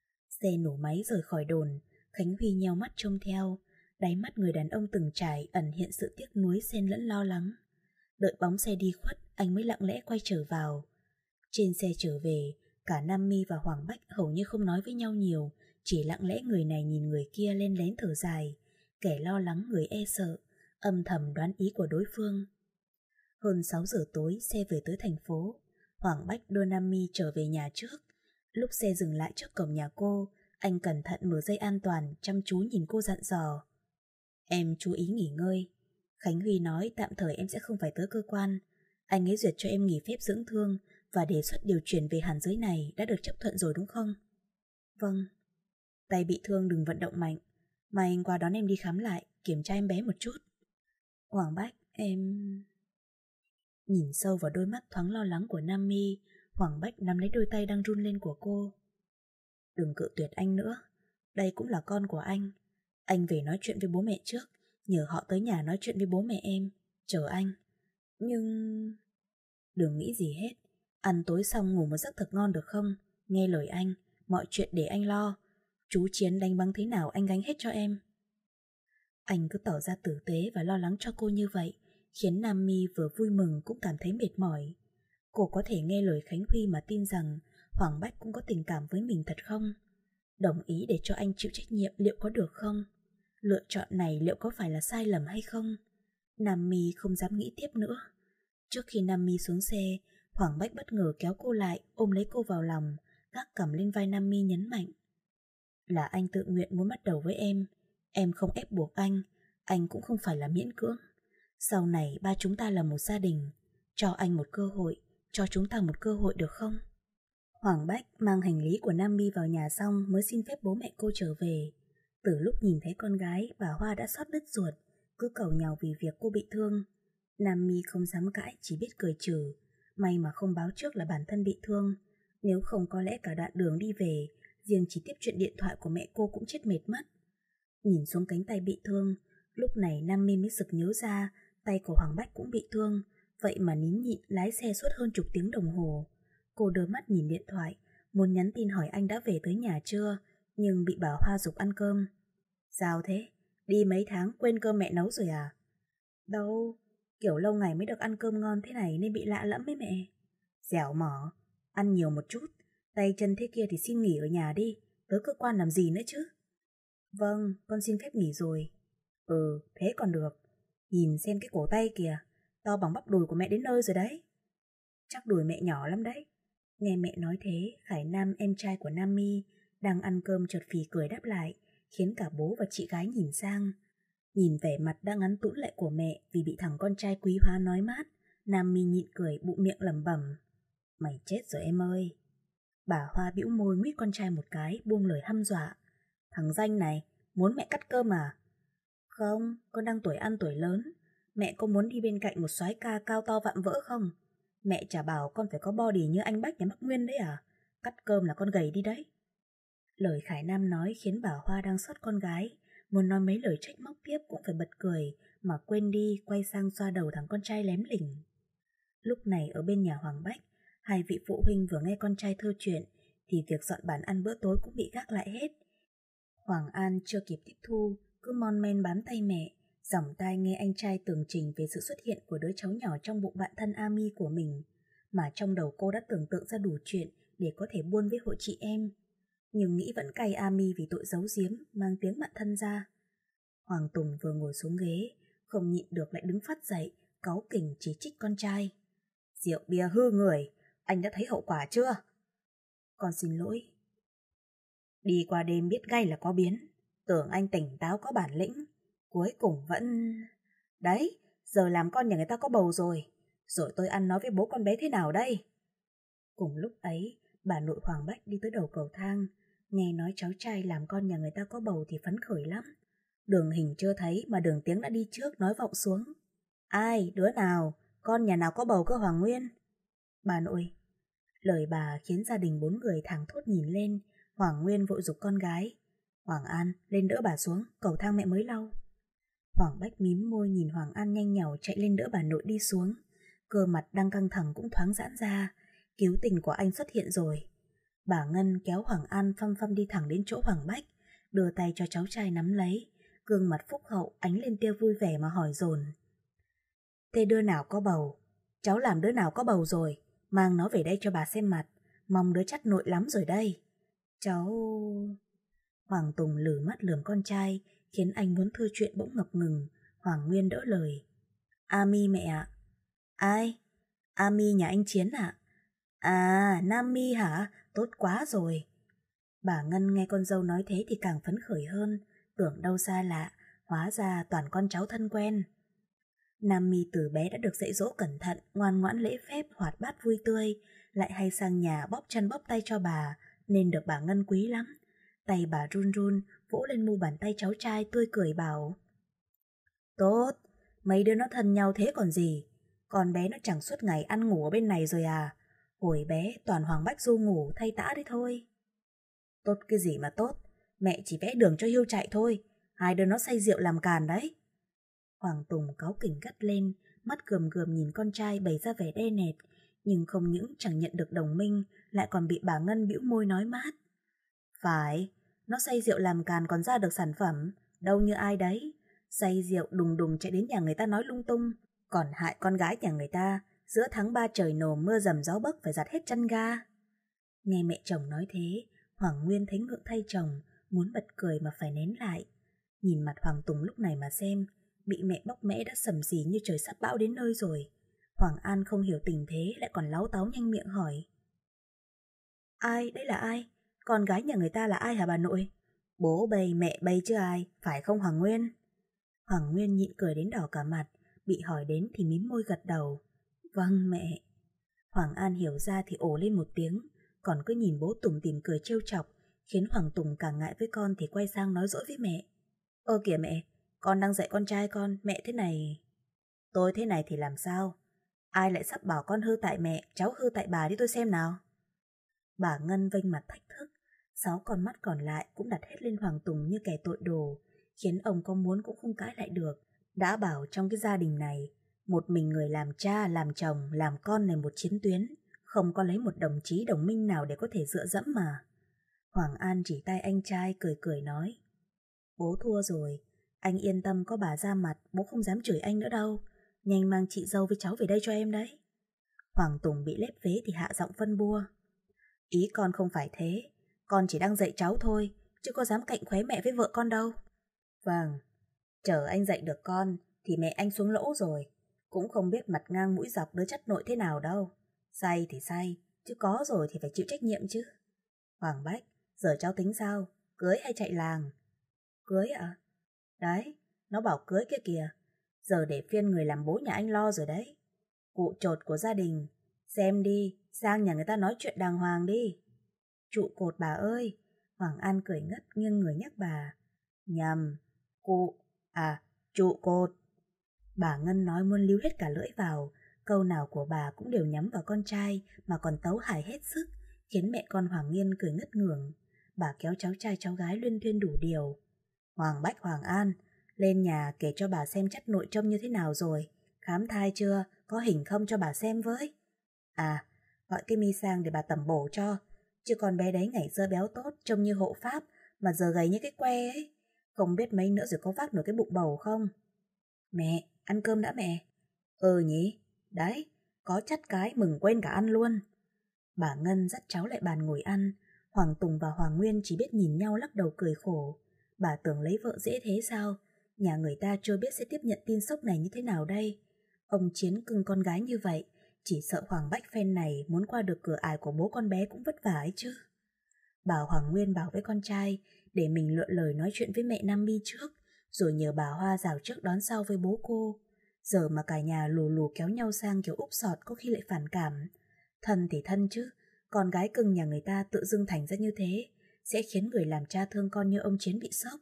Xe nổ máy rời khỏi đồn, Khánh Huy nheo mắt trông theo. Đáy mắt người đàn ông từng trải ẩn hiện sự tiếc nuối xen lẫn lo lắng. Đợi bóng xe đi khuất, anh mới lặng lẽ quay trở vào. Trên xe trở về, cả Nam Mi và Hoàng Bách hầu như không nói với nhau nhiều, chỉ lặng lẽ người này nhìn người kia len lén thở dài, kẻ lo lắng người e sợ, âm thầm đoán ý của đối phương. Hơn sáu giờ tối, xe về tới thành phố. Hoàng Bách đưa Nam Mi trở về nhà trước. Lúc xe dừng lại trước cổng nhà cô, anh cẩn thận mở dây an toàn, chăm chú nhìn cô dặn dò. Em chú ý nghỉ ngơi. Khánh Huy nói tạm thời em sẽ không phải tới cơ quan. Anh ấy duyệt cho em nghỉ phép dưỡng thương và đề xuất điều chuyển về Hàn Giới này đã được chấp thuận rồi đúng không? Vâng. Tay bị thương đừng vận động mạnh. Mai anh qua đón em đi khám lại, kiểm tra em bé một chút. Hoàng Bách, em... Nhìn sâu vào đôi mắt thoáng lo lắng của Nam Mi, Hoàng Bách nắm lấy đôi tay đang run lên của cô. Đừng cự tuyệt anh nữa. Đây cũng là con của anh. Anh về nói chuyện với bố mẹ trước, nhờ họ tới nhà nói chuyện với bố mẹ em. Chờ anh. Nhưng... Đừng nghĩ gì hết. Ăn tối xong ngủ một giấc thật ngon được không? Nghe lời anh, mọi chuyện để anh lo. Chú Chiến đánh băng thế nào anh gánh hết cho em. Anh cứ tỏ ra tử tế và lo lắng cho cô như vậy, khiến Nam Mi vừa vui mừng cũng cảm thấy mệt mỏi. Cô có thể nghe lời Khánh Huy mà tin rằng Hoàng Bách cũng có tình cảm với mình thật không? Đồng ý để cho anh chịu trách nhiệm liệu có được không? Lựa chọn này liệu có phải là sai lầm hay không? Nam Mi không dám nghĩ tiếp nữa. Trước khi Nam Mi xuống xe, Hoàng Bách bất ngờ kéo cô lại, ôm lấy cô vào lòng, gác cằm lên vai Nam Mi nhấn mạnh. Là anh tự nguyện muốn bắt đầu với em. Em không ép buộc anh, anh cũng không phải là miễn cưỡng. Sau này ba chúng ta là một gia đình. Cho anh một cơ hội, cho chúng ta một cơ hội được không? Hoàng Bách mang hành lý của Nam Mi vào nhà xong mới xin phép bố mẹ cô trở về. Từ lúc nhìn thấy con gái, bà Hoa đã xót đứt ruột, cứ cầu nhàu vì việc cô bị thương. Nam Mi không dám cãi, chỉ biết cười trừ. May mà không báo trước là bản thân bị thương. Nếu không có lẽ cả đoạn đường đi về, riêng chỉ tiếp chuyện điện thoại của mẹ cô cũng chết mệt mất. Nhìn xuống cánh tay bị thương, lúc này Nam Mi mới sực nhớ ra tay của Hoàng Bách cũng bị thương, vậy mà nín nhịn lái xe suốt hơn chục tiếng đồng hồ. Cô đưa mắt nhìn điện thoại, muốn nhắn tin hỏi anh đã về tới nhà chưa, nhưng bị bà Hoa giục ăn cơm. Sao thế? Đi mấy tháng quên cơm mẹ nấu rồi à? Đâu, kiểu lâu ngày mới được ăn cơm ngon thế này nên bị lạ lẫm với mẹ. Dẻo mỏ, ăn nhiều một chút, tay chân thế kia thì xin nghỉ ở nhà đi, tới cơ quan làm gì nữa chứ? Vâng, con xin phép nghỉ rồi. Ừ, thế còn được. Nhìn xem cái cổ tay kìa, to bằng bắp đùi của mẹ đến nơi rồi đấy. Chắc đùi mẹ nhỏ lắm đấy. Nghe mẹ nói thế, Khải Nam em trai của Nam Mi đang ăn cơm chợt phì cười đáp lại, khiến cả bố và chị gái nhìn sang. Nhìn vẻ mặt đang ngắn tũn lại của mẹ vì bị thằng con trai quý hóa nói mát, Nam Mi nhịn cười bụng miệng lẩm bẩm. Mày chết rồi em ơi. Bà Hoa bĩu môi nguyết con trai một cái, buông lời hăm dọa. Thằng danh này, muốn mẹ cắt cơm à? Không, con đang tuổi ăn tuổi lớn. Mẹ có muốn đi bên cạnh một soái ca cao to vạm vỡ không? Mẹ chả bảo con phải có body như anh Bách nhà Mắc Nguyên đấy à? Cắt cơm là con gầy đi đấy. Lời Khải Nam nói khiến bà Hoa đang sót con gái, muốn nói mấy lời trách móc tiếp cũng phải bật cười, mà quên đi quay sang xoa đầu thằng con trai lém lỉnh. Lúc này ở bên nhà Hoàng Bách, hai vị phụ huynh vừa nghe con trai thơ chuyện thì việc dọn bàn ăn bữa tối cũng bị gác lại hết. Hoàng An chưa kịp tiếp thu, cứ mon men bám tay mẹ, dòng tai nghe anh trai tường trình về sự xuất hiện của đứa cháu nhỏ trong bụng bạn thân Ami của mình, mà trong đầu cô đã tưởng tượng ra đủ chuyện để có thể buôn với hội chị em. Nhưng nghĩ vẫn cay Ami vì tội giấu giếm, mang tiếng bạn thân ra. Hoàng Tùng vừa ngồi xuống ghế, không nhịn được lại đứng phát dậy, cáu kỉnh chỉ trích con trai. Rượu bia hư người, anh đã thấy hậu quả chưa? Con xin lỗi. Đi qua đêm biết ngay là có biến, tưởng anh tỉnh táo có bản lĩnh, cuối cùng vẫn... Đấy, giờ làm con nhà người ta có bầu rồi, rồi tôi ăn nói với bố con bé thế nào đây? Cùng lúc ấy, bà nội Hoàng Bách đi tới đầu cầu thang, nghe nói cháu trai làm con nhà người ta có bầu thì phấn khởi lắm. Đường Hình chưa thấy mà Đường Tiếng đã đi trước nói vọng xuống. Ai, đứa nào, con nhà nào có bầu cơ Hoàng Nguyên? Bà nội. Lời bà khiến gia đình bốn người thảng thốt nhìn lên. Hoàng Nguyên vội giục con gái. Hoàng An, lên đỡ bà xuống, cầu thang mẹ mới lau. Hoàng Bách mím môi nhìn Hoàng An nhanh nhảu chạy lên đỡ bà nội đi xuống. Cơ mặt đang căng thẳng cũng thoáng giãn ra. Cứu tình của anh xuất hiện rồi. Bà Ngân kéo Hoàng An phăm phăm đi thẳng đến chỗ Hoàng Bách, đưa tay cho cháu trai nắm lấy, gương mặt phúc hậu ánh lên tia vui vẻ mà hỏi dồn. Thế đứa nào có bầu? Cháu làm đứa nào có bầu rồi? Mang nó về đây cho bà xem mặt, mong đứa chắt nội lắm rồi đây. Cháu... Hoàng Tùng lử mắt lườm con trai, khiến anh muốn thưa chuyện bỗng ngập ngừng. Hoàng Nguyên đỡ lời. Ami mẹ ạ. Ai? Ami nhà anh Chiến ạ? À, Nam Mi hả? Tốt quá rồi. Bà Ngân nghe con dâu nói thế thì càng phấn khởi hơn, tưởng đâu xa lạ, hóa ra toàn con cháu thân quen. Nam Mi từ bé đã được dạy dỗ cẩn thận, ngoan ngoãn lễ phép, hoạt bát vui tươi, lại hay sang nhà bóp chân bóp tay cho bà, nên được bà Ngân quý lắm. Tay bà run run, vỗ lên mu bàn tay cháu trai tươi cười bảo. Tốt, mấy đứa nó thân nhau thế còn gì, con bé nó chẳng suốt ngày ăn ngủ ở bên này rồi à. Hồi bé toàn Hoàng Bách du ngủ thay tã đấy thôi. Tốt cái gì mà tốt, mẹ chỉ vẽ đường cho Hiêu chạy thôi, hai đứa nó say rượu làm càn đấy. Hoàng Tùng cáu kỉnh gắt lên, mắt gườm gườm nhìn con trai bày ra vẻ đe nẹt, nhưng không những chẳng nhận được đồng minh, lại còn bị bà Ngân bĩu môi nói mát. Phải, nó say rượu làm càn còn ra được sản phẩm, đâu như ai đấy. Say rượu đùng đùng chạy đến nhà người ta nói lung tung, còn hại con gái nhà người ta, giữa tháng ba trời nổ mưa dầm gió bấc phải giặt hết chăn ga. Nghe mẹ chồng nói thế, Hoàng Nguyên thấy ngượng thay chồng, muốn bật cười mà phải nén lại. Nhìn mặt Hoàng Tùng lúc này mà xem, bị mẹ bóc mẽ đã sầm xì như trời sắp bão đến nơi rồi. Hoàng An không hiểu tình thế lại còn láu táu nhanh miệng hỏi. Ai, đấy là ai? Con gái nhà người ta là ai hả bà nội? Bố bầy mẹ bầy chứ ai, phải không Hoàng Nguyên? Hoàng Nguyên nhịn cười đến đỏ cả mặt, bị hỏi đến thì mím môi gật đầu. Vâng mẹ. Hoàng An hiểu ra thì ồ lên một tiếng, còn cứ nhìn bố Tùng tìm cười trêu chọc, khiến Hoàng Tùng càng ngại với con thì quay sang nói dỗi với mẹ. Ơ kìa mẹ, con đang dạy con trai con, mẹ thế này. Tôi thế này thì làm sao? Ai lại sắp bảo con hư tại mẹ, cháu hư tại bà đi tôi xem nào. Bà Ngân vênh mặt thách thức, sáu con mắt còn lại cũng đặt hết lên Hoàng Tùng như kẻ tội đồ, khiến ông có muốn cũng không cãi lại được. Đã bảo trong cái gia đình này, một mình người làm cha, làm chồng, làm con này một chiến tuyến, không có lấy một đồng chí đồng minh nào để có thể dựa dẫm mà. Hoàng An chỉ tay anh trai cười cười nói. Bố thua rồi, anh yên tâm có bà ra mặt, bố không dám chửi anh nữa đâu. Nhanh mang chị dâu với cháu về đây cho em đấy. Hoàng Tùng bị lép vế thì hạ giọng phân bua. Ý con không phải thế, con chỉ đang dạy cháu thôi, chứ có dám cạnh khóe mẹ với vợ con đâu. Vâng, chờ anh dạy được con thì mẹ anh xuống lỗ rồi, cũng không biết mặt ngang mũi dọc đứa chất nội thế nào đâu. Say thì say, chứ có rồi thì phải chịu trách nhiệm chứ. Hoàng Bách, giờ cháu tính sao, cưới hay chạy làng? Cưới ạ? À? Đấy, nó bảo cưới kia kìa, giờ để phiên người làm bố nhà anh lo rồi đấy. Cụ chột của gia đình, xem đi, sang nhà người ta nói chuyện đàng hoàng đi. Trụ cột bà ơi. Hoàng An cười ngất nghiêng người nhắc bà. Nhầm, cụ, à, trụ cột. Bà Ngân nói muốn líu hết cả lưỡi vào, câu nào của bà cũng đều nhắm vào con trai mà còn tấu hài hết sức, khiến mẹ con Hoàng Nghiên cười ngất ngưởng. Bà kéo cháu trai cháu gái luyên thuyên đủ điều. Hoàng Bách Hoàng An, lên nhà kể cho bà xem chất nội trông như thế nào rồi, khám thai chưa, có hình không cho bà xem với. À, gọi cái mi sang để bà tẩm bổ cho, chứ con bé đấy ngày xưa béo tốt, trông như hộ pháp, mà giờ gầy như cái que ấy, không biết mấy nữa rồi có vác nổi cái bụng bầu không. Mẹ, ăn cơm đã mẹ. Ừ nhỉ, đấy, có chắt cái mừng quên cả ăn luôn. Bà Ngân dắt cháu lại bàn ngồi ăn, Hoàng Tùng và Hoàng Nguyên chỉ biết nhìn nhau lắc đầu cười khổ. Bà tưởng lấy vợ dễ thế sao, nhà người ta chưa biết sẽ tiếp nhận tin sốc này như thế nào đây. Ông Chiến cưng con gái như vậy, chỉ sợ Hoàng Bách phen này muốn qua được cửa ải của bố con bé cũng vất vả ấy chứ. Bà Hoàng Nguyên bảo với con trai để mình lựa lời nói chuyện với mẹ Nam Mi trước, rồi nhờ bà Hoa rào trước đón sau với bố cô. Giờ mà cả nhà lù lù kéo nhau sang kiểu úp sọt có khi lại phản cảm. Thân thì thân chứ, con gái cưng nhà người ta tự dưng thành ra như thế, sẽ khiến người làm cha thương con như ông Chiến bị sốc.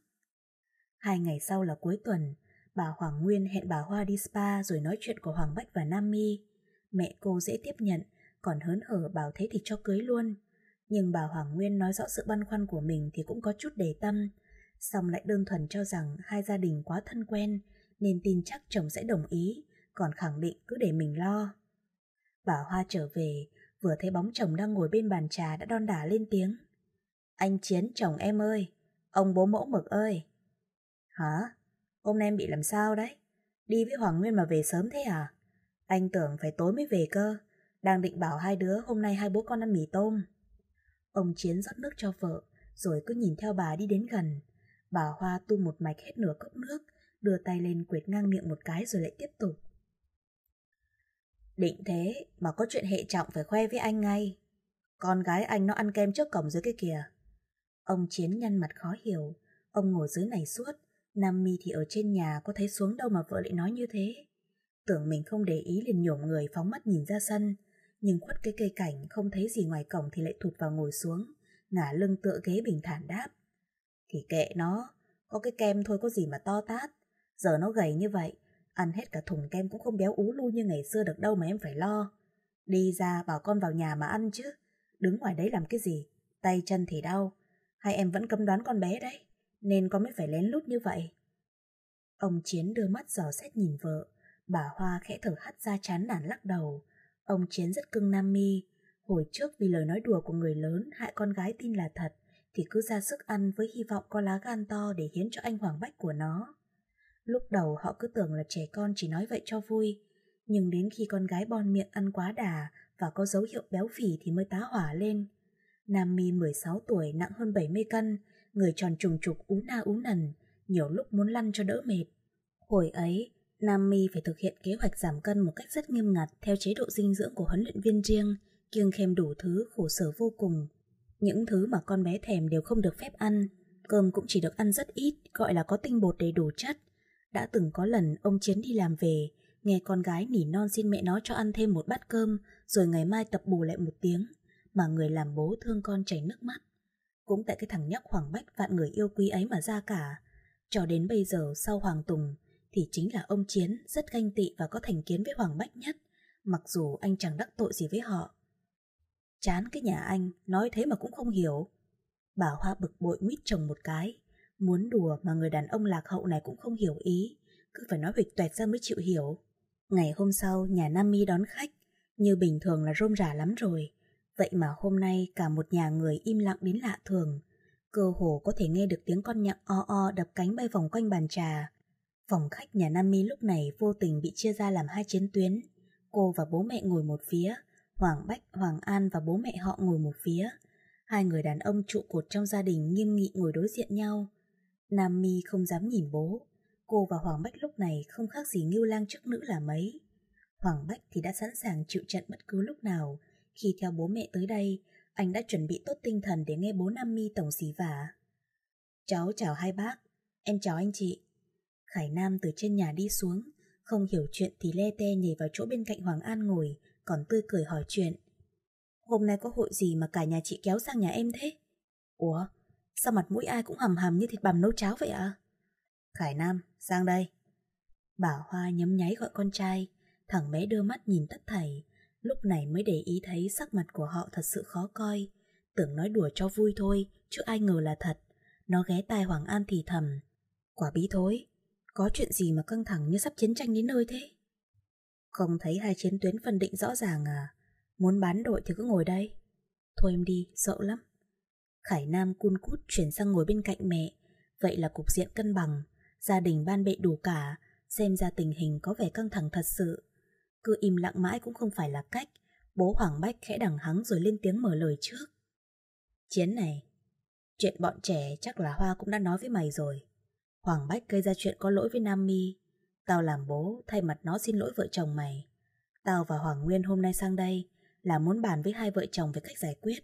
Hai ngày sau là cuối tuần, bà Hoàng Nguyên hẹn bà Hoa đi spa rồi nói chuyện của Hoàng Bách và Nam Mi. Mẹ cô dễ tiếp nhận, còn hớn hở bảo thế thì cho cưới luôn. Nhưng bà Hoàng Nguyên nói rõ sự băn khoăn của mình thì cũng có chút để tâm, xong lại đơn thuần cho rằng hai gia đình quá thân quen nên tin chắc chồng sẽ đồng ý, còn khẳng định cứ để mình lo. Bà Hoa trở về, vừa thấy bóng chồng đang ngồi bên bàn trà đã đon đả lên tiếng. Anh Chiến chồng em ơi, ông bố mẫu mực ơi. Hả? Hôm nay em bị làm sao đấy? Đi với Hoàng Nguyên mà về sớm thế à? Anh tưởng phải tối mới về cơ, đang định bảo hai đứa hôm nay hai bố con ăn mì tôm. Ông Chiến rót nước cho vợ, rồi cứ nhìn theo bà đi đến gần. Bà Hoa tu một mạch hết nửa cốc nước, đưa tay lên quệt ngang miệng một cái rồi lại tiếp tục. Định thế mà có chuyện hệ trọng phải khoe với anh ngay. Con gái anh nó ăn kem trước cổng dưới cái kìa. Ông Chiến nhăn mặt khó hiểu, ông ngồi dưới này suốt, Nam Mi thì ở trên nhà có thấy xuống đâu mà vợ lại nói như thế. Tưởng mình không để ý liền nhổm người phóng mắt nhìn ra sân, nhưng khuất cái cây cảnh không thấy gì ngoài cổng thì lại thụt vào ngồi xuống, ngả lưng tựa ghế bình thản đáp. Thì kệ nó, có cái kem thôi có gì mà to tát, giờ nó gầy như vậy, ăn hết cả thùng kem cũng không béo ú lu như ngày xưa được đâu mà em phải lo. Đi ra bảo con vào nhà mà ăn chứ, đứng ngoài đấy làm cái gì, tay chân thì đau, hay em vẫn cấm đoán con bé đấy, nên con mới phải lén lút như vậy. Ông Chiến đưa mắt dò xét nhìn vợ, bà Hoa khẽ thở hắt ra chán nản lắc đầu. Ông Chiến rất cưng Nam Mi, hồi trước vì lời nói đùa của người lớn hại con gái tin là thật, thì cứ ra sức ăn với hy vọng có lá gan to để hiến cho anh Hoàng Bách của nó. Lúc đầu họ cứ tưởng là trẻ con chỉ nói vậy cho vui, nhưng đến khi con gái bon miệng ăn quá đà và có dấu hiệu béo phì thì mới tá hỏa lên. Nam Mi mười sáu tuổi nặng hơn bảy mươi cân, người tròn trùng trục ú na ú nần, nhiều lúc muốn lăn cho đỡ mệt. Hồi ấy, Nam Mi phải thực hiện kế hoạch giảm cân một cách rất nghiêm ngặt theo chế độ dinh dưỡng của huấn luyện viên riêng, kiêng khem đủ thứ khổ sở vô cùng. Những thứ mà con bé thèm đều không được phép ăn, cơm cũng chỉ được ăn rất ít, gọi là có tinh bột đầy đủ chất. Đã từng có lần ông Chiến đi làm về, nghe con gái nỉ non xin mẹ nó cho ăn thêm một bát cơm, rồi ngày mai tập bù lại một tiếng, mà người làm bố thương con chảy nước mắt. Cũng tại cái thằng nhóc Hoàng Bách vạn người yêu quý ấy mà ra cả. Cho đến bây giờ sau Hoàng Tùng thì chính là ông Chiến rất ganh tị và có thành kiến với Hoàng Bách nhất, mặc dù anh chẳng đắc tội gì với họ. Chán cái nhà anh, nói thế mà cũng không hiểu. Bà Hoa bực bội nguyết chồng một cái, muốn đùa mà người đàn ông lạc hậu này cũng không hiểu ý, cứ phải nói huỵch toẹt ra mới chịu hiểu. Ngày hôm sau nhà Nam Mi đón khách, như bình thường là rôm rả lắm rồi, vậy mà hôm nay cả một nhà người im lặng đến lạ thường. Cơ hồ có thể nghe được tiếng con nhặng o o đập cánh bay vòng quanh bàn trà. Phòng khách nhà Nam Mi lúc này vô tình bị chia ra làm hai chiến tuyến. Cô và bố mẹ ngồi một phía, Hoàng Bách, Hoàng An và bố mẹ họ ngồi một phía. Hai người đàn ông trụ cột trong gia đình nghiêm nghị ngồi đối diện nhau. Nam Mi không dám nhìn bố. Cô và Hoàng Bách lúc này không khác gì ngưu lang trước nữ là mấy. Hoàng Bách thì đã sẵn sàng chịu trận bất cứ lúc nào. Khi theo bố mẹ tới đây, anh đã chuẩn bị tốt tinh thần để nghe bố Nam Mi tổng xì vả. Cháu chào hai bác, em chào anh chị. Khải Nam từ trên nhà đi xuống, không hiểu chuyện thì le te nhảy vào chỗ bên cạnh Hoàng An ngồi, còn tươi cười hỏi chuyện. Hôm nay có hội gì mà cả nhà chị kéo sang nhà em thế? Ủa, sao mặt mũi ai cũng hầm hầm như thịt bằm nấu cháo vậy ạ? Khải Nam, sang đây. Bà Hoa nhấm nháy gọi con trai. Thằng bé đưa mắt nhìn tất thảy, lúc này mới để ý thấy sắc mặt của họ thật sự khó coi. Tưởng nói đùa cho vui thôi, chứ ai ngờ là thật. Nó ghé tai Hoàng An thì thầm. Quả bí thối, có chuyện gì mà căng thẳng như sắp chiến tranh đến nơi thế? Không thấy hai chiến tuyến phân định rõ ràng à? Muốn bán đội thì cứ ngồi đây. Thôi em đi, sợ lắm. Khải Nam cun cút chuyển sang ngồi bên cạnh mẹ. Vậy là cục diện cân bằng, gia đình ban bệ đủ cả. Xem ra tình hình có vẻ căng thẳng thật sự. Cứ im lặng mãi cũng không phải là cách. Bố Hoàng Bách khẽ đằng hắng rồi lên tiếng mở lời trước. Chiến này, chuyện bọn trẻ chắc là Hoa cũng đã nói với mày rồi. Hoàng Bách gây ra chuyện có lỗi với Nam Mi. Tao làm bố thay mặt nó xin lỗi vợ chồng mày. Tao và Hoàng Nguyên hôm nay sang đây là muốn bàn với hai vợ chồng về cách giải quyết.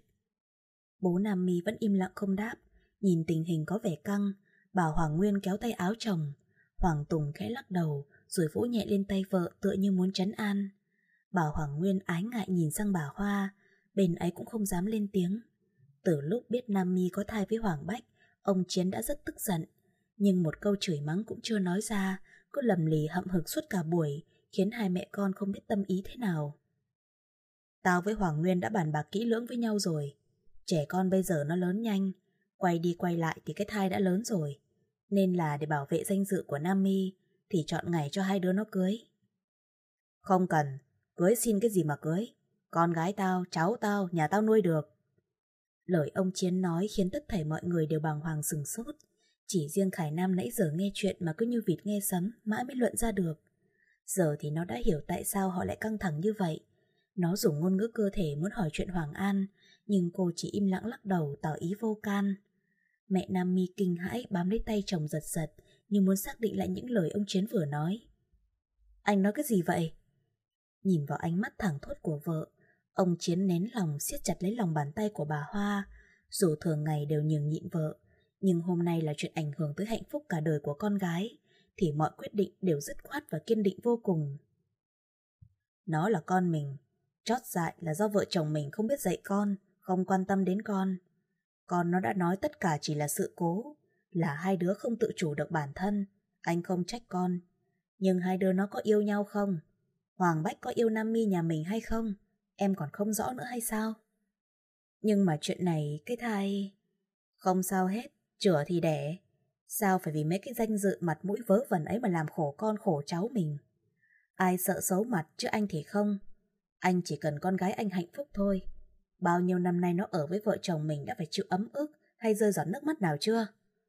Bố Nam Mi vẫn im lặng không đáp. Nhìn tình hình có vẻ căng, bảo Hoàng Nguyên kéo tay áo chồng. Hoàng Tùng khẽ lắc đầu rồi vỗ nhẹ lên tay vợ tựa như muốn trấn an. Bà Hoàng Nguyên ái ngại nhìn sang bà Hoa, bên ấy cũng không dám lên tiếng. Từ lúc biết Nam Mi có thai với Hoàng Bách, ông Chiến đã rất tức giận, nhưng một câu chửi mắng cũng chưa nói ra, cứ lầm lì hậm hực suốt cả buổi, khiến hai mẹ con không biết tâm ý thế nào. Tao với Hoàng Nguyên đã bàn bạc kỹ lưỡng với nhau rồi. Trẻ con bây giờ nó lớn nhanh, quay đi quay lại thì cái thai đã lớn rồi. Nên là để bảo vệ danh dự của Nam Mi thì chọn ngày cho hai đứa nó cưới. Không cần, cưới xin cái gì mà cưới. Con gái tao, cháu tao, nhà tao nuôi được. Lời ông Chiến nói khiến tất thảy mọi người đều bàng hoàng sừng sốt. Chỉ riêng Khải Nam nãy giờ nghe chuyện mà cứ như vịt nghe sấm, mãi mới luận ra được. Giờ thì nó đã hiểu tại sao họ lại căng thẳng như vậy. Nó dùng ngôn ngữ cơ thể muốn hỏi chuyện Hoàng An, nhưng cô chỉ im lặng lắc đầu tỏ ý vô can. Mẹ Nam Mi kinh hãi bám lấy tay chồng giật giật, như muốn xác định lại những lời ông Chiến vừa nói. Anh nói cái gì vậy? Nhìn vào ánh mắt thẳng thốt của vợ, ông Chiến nén lòng siết chặt lấy lòng bàn tay của bà Hoa. Dù thường ngày đều nhường nhịn vợ, nhưng hôm nay là chuyện ảnh hưởng tới hạnh phúc cả đời của con gái, thì mọi quyết định đều dứt khoát và kiên định vô cùng. Nó là con mình, chót dại là do vợ chồng mình không biết dạy con, không quan tâm đến con. Con nó đã nói tất cả chỉ là sự cố, là hai đứa không tự chủ được bản thân. Anh không trách con. Nhưng hai đứa nó có yêu nhau không? Hoàng Bách có yêu Nam Mi nhà mình hay không? Em còn không rõ nữa hay sao? Nhưng mà chuyện này, cái thai... Không sao hết, chữa thì đẻ. Sao phải vì mấy cái danh dự mặt mũi vớ vẩn ấy mà làm khổ con khổ cháu mình? Ai sợ xấu mặt chứ anh thì không. Anh chỉ cần con gái anh hạnh phúc thôi. Bao nhiêu năm nay nó ở với vợ chồng mình đã phải chịu ấm ức hay rơi giọt nước mắt nào chưa?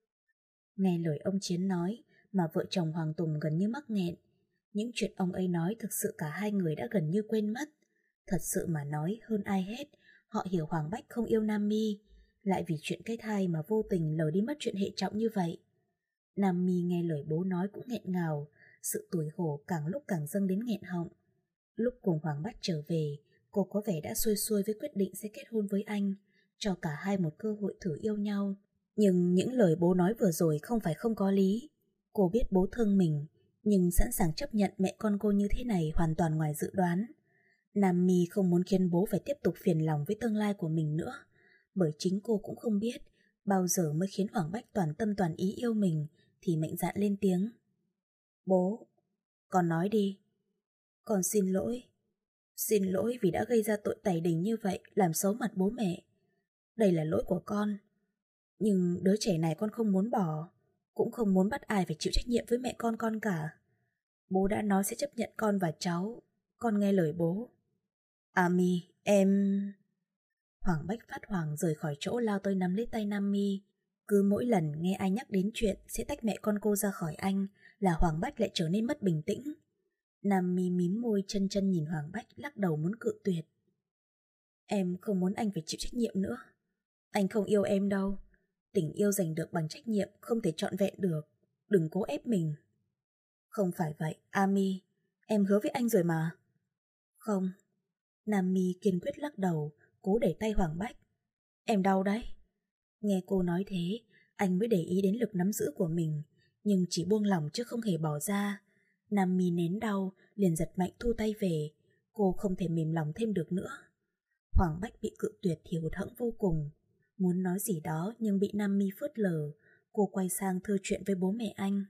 Nghe lời ông Chiến nói mà vợ chồng Hoàng Tùng gần như mắc nghẹn. Những chuyện ông ấy nói thực sự cả hai người đã gần như quên mất. Thật sự mà nói, hơn ai hết, họ hiểu Hoàng Bách không yêu Nam Mi, lại vì chuyện cái thai mà vô tình lờ đi mất chuyện hệ trọng như vậy. Nam Mi nghe lời bố nói cũng nghẹn ngào, sự tủi hổ càng lúc càng dâng đến nghẹn họng. Lúc cùng Hoàng Bách trở về, cô có vẻ đã xuôi xuôi với quyết định sẽ kết hôn với anh, cho cả hai một cơ hội thử yêu nhau. Nhưng những lời bố nói vừa rồi không phải không có lý. Cô biết bố thương mình, nhưng sẵn sàng chấp nhận mẹ con cô như thế này hoàn toàn ngoài dự đoán. Nam Mi không muốn khiến bố phải tiếp tục phiền lòng với tương lai của mình nữa, bởi chính cô cũng không biết bao giờ mới khiến Hoàng Bách toàn tâm toàn ý yêu mình thì mạnh dạn lên tiếng. Bố, con nói đi. Con xin lỗi. Xin lỗi vì đã gây ra tội tày đình như vậy, làm xấu mặt bố mẹ. Đây là lỗi của con. Nhưng đứa trẻ này con không muốn bỏ, cũng không muốn bắt ai phải chịu trách nhiệm với mẹ con con cả. Bố đã nói sẽ chấp nhận con và cháu. Con nghe lời bố. Ami, em... Hoàng Bách phát hoảng rời khỏi chỗ lao tới nắm lấy tay Nam Mi. Cứ mỗi lần nghe ai nhắc đến chuyện sẽ tách mẹ con cô ra khỏi anh là Hoàng Bách lại trở nên mất bình tĩnh. Nam Mi mím môi chân chân nhìn Hoàng Bách, lắc đầu muốn cự tuyệt. Em không muốn anh phải chịu trách nhiệm nữa. Anh không yêu em đâu. Tình yêu giành được bằng trách nhiệm không thể trọn vẹn được. Đừng cố ép mình. Không phải vậy, Ami. Em hứa với anh rồi mà. Không. Nam Mi kiên quyết lắc đầu, cố đẩy tay Hoàng Bách. Em đau đấy. Nghe cô nói thế, anh mới để ý đến lực nắm giữ của mình, nhưng chỉ buông lỏng chứ không hề bỏ ra. Nam Mi nén đau, liền giật mạnh thu tay về. Cô không thể mềm lòng thêm được nữa. Hoàng Bách bị cự tuyệt thì hụt hẫng vô cùng. Muốn nói gì đó nhưng bị Nam Mi phớt lờ. Cô quay sang thưa chuyện với bố mẹ anh.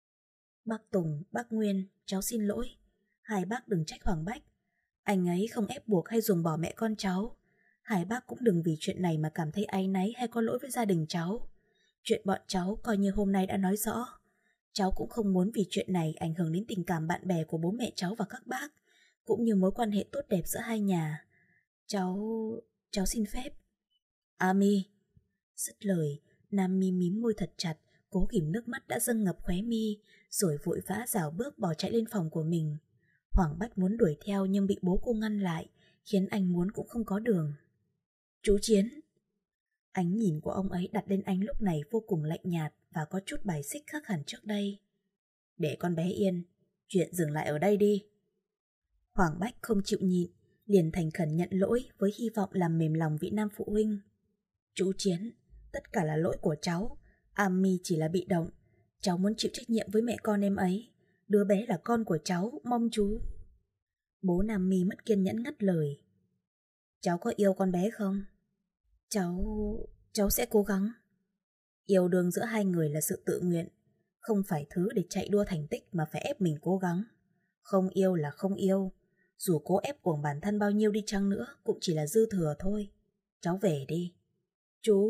Bác Tùng, bác Nguyên, cháu xin lỗi. Hai bác đừng trách Hoàng Bách. Anh ấy không ép buộc hay ruồng bỏ mẹ con cháu. Hai bác cũng đừng vì chuyện này mà cảm thấy áy náy hay có lỗi với gia đình cháu. Chuyện bọn cháu coi như hôm nay đã nói rõ. Cháu cũng không muốn vì chuyện này ảnh hưởng đến tình cảm bạn bè của bố mẹ cháu và các bác, cũng như mối quan hệ tốt đẹp giữa hai nhà. Cháu... cháu xin phép. Ami. Dứt lời, Nam Mi mím môi thật chặt, cố kìm nước mắt đã dâng ngập khóe mi, rồi vội vã rảo bước bỏ chạy lên phòng của mình. Hoàng Bách muốn đuổi theo nhưng bị bố cô ngăn lại, khiến anh muốn cũng không có đường. Chú Chiến. Ánh nhìn của ông ấy đặt lên anh lúc này vô cùng lạnh nhạt và có chút bài xích khác hẳn trước đây. Để con bé yên, chuyện dừng lại ở đây đi. Hoàng Bách không chịu nhịn, liền thành khẩn nhận lỗi với hy vọng làm mềm lòng vị nam phụ huynh. Chú Chiến, tất cả là lỗi của cháu. Ami chỉ là bị động. Cháu muốn chịu trách nhiệm với mẹ con em ấy. Đứa bé là con của cháu, mong chú. Bố Nam Mi mất kiên nhẫn ngắt lời. Cháu có yêu con bé không? Cháu... cháu sẽ cố gắng. Yêu đương giữa hai người là sự tự nguyện, không phải thứ để chạy đua thành tích mà phải ép mình cố gắng. Không yêu là không yêu. Dù cố ép uổng bản thân bao nhiêu đi chăng nữa cũng chỉ là dư thừa thôi. Cháu về đi. Chú...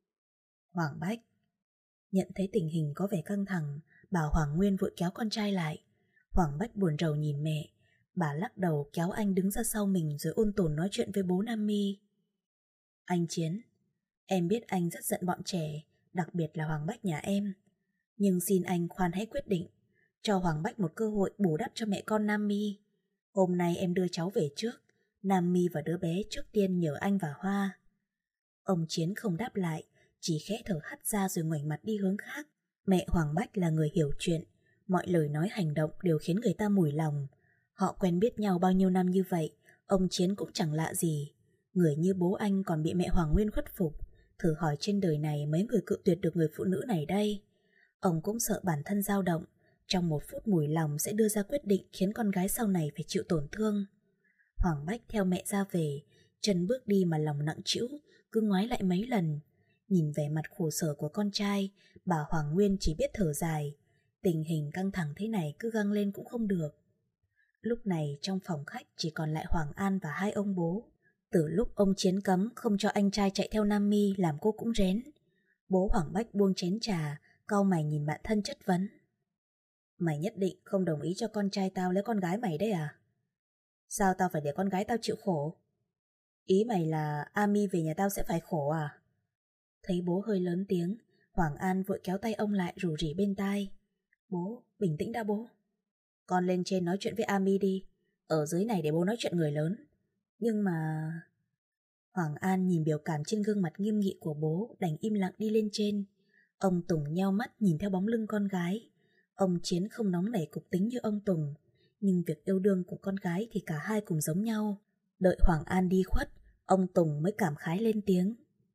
Hoàng Bách. Nhận thấy tình hình có vẻ căng thẳng, bà Hoàng Nguyên vội kéo con trai lại. Hoàng Bách buồn rầu nhìn mẹ. Bà lắc đầu kéo anh đứng ra sau mình rồi ôn tồn nói chuyện với bố Nam Mi. Anh Chiến, em biết anh rất giận bọn trẻ, đặc biệt là Hoàng Bách nhà em. Nhưng xin anh khoan hãy quyết định, cho Hoàng Bách một cơ hội bù đắp cho mẹ con Nam Mi. Hôm nay em đưa cháu về trước, Nam Mi và đứa bé trước tiên nhờ anh và Hoa. Ông Chiến không đáp lại, chỉ khẽ thở hắt ra rồi ngoảnh mặt đi hướng khác. Mẹ Hoàng Bách là người hiểu chuyện, mọi lời nói hành động đều khiến người ta mủi lòng. Họ quen biết nhau bao nhiêu năm như vậy, ông Chiến cũng chẳng lạ gì. Người như bố anh còn bị mẹ Hoàng Nguyên khuất phục, thử hỏi trên đời này mấy người cự tuyệt được người phụ nữ này đây. Ông cũng sợ bản thân dao động, trong một phút mủi lòng sẽ đưa ra quyết định khiến con gái sau này phải chịu tổn thương. Hoàng Bách theo mẹ ra về, chân bước đi mà lòng nặng trĩu, cứ ngoái lại mấy lần. Nhìn vẻ mặt khổ sở của con trai, bà Hoàng Nguyên chỉ biết thở dài. Tình hình căng thẳng thế này cứ găng lên cũng không được. Lúc này trong phòng khách chỉ còn lại Hoàng An và hai ông bố. Từ lúc ông Chiến cấm không cho anh trai chạy theo Nam Mi làm cô cũng rén. Bố Hoàng Bách buông chén trà, cau mày nhìn bạn thân chất vấn. Mày nhất định không đồng ý cho con trai tao lấy con gái mày đấy à? Sao tao phải để con gái tao chịu khổ? Ý mày là Ami về nhà tao sẽ phải khổ à? Thấy bố hơi lớn tiếng, Hoàng An vội kéo tay ông lại rủ rỉ bên tai. Bố, bình tĩnh đã bố. Con lên trên nói chuyện với Ami đi, ở dưới này để bố nói chuyện người lớn. Nhưng mà... Hoàng An nhìn biểu cảm trên gương mặt nghiêm nghị của bố, đành im lặng đi lên trên. Ông Tùng nheo mắt nhìn theo bóng lưng con gái. Ông Chiến không nóng nảy cục tính như ông Tùng, nhưng việc yêu đương của con gái thì cả hai cùng giống nhau. Đợi Hoàng An đi khuất, ông Tùng mới cảm khái lên tiếng.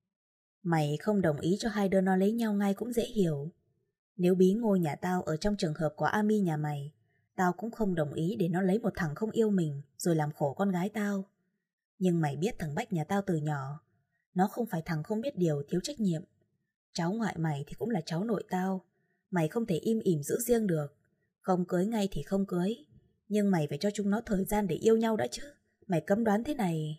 Mày không đồng ý cho hai đứa nó lấy nhau ngay cũng dễ hiểu. Nếu bí ngô nhà tao ở trong trường hợp của Ami nhà mày, tao cũng không đồng ý để nó lấy một thằng không yêu mình rồi làm khổ con gái tao. Nhưng mày biết thằng Bách nhà tao từ nhỏ, nó không phải thằng không biết điều thiếu trách nhiệm. Cháu ngoại mày thì cũng là cháu nội tao, mày không thể im ỉm giữ riêng được. Không cưới ngay thì không cưới, nhưng mày phải cho chúng nó thời gian để yêu nhau đã chứ. Mày cấm đoán thế này.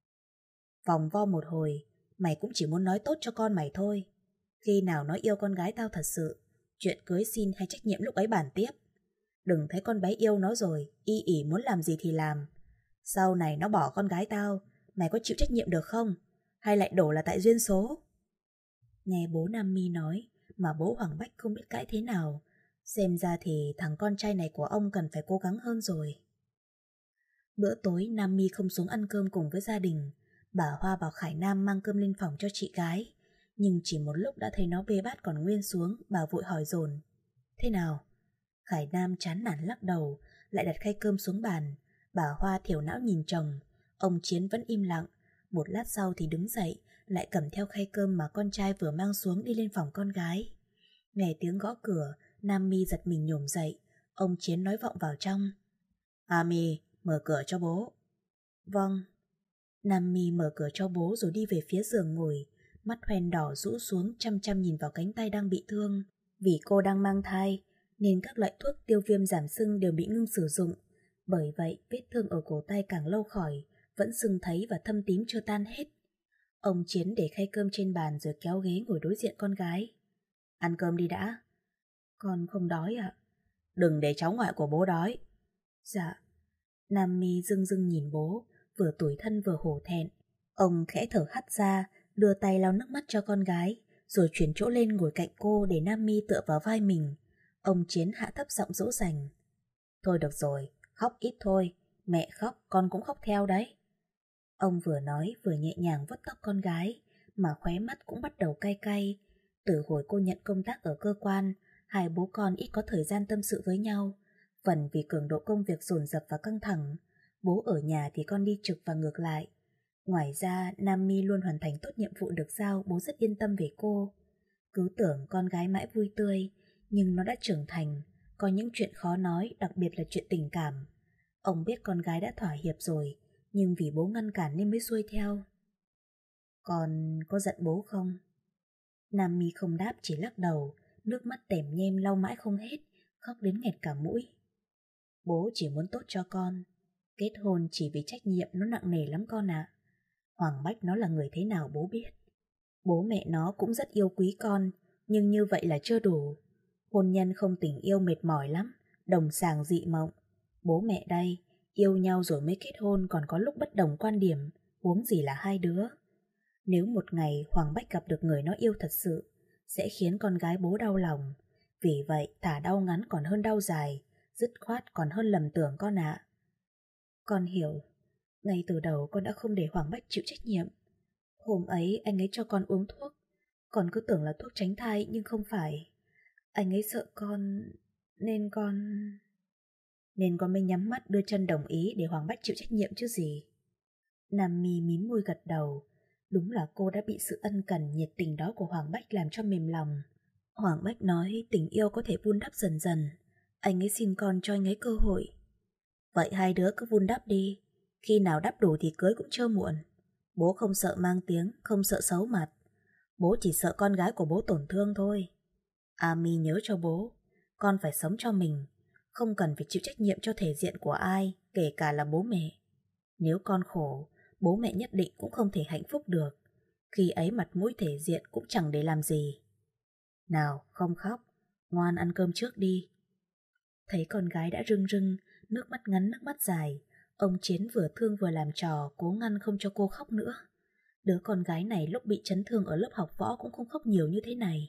Vòng vo một hồi, mày cũng chỉ muốn nói tốt cho con mày thôi. Khi nào nó yêu con gái tao thật sự, chuyện cưới xin hay trách nhiệm lúc ấy bàn tiếp. Đừng thấy con bé yêu nó rồi, y ỉ muốn làm gì thì làm. Sau này nó bỏ con gái tao, mày có chịu trách nhiệm được không? Hay lại đổ là tại duyên số? Nghe bố Nam Mi nói mà bố Hoàng Bách không biết cãi thế nào. Xem ra thì thằng con trai này của ông cần phải cố gắng hơn rồi. Bữa tối Nam Mi không xuống ăn cơm cùng với gia đình. Bà Hoa bảo Khải Nam mang cơm lên phòng cho chị gái. Nhưng chỉ một lúc đã thấy nó bê bát còn nguyên xuống, bà vội hỏi dồn. Thế nào? Khải Nam chán nản lắc đầu, lại đặt khay cơm xuống bàn. Bà Hoa thiểu não nhìn chồng. Ông Chiến vẫn im lặng. Một lát sau thì đứng dậy, lại cầm theo khay cơm mà con trai vừa mang xuống đi lên phòng con gái. Nghe tiếng gõ cửa, Nam Mi giật mình nhổm dậy. Ông Chiến nói vọng vào trong. Ami, mở cửa cho bố. Vâng. Nam Mi mở cửa cho bố rồi đi về phía giường ngồi, mắt hoen đỏ rũ xuống chăm chăm nhìn vào cánh tay đang bị thương. Vì cô đang mang thai, nên các loại thuốc tiêu viêm giảm sưng đều bị ngưng sử dụng. Bởi vậy, vết thương ở cổ tay càng lâu khỏi, vẫn sưng thấy và thâm tím chưa tan hết. Ông Chiến để khay cơm trên bàn rồi kéo ghế ngồi đối diện con gái. Ăn cơm đi đã. Con không đói ạ. Đừng để cháu ngoại của bố đói. Dạ. Nam Mi dưng dưng nhìn bố, vừa tủi thân vừa hổ thẹn. Ông khẽ thở hắt ra, đưa tay lau nước mắt cho con gái, rồi chuyển chỗ lên ngồi cạnh cô để Nam Mi tựa vào vai mình. Ông Chiến hạ thấp giọng dỗ dành. Thôi được rồi, khóc ít thôi, mẹ khóc con cũng khóc theo đấy. Ông vừa nói vừa nhẹ nhàng vuốt tóc con gái, mà khóe mắt cũng bắt đầu cay cay. Từ hồi cô nhận công tác ở cơ quan, hai bố con ít có thời gian tâm sự với nhau. Phần vì cường độ công việc dồn dập và căng thẳng, bố ở nhà thì con đi trực và ngược lại. Ngoài ra, Nam Mi luôn hoàn thành tốt nhiệm vụ được giao, bố rất yên tâm về cô. Cứ tưởng con gái mãi vui tươi, nhưng nó đã trưởng thành, có những chuyện khó nói, đặc biệt là chuyện tình cảm. Ông biết con gái đã thỏa hiệp rồi, nhưng vì bố ngăn cản nên mới xuôi theo. Con có giận bố không? Nam Mi không đáp, chỉ lắc đầu, nước mắt tèm nhem lau mãi không hết, khóc đến nghẹt cả mũi. Bố chỉ muốn tốt cho con, kết hôn chỉ vì trách nhiệm nó nặng nề lắm con ạ. Hoàng Bách nó là người thế nào bố biết. Bố mẹ nó cũng rất yêu quý con, nhưng như vậy là chưa đủ. Hôn nhân không tình yêu mệt mỏi lắm, đồng sàng dị mộng. Bố mẹ đây, yêu nhau rồi mới kết hôn còn có lúc bất đồng quan điểm, huống gì là hai đứa. Nếu một ngày Hoàng Bách gặp được người nó yêu thật sự, sẽ khiến con gái bố đau lòng. Vì vậy thả đau ngắn còn hơn đau dài, dứt khoát còn hơn lầm tưởng con ạ. Con hiểu, ngay từ đầu con đã không để Hoàng Bách chịu trách nhiệm. Hôm ấy anh ấy cho con uống thuốc, con cứ tưởng là thuốc tránh thai nhưng không phải. Anh ấy sợ con, nên con... Nên con mới nhắm mắt đưa chân đồng ý để Hoàng Bách chịu trách nhiệm chứ gì. Nam Mi mím môi gật đầu. Đúng là cô đã bị sự ân cần nhiệt tình đó của Hoàng Bách làm cho mềm lòng. Hoàng Bách nói tình yêu có thể vun đắp dần dần. Anh ấy xin con cho anh ấy cơ hội. Vậy hai đứa cứ vun đắp đi, khi nào đắp đủ thì cưới cũng chưa muộn. Bố không sợ mang tiếng, không sợ xấu mặt. Bố chỉ sợ con gái của bố tổn thương thôi. Ami nhớ cho bố, con phải sống cho mình, không cần phải chịu trách nhiệm cho thể diện của ai, kể cả là bố mẹ. Nếu con khổ, bố mẹ nhất định cũng không thể hạnh phúc được. Khi ấy mặt mũi thể diện cũng chẳng để làm gì. Nào, không khóc, ngoan ăn cơm trước đi. Thấy con gái đã rưng rưng, nước mắt ngắn nước mắt dài, ông Chiến vừa thương vừa làm trò, cố ngăn không cho cô khóc nữa. Đứa con gái này lúc bị chấn thương ở lớp học võ cũng không khóc nhiều như thế này.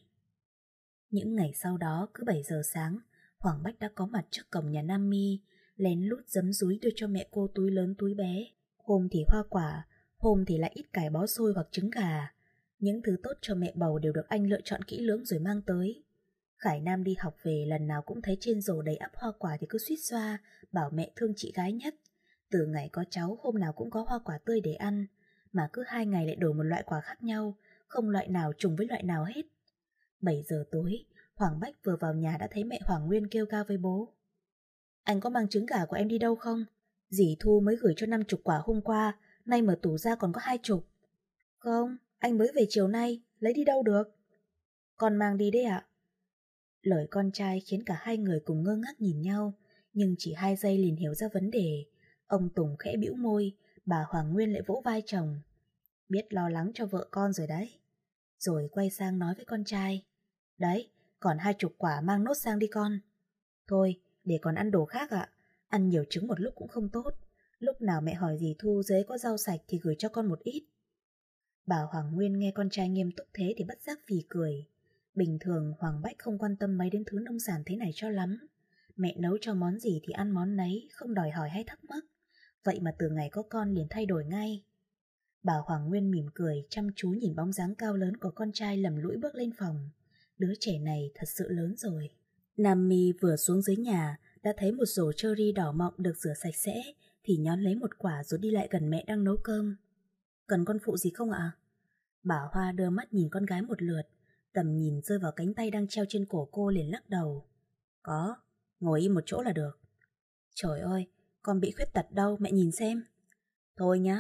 Những ngày sau đó, cứ bảy giờ sáng, Hoàng Bách đã có mặt trước cổng nhà Nam Mi, lén lút giấm dúi đưa cho mẹ cô túi lớn túi bé. Hôm thì hoa quả, hôm thì lại ít cải bó xôi hoặc trứng gà. Những thứ tốt cho mẹ bầu đều được anh lựa chọn kỹ lưỡng rồi mang tới. Khải Nam đi học về lần nào cũng thấy trên rổ đầy ắp hoa quả thì cứ suýt xoa, bảo mẹ thương chị gái nhất. Từ ngày có cháu hôm nào cũng có hoa quả tươi để ăn, mà cứ hai ngày lại đổi một loại quả khác nhau, không loại nào trùng với loại nào hết. Bảy giờ tối, Hoàng Bách vừa vào nhà đã thấy mẹ Hoàng Nguyên kêu ca với bố. Anh có mang trứng gà của em đi đâu không? Dì Thu mới gửi cho năm chục quả hôm qua, nay mở tủ ra còn có hai chục. Không, anh mới về chiều nay, lấy đi đâu được? Con mang đi đấy ạ. Lời con trai khiến cả hai người cùng ngơ ngác nhìn nhau, nhưng chỉ hai giây liền hiểu ra vấn đề. Ông Tùng khẽ bĩu môi, bà Hoàng Nguyên lại vỗ vai chồng. Biết lo lắng cho vợ con rồi đấy. Rồi quay sang nói với con trai. Đấy, còn hai chục quả mang nốt sang đi con. Thôi, để còn ăn đồ khác ạ. Ăn nhiều trứng một lúc cũng không tốt. Lúc nào mẹ hỏi dì Thu dưới có rau sạch thì gửi cho con một ít. Bà Hoàng Nguyên nghe con trai nghiêm túc thế thì bất giác phì cười. Bình thường Hoàng Bách không quan tâm mấy đến thứ nông sản thế này cho lắm. Mẹ nấu cho món gì thì ăn món nấy, không đòi hỏi hay thắc mắc. Vậy mà từ ngày có con liền thay đổi ngay. Bà Hoàng Nguyên mỉm cười, chăm chú nhìn bóng dáng cao lớn của con trai lầm lũi bước lên phòng. Đứa trẻ này thật sự lớn rồi. Nam Mi vừa xuống dưới nhà, đã thấy một rổ cherry đỏ mọng được rửa sạch sẽ, thì nhón lấy một quả rồi đi lại gần mẹ đang nấu cơm. Cần con phụ gì không ạ? Bà Hoa đưa mắt nhìn con gái một lượt, tầm nhìn rơi vào cánh tay đang treo trên cổ cô liền lắc đầu. Có, ngồi im một chỗ là được. Trời ơi, con bị khuyết tật đâu, mẹ nhìn xem. Thôi nhá,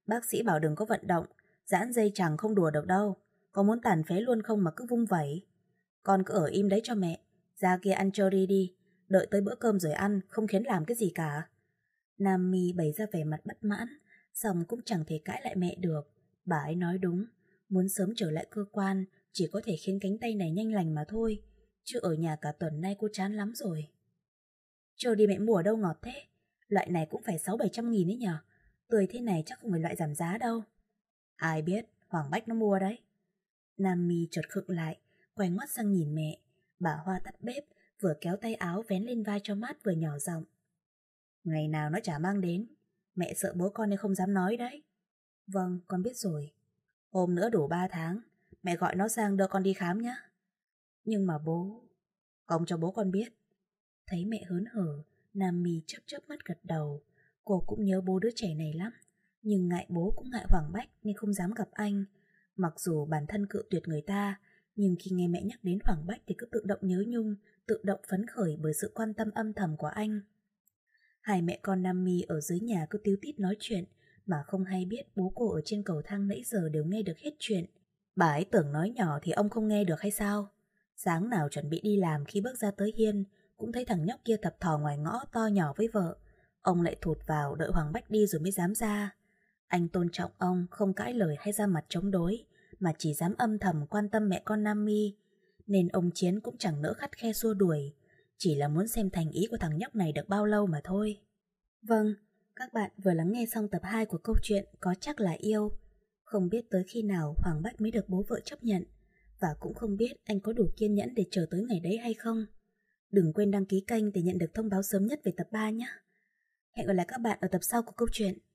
Bác sĩ bảo đừng có vận động, giãn dây chằng không đùa được đâu. Có muốn tàn phế luôn không mà cứ vung vẩy. Con cứ ở im đấy cho mẹ. Ra kia ăn cherry đi. Đợi tới bữa cơm rồi ăn, không khiến làm cái gì cả. Nam Mi bày ra vẻ mặt bất mãn, xong cũng chẳng thể cãi lại mẹ được. Bà ấy nói đúng, muốn sớm trở lại cơ quan chỉ có thể khiến cánh tay này nhanh lành mà thôi. Chứ ở nhà cả tuần nay cô chán lắm rồi. Chờ đi mẹ mua ở đâu ngọt thế? Loại này cũng phải sáu bảy trăm nghìn ấy nhở. Tươi thế này chắc không phải loại giảm giá đâu. Ai biết, Hoàng Bách nó mua đấy. Nam Mi chợt khựng lại, quay ngoắt sang nhìn mẹ. Bà Hoa tắt bếp, vừa kéo tay áo vén lên vai cho mát vừa nhỏ giọng. Ngày nào nó chả mang đến. Mẹ sợ bố con nên không dám nói đấy. Vâng, con biết rồi. Hôm nữa đủ ba tháng, mẹ gọi nó sang đưa con đi khám nhé. Nhưng mà bố... Không cho bố con biết. Thấy mẹ hớn hở, Nam Mi chớp chớp mắt gật đầu. Cô cũng nhớ bố đứa trẻ này lắm, nhưng ngại bố cũng ngại Hoàng Bách nên không dám gặp anh. Mặc dù bản thân cự tuyệt người ta, nhưng khi nghe mẹ nhắc đến Hoàng Bách thì cứ tự động nhớ nhung, tự động phấn khởi bởi sự quan tâm âm thầm của anh. Hai mẹ con Nam Mi ở dưới nhà cứ tíu tít nói chuyện, mà không hay biết bố cô ở trên cầu thang nãy giờ đều nghe được hết chuyện. Bà ấy tưởng nói nhỏ thì ông không nghe được hay sao? Sáng nào chuẩn bị đi làm khi bước ra tới hiên, cũng thấy thằng nhóc kia thập thò ngoài ngõ to nhỏ với vợ. Ông lại thụt vào đợi Hoàng Bách đi rồi mới dám ra. Anh tôn trọng ông, không cãi lời hay ra mặt chống đối, mà chỉ dám âm thầm quan tâm mẹ con Nam Mi. Nên ông Chiến cũng chẳng nỡ khắt khe xua đuổi, chỉ là muốn xem thành ý của thằng nhóc này được bao lâu mà thôi. Vâng, các bạn vừa lắng nghe xong tập hai của câu chuyện Có Chắc Là Yêu. Không biết tới khi nào Hoàng Bách mới được bố vợ chấp nhận, và cũng không biết anh có đủ kiên nhẫn để chờ tới ngày đấy hay không. Đừng quên đăng ký kênh để nhận được thông báo sớm nhất về tập ba nhé. Hẹn gặp lại các bạn ở tập sau của câu chuyện.